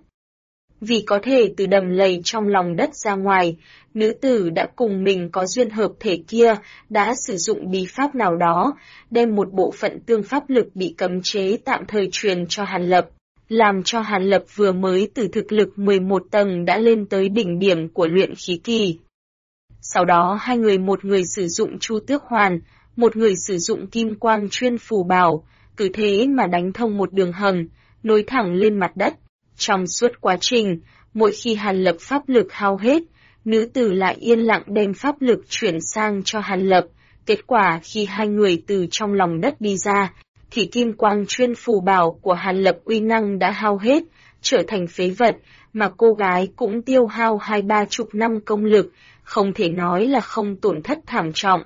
Vì có thể từ đầm lầy trong lòng đất ra ngoài, nữ tử đã cùng mình có duyên hợp thể kia, đã sử dụng bí pháp nào đó, đem một bộ phận tương pháp lực bị cấm chế tạm thời truyền cho Hàn Lập, làm cho Hàn Lập vừa mới từ thực lực 11 tầng đã lên tới đỉnh điểm của luyện khí kỳ. Sau đó hai người, một người sử dụng Chu Tước Hoàn, một người sử dụng Kim Quang Chuyên Phù Bảo, cứ thế mà đánh thông một đường hầm, nối thẳng lên mặt đất. Trong suốt quá trình, mỗi khi Hàn Lập pháp lực hao hết, nữ tử lại yên lặng đem pháp lực chuyển sang cho Hàn Lập. Kết quả khi hai người từ trong lòng đất đi ra, thì Kim Quang Chuyên Phù Bảo của Hàn Lập uy năng đã hao hết, trở thành phế vật, mà cô gái cũng tiêu hao 20-30 năm công lực, không thể nói là không tổn thất thảm trọng.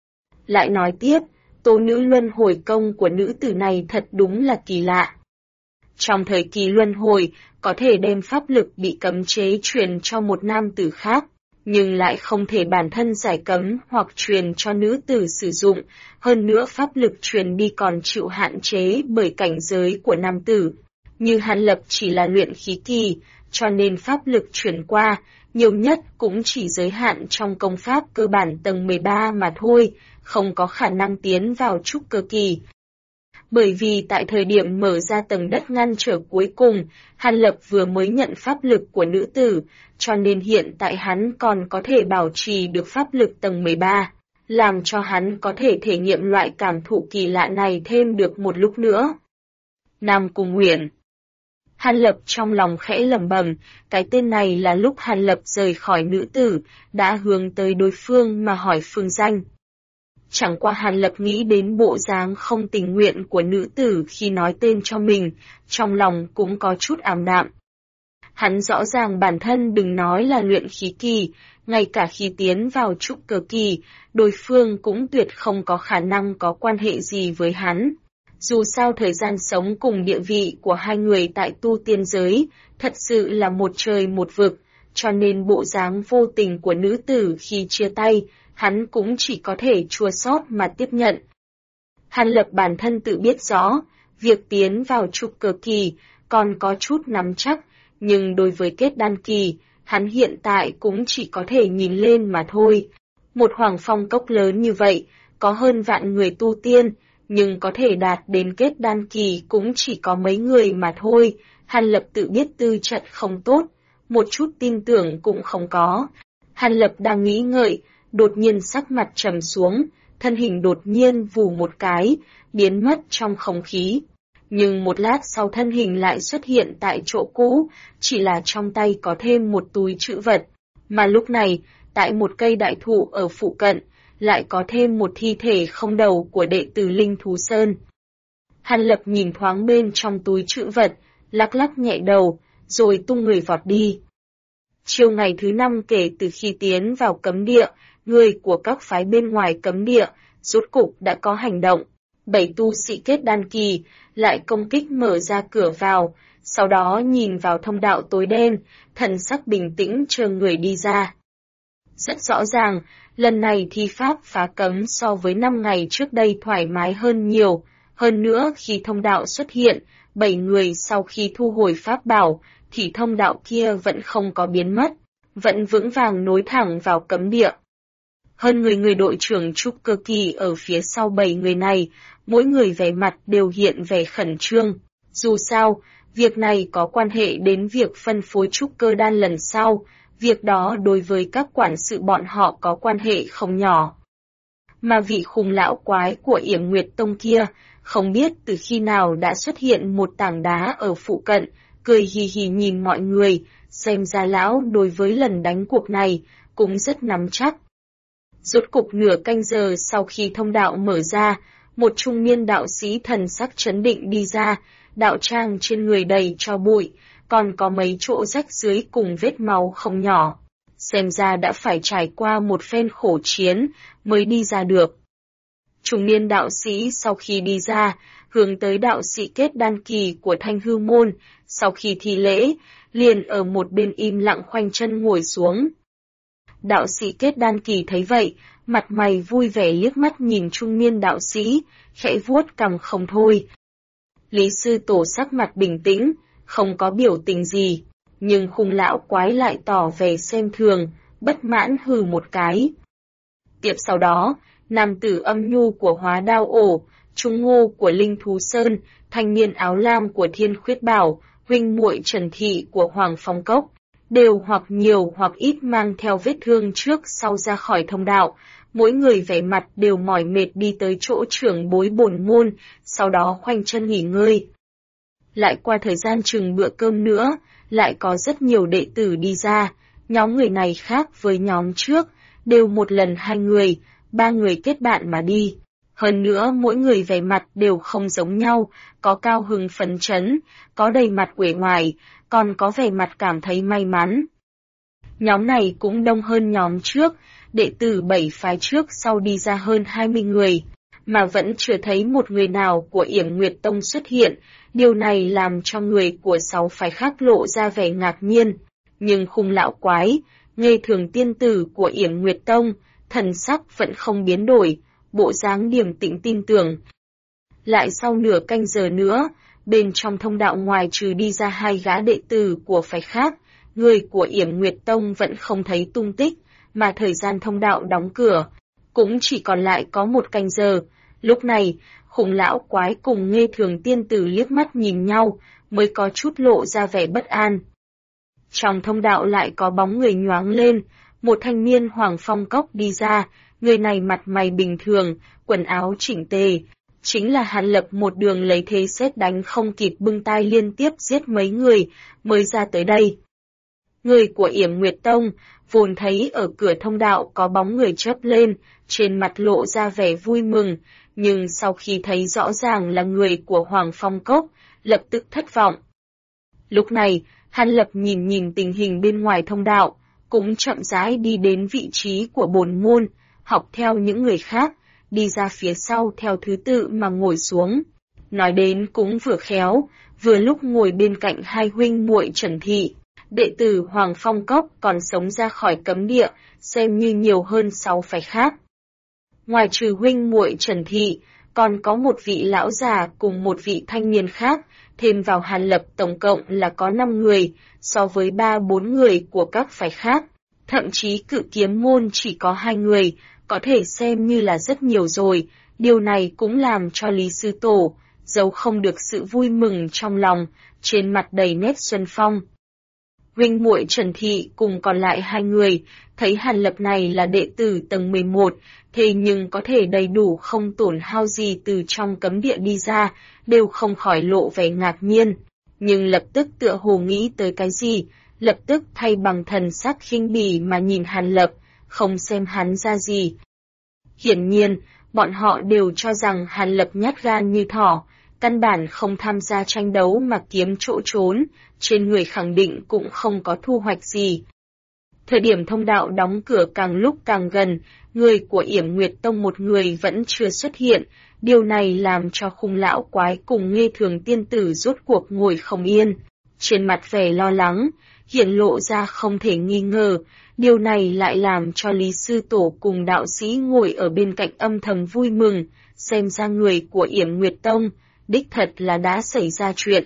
Lại nói tiếp, tố nữ luân hồi công của nữ tử này thật đúng là kỳ lạ. Trong thời kỳ luân hồi, có thể đem pháp lực bị cấm chế truyền cho một nam tử khác, nhưng lại không thể bản thân giải cấm hoặc truyền cho nữ tử sử dụng, hơn nữa pháp lực truyền đi còn chịu hạn chế bởi cảnh giới của nam tử. Như Hàn Lập chỉ là luyện khí kỳ, cho nên pháp lực truyền qua, nhiều nhất cũng chỉ giới hạn trong công pháp cơ bản tầng 13 mà thôi, không có khả năng tiến vào trúc cơ kỳ. Bởi vì tại thời điểm mở ra tầng đất ngăn trở cuối cùng, Hàn Lập vừa mới nhận pháp lực của nữ tử, cho nên hiện tại hắn còn có thể bảo trì được pháp lực tầng 13, làm cho hắn có thể thể nghiệm loại cảm thụ kỳ lạ này thêm được một lúc nữa. Nam Cung Uyển. Hàn Lập trong lòng khẽ lẩm bẩm, cái tên này là lúc Hàn Lập rời khỏi nữ tử, đã hướng tới đối phương mà hỏi phương danh. Chẳng qua Hàn Lập nghĩ đến bộ dáng không tình nguyện của nữ tử khi nói tên cho mình, trong lòng cũng có chút ảm đạm. Hắn rõ ràng bản thân đừng nói là luyện khí kỳ, ngay cả khi tiến vào trúc cơ kỳ, đối phương cũng tuyệt không có khả năng có quan hệ gì với hắn. Dù sao thời gian sống cùng địa vị của hai người tại tu tiên giới, thật sự là một trời một vực, cho nên bộ dáng vô tình của nữ tử khi chia tay, hắn cũng chỉ có thể chua xót mà tiếp nhận. Hàn Lập bản thân tự biết rõ, việc tiến vào trúc cơ kỳ còn có chút nắm chắc, nhưng đối với kết đan kỳ, hắn hiện tại cũng chỉ có thể nhìn lên mà thôi. Một hoàng phong cốc lớn như vậy, có hơn vạn người tu tiên, nhưng có thể đạt đến kết đan kỳ cũng chỉ có mấy người mà thôi. Hàn Lập tự biết tư chất không tốt, một chút tin tưởng cũng không có. Hàn Lập đang nghĩ ngợi, đột nhiên sắc mặt trầm xuống, thân hình đột nhiên vù một cái, biến mất trong không khí. Nhưng một lát sau thân hình lại xuất hiện tại chỗ cũ, chỉ là trong tay có thêm một túi trữ vật. Mà lúc này, tại một cây đại thụ ở phụ cận, lại có thêm một thi thể không đầu của đệ tử Linh Thú Sơn. Hàn Lập nhìn thoáng bên trong túi trữ vật, lắc lắc nhẹ đầu, rồi tung người vọt đi. Chiều ngày thứ 5 kể từ khi tiến vào cấm địa, người của các phái bên ngoài cấm địa, rốt cục đã có hành động. 7 tu sĩ kết đan kỳ, lại công kích mở ra cửa vào, sau đó nhìn vào thông đạo tối đen, thần sắc bình tĩnh chờ người đi ra. Rất rõ ràng, lần này thi pháp phá cấm so với 5 ngày trước đây thoải mái hơn nhiều, hơn nữa khi thông đạo xuất hiện, 7 người sau khi thu hồi pháp bảo, thì thông đạo kia vẫn không có biến mất, vẫn vững vàng nối thẳng vào cấm địa. Hơn người đội trưởng trúc cơ kỳ ở phía sau 7 người này, mỗi người vẻ mặt đều hiện vẻ khẩn trương. Dù sao, việc này có quan hệ đến việc phân phối trúc cơ đan lần sau, việc đó đối với các quản sự bọn họ có quan hệ không nhỏ. mà vị khùng lão quái của Yểm Nguyệt Tông kia, không biết từ khi nào đã xuất hiện một tảng đá ở phụ cận, cười hì hì nhìn mọi người, xem ra lão đối với lần đánh cuộc này cũng rất nắm chắc. Rốt cục nửa canh giờ sau khi thông đạo mở ra, một trung niên đạo sĩ thần sắc trấn định đi ra, đạo trang trên người đầy tro bụi, còn có mấy chỗ rách dưới cùng vết máu không nhỏ. Xem ra đã phải trải qua một phen khổ chiến mới đi ra được. Trung niên đạo sĩ sau khi đi ra, hướng tới đạo sĩ kết đan kỳ của Thanh Hư Môn, sau khi thi lễ, liền ở một bên im lặng khoanh chân ngồi xuống. Đạo sĩ kết đan kỳ thấy vậy, mặt mày vui vẻ liếc mắt nhìn trung niên đạo sĩ, khẽ vuốt cằm không thôi. Lý sư tổ sắc mặt bình tĩnh, không có biểu tình gì, nhưng khùng lão quái lại tỏ vẻ xem thường, bất mãn hừ một cái. Tiếp sau đó, nam tử âm nhu của Hóa Đao Ổ, trung ngô của Linh Thú Sơn, thanh niên áo lam của Thiên Khuyết Bảo, huynh muội Trần Thị của Hoàng Phong Cốc, đều hoặc nhiều hoặc ít mang theo vết thương trước sau ra khỏi thông đạo, mỗi người vẻ mặt đều mỏi mệt đi tới chỗ trưởng bối bổn môn, sau đó khoanh chân nghỉ ngơi. Lại qua thời gian chừng bữa cơm nữa, lại có rất nhiều đệ tử đi ra, nhóm người này khác với nhóm trước, đều một lần 2 người, 3 người kết bạn mà đi. Hơn nữa mỗi người vẻ mặt đều không giống nhau, có cao hứng phấn chấn, có đầy mặt uể oải, còn có vẻ mặt cảm thấy may mắn. Nhóm này cũng đông hơn nhóm trước, đệ tử 7 phái trước sau đi ra hơn 20 người, mà vẫn chưa thấy một người nào của Yểm Nguyệt Tông xuất hiện, điều này làm cho người của 6 phái khác lộ ra vẻ ngạc nhiên. Nhưng khung lão quái, Nghê Thường tiên tử của Yểm Nguyệt Tông, thần sắc vẫn không biến đổi, bộ dáng điềm tĩnh tin tưởng. Lại sau nửa canh giờ nữa, bên trong thông đạo ngoài trừ đi ra 2 gã đệ tử của phái khác, người của Yểm Nguyệt Tông vẫn không thấy tung tích, mà thời gian thông đạo đóng cửa, cũng chỉ còn lại có 1 canh giờ. Lúc này, khủng lão quái cùng Nghê Thường tiên tử liếc mắt nhìn nhau, mới có chút lộ ra vẻ bất an. Trong thông đạo lại có bóng người nhoáng lên, một thanh niên Hoàng Phong Cốc đi ra, người này mặt mày bình thường, quần áo chỉnh tề, chính là Hàn Lập một đường lấy thế sét đánh không kịp bưng tay liên tiếp giết mấy người, mới ra tới đây. Người của Yểm Nguyệt Tông, vốn thấy ở cửa thông đạo có bóng người chớp lên, trên mặt lộ ra vẻ vui mừng, nhưng sau khi thấy rõ ràng là người của Hoàng Phong Cốc, lập tức thất vọng. Lúc này, Hàn Lập nhìn nhìn tình hình bên ngoài thông đạo, cũng chậm rãi đi đến vị trí của bổn môn, học theo những người khác, đi ra phía sau theo thứ tự mà ngồi xuống. Nói đến cũng vừa khéo, vừa lúc ngồi bên cạnh 2 huynh muội Trần Thị, đệ tử Hoàng Phong Cốc còn sống ra khỏi cấm địa, xem như nhiều hơn 6 phái khác. Ngoài trừ huynh muội Trần Thị, còn có một vị lão già cùng một vị thanh niên khác, thêm vào Hàn Lập tổng cộng là có 5 người, so với 3-4 người của các phái khác. Thậm chí Cự Kiếm Môn chỉ có 2 người, có thể xem như là rất nhiều rồi, điều này cũng làm cho Lý Sư Tổ giấu không được sự vui mừng trong lòng, trên mặt đầy nét xuân phong. Huynh muội Trần Thị cùng còn lại 2 người, thấy Hàn Lập này là đệ tử tầng 11, thế nhưng có thể đầy đủ không tổn hao gì từ trong cấm địa đi ra, đều không khỏi lộ vẻ ngạc nhiên. Nhưng lập tức tựa hồ nghĩ tới cái gì, lập tức thay bằng thần sắc khinh bỉ mà nhìn Hàn Lập, không xem hắn ra gì. Hiển nhiên, bọn họ đều cho rằng Hàn Lập nhát gan như thỏ, căn bản không tham gia tranh đấu mà kiếm chỗ trốn, trên người khẳng định cũng không có thu hoạch gì. Thời điểm thông đạo đóng cửa càng lúc càng gần, người của Yểm Nguyệt Tông một người vẫn chưa xuất hiện, điều này làm cho khung lão quái cùng Nghê Thường tiên tử rốt cuộc ngồi không yên. Trên mặt vẻ lo lắng, hiển lộ ra không thể nghi ngờ, điều này lại làm cho Lý Sư Tổ cùng đạo sĩ ngồi ở bên cạnh âm thầm vui mừng, xem ra người của Yểm Nguyệt Tông, đích thật là đã xảy ra chuyện.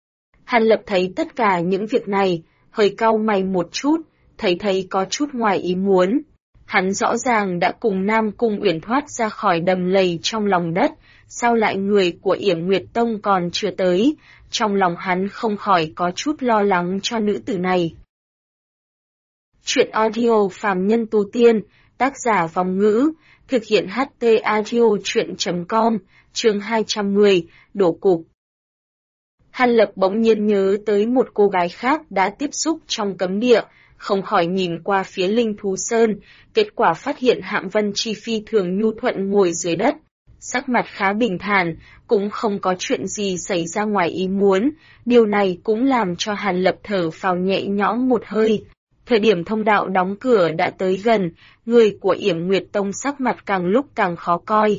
Hàn Lập thấy tất cả những việc này, hơi cau mày một chút, thấy có chút ngoài ý muốn. Hắn rõ ràng đã cùng Nam Cung Uyển thoát ra khỏi đầm lầy trong lòng đất, sao lại người của Yểm Nguyệt Tông còn chưa tới, trong lòng hắn không khỏi có chút lo lắng cho nữ tử này. Chuyện audio Phàm Nhân Tu Tiên, tác giả Vòng Ngữ, Thực hiện HT Audio chuyện.com, chương 210, đổ cục. Hàn Lập bỗng nhiên nhớ tới một cô gái khác đã tiếp xúc trong cấm địa, không khỏi nhìn qua phía Linh Thú Sơn, kết quả phát hiện Hạng Vân Chi phi thường nhu thuận ngồi dưới đất. Sắc mặt khá bình thản, cũng không có chuyện gì xảy ra ngoài ý muốn, điều này cũng làm cho Hàn Lập thở phào nhẹ nhõm một hơi. Thời điểm thông đạo đóng cửa đã tới gần, người của Yểm Nguyệt Tông sắc mặt càng lúc càng khó coi.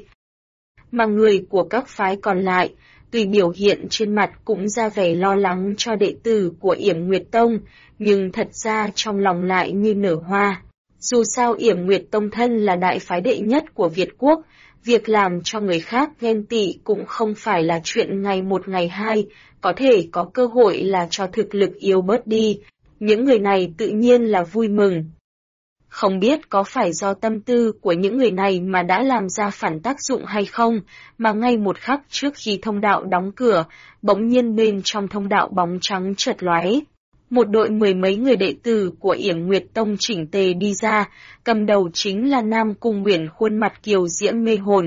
Mà người của các phái còn lại, tuy biểu hiện trên mặt cũng ra vẻ lo lắng cho đệ tử của Yểm Nguyệt Tông, nhưng thật ra trong lòng lại như nở hoa. Dù sao Yểm Nguyệt Tông thân là đại phái đệ nhất của Việt Quốc, việc làm cho người khác ghen tị cũng không phải là chuyện ngày một ngày hai, có thể có cơ hội là cho thực lực yếu bớt đi. Những người này tự nhiên là vui mừng. Không biết có phải do tâm tư của những người này mà đã làm ra phản tác dụng hay không, mà ngay một khắc trước khi thông đạo đóng cửa, bỗng nhiên bên trong thông đạo bóng trắng chợt lóe. Một đội mười mấy người đệ tử của Yểm Nguyệt Tông chỉnh tề đi ra, cầm đầu chính là Nam Cung Uyển, khuôn mặt kiều diễm mê hồn.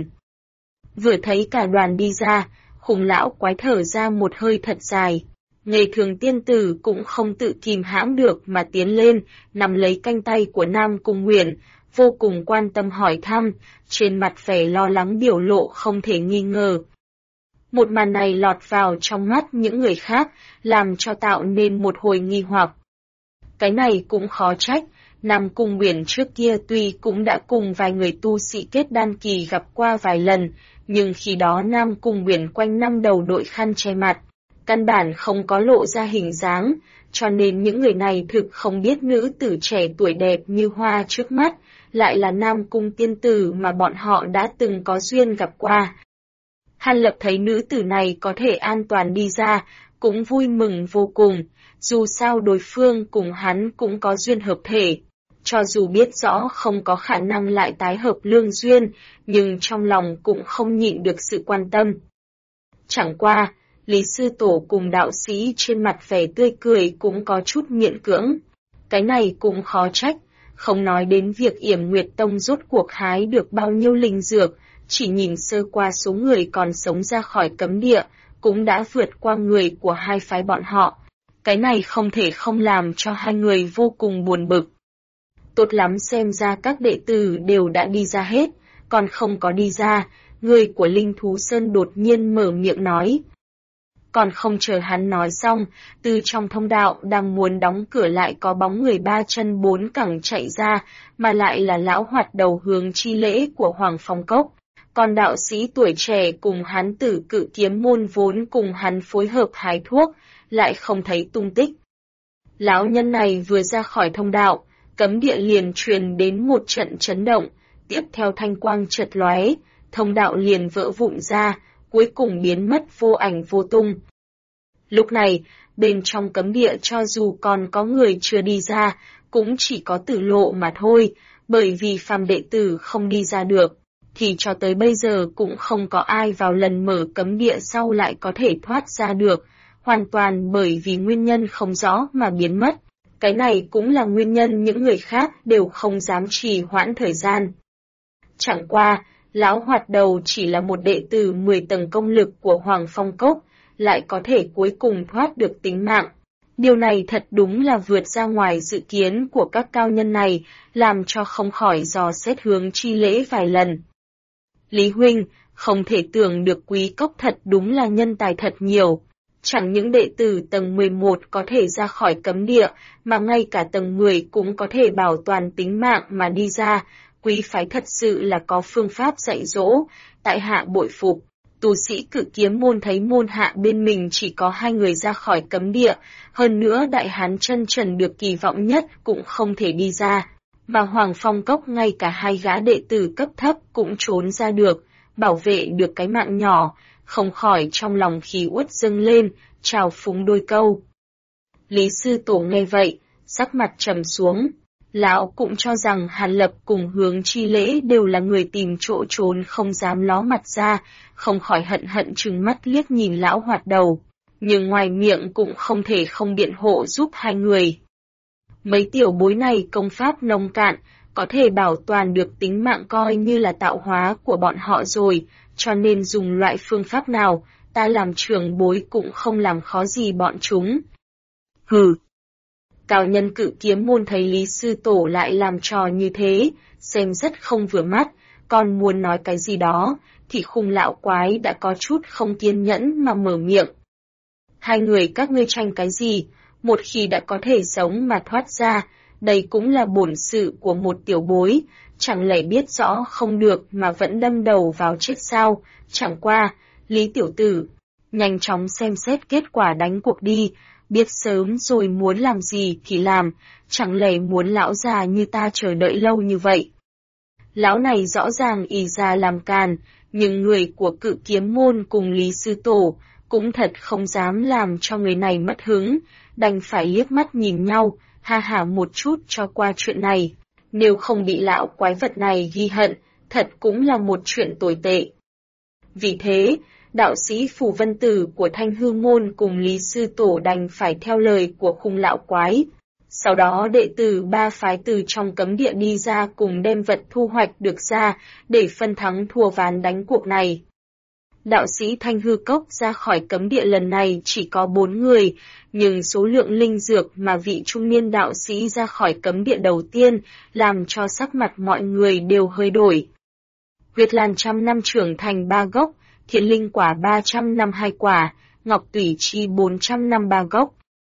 Vừa thấy cả đoàn đi ra, Khủng lão quái thở ra một hơi thật dài. Nghề thường tiên tử cũng không tự kìm hãm được mà tiến lên, nắm lấy cánh tay của Nam Cung Uyển, vô cùng quan tâm hỏi thăm, trên mặt vẻ lo lắng biểu lộ không thể nghi ngờ. Một màn này lọt vào trong mắt những người khác, làm cho tạo nên một hồi nghi hoặc. Cái này cũng khó trách, Nam Cung Uyển trước kia tuy cũng đã cùng vài người tu sĩ kết đan kỳ gặp qua vài lần, nhưng khi đó Nam Cung Uyển quanh năm đầu đội khăn che mặt, căn bản không có lộ ra hình dáng, cho nên những người này thực không biết nữ tử trẻ tuổi đẹp như hoa trước mắt, lại là Nam Cung tiên tử mà bọn họ đã từng có duyên gặp qua. Hàn Lập thấy nữ tử này có thể an toàn đi ra, cũng vui mừng vô cùng, dù sao đối phương cùng hắn cũng có duyên hợp thể. Cho dù biết rõ không có khả năng lại tái hợp lương duyên, nhưng trong lòng cũng không nhịn được sự quan tâm. Chẳng qua, Lý Sư Tổ cùng đạo sĩ trên mặt vẻ tươi cười cũng có chút miễn cưỡng. Cái này cũng khó trách, không nói đến việc Yểm Nguyệt Tông rốt cuộc hái được bao nhiêu linh dược, chỉ nhìn sơ qua số người còn sống ra khỏi cấm địa, cũng đã vượt qua người của hai phái bọn họ. Cái này không thể không làm cho hai người vô cùng buồn bực. Tốt lắm, xem ra các đệ tử đều đã đi ra hết, còn không có đi ra, người của Linh Thú Sơn đột nhiên mở miệng nói. Còn không chờ hắn nói xong, từ trong thông đạo đang muốn đóng cửa lại có bóng người ba chân bốn cẳng chạy ra, mà lại là lão hoạt đầu hướng chi lễ của Hoàng Phong Cốc. Còn đạo sĩ tuổi trẻ cùng hắn Tử Cự Kiếm môn vốn cùng hắn phối hợp hái thuốc, lại không thấy tung tích. Lão nhân này vừa ra khỏi thông đạo, cấm địa liền truyền đến một trận chấn động, tiếp theo thanh quang chợt lóe, thông đạo liền vỡ vụn ra, cuối cùng biến mất vô ảnh vô tung. Lúc này, bên trong cấm địa cho dù còn có người chưa đi ra, cũng chỉ có Tử Lộ mà thôi, bởi vì phàm đệ tử không đi ra được, thì cho tới bây giờ cũng không có ai vào lần mở cấm địa sau lại có thể thoát ra được, hoàn toàn bởi vì nguyên nhân không rõ mà biến mất. Cái này cũng là nguyên nhân những người khác đều không dám trì hoãn thời gian. Chẳng qua, lão hoạt đầu chỉ là một đệ tử 10 tầng công lực của Hoàng Phong Cốc, lại có thể cuối cùng thoát được tính mạng. Điều này thật đúng là vượt ra ngoài dự kiến của các cao nhân này, làm cho không khỏi dò xét hướng chi lễ vài lần. Lý huynh, không thể tưởng được Quý Cốc thật đúng là nhân tài thật nhiều. Chẳng những đệ tử tầng 11 có thể ra khỏi cấm địa, mà ngay cả tầng 10 cũng có thể bảo toàn tính mạng mà đi ra. Quý phái thật sự là có phương pháp dạy dỗ, tại hạ bội phục. Tu sĩ Cự Kiếm môn thấy môn hạ bên mình chỉ có 2 người ra khỏi cấm địa, hơn nữa đại hán chân trần được kỳ vọng nhất cũng không thể đi ra. Mà Hoàng Phong Cốc ngay cả 2 gã đệ tử cấp thấp cũng trốn ra được, bảo vệ được cái mạng nhỏ, không khỏi trong lòng khí uất dâng lên, trào phúng đôi câu. Lý Sư Tổ nghe vậy, sắc mặt trầm xuống. Lão cũng cho rằng Hàn Lập cùng Hướng Chi Lễ đều là người tìm chỗ trốn không dám ló mặt ra, không khỏi hận trừng mắt liếc nhìn lão hoạt đầu. Nhưng ngoài miệng cũng không thể không biện hộ giúp hai người. Mấy tiểu bối này công pháp nông cạn, có thể bảo toàn được tính mạng coi như là tạo hóa của bọn họ rồi, cho nên dùng loại phương pháp nào, ta làm trưởng bối cũng không làm khó gì bọn chúng. Hừ. Cao nhân Cự Kiếm môn thấy Lý sư tổ lại làm trò như thế, xem rất không vừa mắt, còn muốn nói cái gì đó, thì Khung lão quái đã có chút không kiên nhẫn mà mở miệng. Hai người các ngươi tranh cái gì, một khi đã có thể sống mà thoát ra, đây cũng là bổn sự của một tiểu bối, chẳng lẽ biết rõ không được mà vẫn đâm đầu vào chết sao, chẳng qua, Lý tiểu tử, nhanh chóng xem xét kết quả đánh cuộc đi, biết sớm rồi muốn làm gì thì làm, chẳng lẽ muốn lão già như ta chờ đợi lâu như vậy. Lão này rõ ràng ỷ ra làm càn, nhưng người của Cự Kiếm môn cùng Lý sư tổ cũng thật không dám làm cho người này mất hứng, đành phải liếc mắt nhìn nhau, ha hả một chút cho qua chuyện này. Nếu không bị lão quái vật này ghi hận, thật cũng là một chuyện tồi tệ. Vì thế, đạo sĩ Phù Vân Tử của Thanh Hư môn cùng Lý sư tổ đành phải theo lời của Khung lão quái. Sau đó đệ tử ba phái từ trong cấm địa đi ra cùng đem vật thu hoạch được ra để phân thắng thua ván đánh cuộc này. Đạo sĩ Thanh Hư Cốc ra khỏi cấm địa lần này chỉ có 4 người, nhưng số lượng linh dược mà vị trung niên đạo sĩ ra khỏi cấm địa đầu tiên làm cho sắc mặt mọi người đều hơi đổi. Huyết Lan 100 năm trưởng thành 3 gốc, Thiện Linh quả 300 năm 2 quả, Ngọc Tủy Chi 400 năm 3 gốc.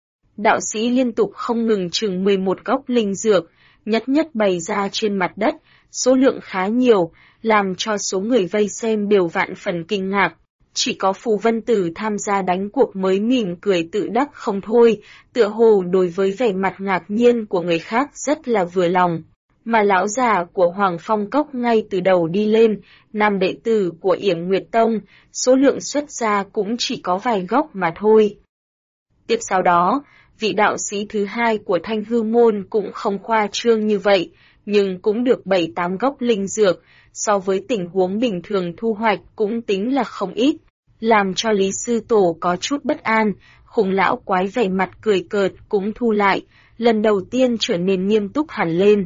Đạo sĩ liên tục không ngừng chừng 11 gốc linh dược, nhất nhất bày ra trên mặt đất, số lượng khá nhiều, làm cho số người vây xem đều vạn phần kinh ngạc. Chỉ có Phù Vân Tử tham gia đánh cuộc mới mỉm cười tự đắc không thôi, tựa hồ đối với vẻ mặt ngạc nhiên của người khác rất là vừa lòng. Mà lão già của Hoàng Phong Cốc ngay từ đầu đi lên, nam đệ tử của Yểm Nguyệt Tông, số lượng xuất ra cũng chỉ có vài gốc mà thôi. Tiếp sau đó, vị đạo sĩ thứ hai của Thanh Hư môn cũng không khoa trương như vậy, nhưng cũng được 7-8 gốc linh dược, so với tình huống bình thường thu hoạch cũng tính là không ít, làm cho Lý sư tổ có chút bất an. Khung lão quái vẻ mặt cười cợt cũng thu lại, lần đầu tiên trở nên nghiêm túc hẳn lên.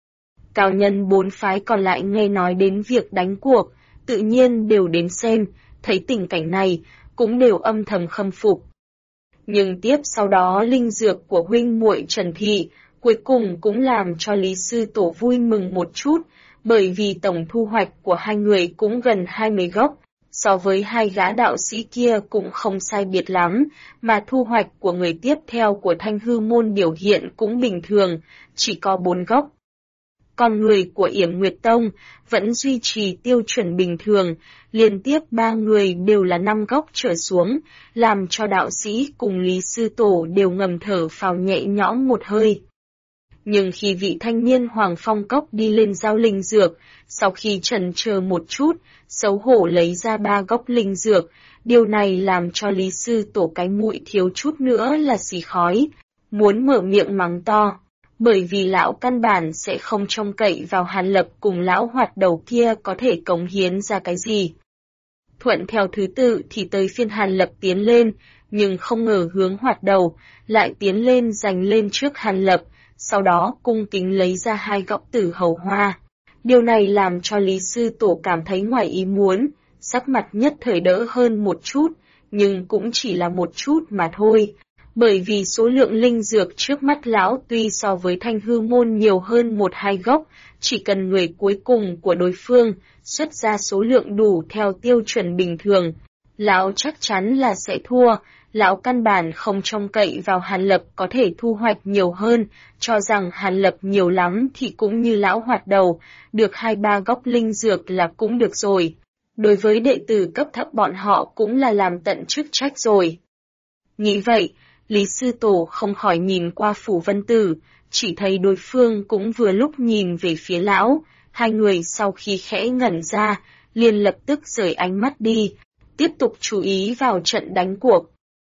Cao nhân 4 phái còn lại nghe nói đến việc đánh cuộc, tự nhiên đều đến xem, thấy tình cảnh này, cũng đều âm thầm khâm phục. Nhưng tiếp sau đó linh dược của huynh muội Trần Thị, cuối cùng cũng làm cho Lý sư tổ vui mừng một chút, bởi vì tổng thu hoạch của hai người cũng gần 20 gốc, so với hai gã đạo sĩ kia cũng không sai biệt lắm, mà thu hoạch của người tiếp theo của Thanh Hư môn biểu hiện cũng bình thường, chỉ có 4 gốc. Còn người của Yểm Nguyệt Tông vẫn duy trì tiêu chuẩn bình thường, liên tiếp 3 người đều là 5 gốc trở xuống, làm cho đạo sĩ cùng Lý sư tổ đều ngầm thở phào nhẹ nhõm một hơi. Nhưng khi vị thanh niên Hoàng Phong Cốc đi lên giao linh dược, sau khi chần chờ một chút, xấu hổ lấy ra 3 gốc linh dược, điều này làm cho Lý sư tổ cái mũi thiếu chút nữa là xì khói, muốn mở miệng mắng to. Bởi vì lão căn bản sẽ không trông cậy vào Hàn Lập cùng lão hoạt đầu kia có thể cống hiến ra cái gì. Thuận theo thứ tự thì tới phiên Hàn Lập tiến lên, nhưng không ngờ hướng hoạt đầu, lại tiến lên giành lên trước Hàn Lập, sau đó cung kính lấy ra 2 gọng tử hầu hoa. Điều này làm cho Lý sư tổ cảm thấy ngoài ý muốn, sắc mặt nhất thời đỡ hơn một chút, nhưng cũng chỉ là một chút mà thôi. Bởi vì số lượng linh dược trước mắt lão tuy so với Thanh Hư môn nhiều hơn 1-2 gốc, chỉ cần người cuối cùng của đối phương xuất ra số lượng đủ theo tiêu chuẩn bình thường, lão chắc chắn là sẽ thua. Lão căn bản không trông cậy vào Hàn Lập có thể thu hoạch nhiều hơn, cho rằng Hàn Lập nhiều lắm thì cũng như lão hoạt đầu, được 2-3 gốc linh dược là cũng được rồi. Đối với đệ tử cấp thấp bọn họ cũng là làm tận chức trách rồi. Nghĩ vậy, Lý sư tổ không khỏi nhìn qua Phù Vân Tử, chỉ thấy đối phương cũng vừa lúc nhìn về phía lão, hai người sau khi khẽ ngẩn ra, liền lập tức rời ánh mắt đi, tiếp tục chú ý vào trận đánh cuộc.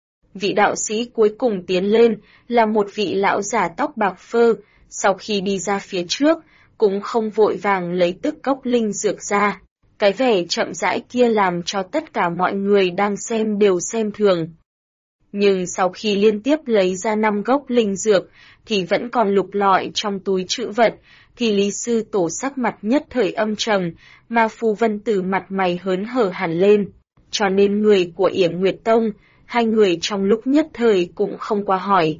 Vị đạo sĩ cuối cùng tiến lên là một vị lão già tóc bạc phơ, sau khi đi ra phía trước, cũng không vội vàng lấy tức cốc linh dược ra. Cái vẻ chậm rãi kia làm cho tất cả mọi người đang xem đều xem thường. Nhưng sau khi liên tiếp lấy ra 5 gốc linh dược, thì vẫn còn lục lọi trong túi trữ vật, thì Lý Sư Tổ sắc mặt nhất thời âm trầm, mà Phù Vân Tử mặt mày hớn hở hẳn lên. Cho nên người của Yểm Nguyệt Tông, hai người trong lúc nhất thời cũng không qua hỏi.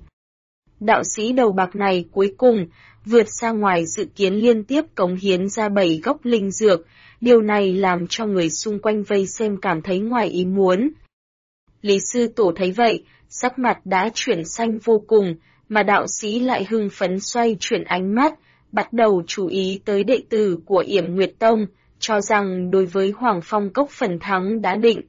Đạo sĩ đầu bạc này cuối cùng vượt ra ngoài dự kiến, liên tiếp cống hiến ra 7 gốc linh dược, điều này làm cho người xung quanh vây xem cảm thấy ngoài ý muốn. Lý Sư Tổ thấy vậy, sắc mặt đã chuyển xanh vô cùng, mà đạo sĩ lại hưng phấn xoay chuyển ánh mắt, bắt đầu chú ý tới đệ tử của Yểm Nguyệt Tông, cho rằng đối với Hoàng Phong Cốc phần thắng đã định.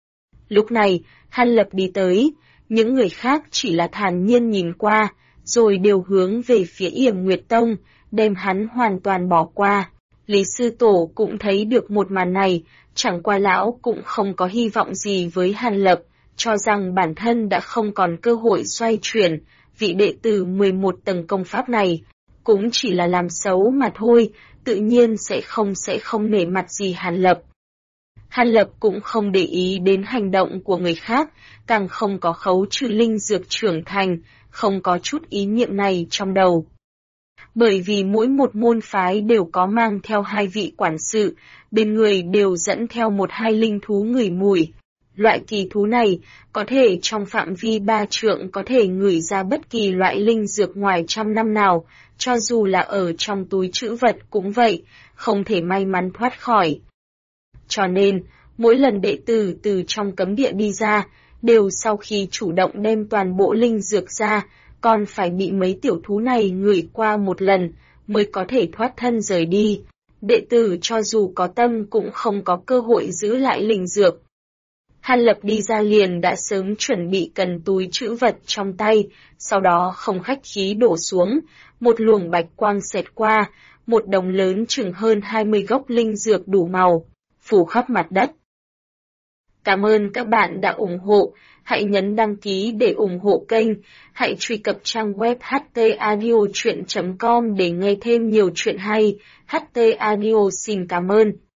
Lúc này, Hàn Lập đi tới, những người khác chỉ là thản nhiên nhìn qua, rồi đều hướng về phía Yểm Nguyệt Tông, đem hắn hoàn toàn bỏ qua. Lý Sư Tổ cũng thấy được một màn này, chẳng qua lão cũng không có hy vọng gì với Hàn Lập, cho rằng bản thân đã không còn cơ hội xoay chuyển, vị đệ tử 11 tầng công pháp này, cũng chỉ là làm xấu mà thôi, tự nhiên sẽ không nể mặt gì Hàn Lập. Hàn Lập cũng không để ý đến hành động của người khác, càng không có khấu trừ linh dược trưởng thành, không có chút ý niệm này trong đầu. Bởi vì mỗi một môn phái đều có mang theo 2 vị quản sự, bên người đều dẫn theo 1-2 linh thú ngửi mùi. Loại kỳ thú này có thể trong phạm vi 3 trượng có thể ngửi ra bất kỳ loại linh dược ngoài 100 năm nào, cho dù là ở trong túi trữ vật cũng vậy, không thể may mắn thoát khỏi. Cho nên, mỗi lần đệ tử từ trong cấm địa đi ra, đều sau khi chủ động đem toàn bộ linh dược ra, còn phải bị mấy tiểu thú này ngửi qua một lần, mới có thể thoát thân rời đi. Đệ tử cho dù có tâm cũng không có cơ hội giữ lại linh dược. Hàn Lập đi ra liền đã sớm chuẩn bị cần túi trữ vật trong tay, sau đó không khách khí đổ xuống, một luồng bạch quang xẹt qua, một đống lớn chừng hơn 20 gốc linh dược đủ màu, phủ khắp mặt đất. Cảm ơn các bạn đã ủng hộ, hãy nhấn đăng ký để ủng hộ kênh, hãy truy cập trang web htaudio.com để nghe thêm nhiều chuyện hay. HT Audio xin cảm ơn.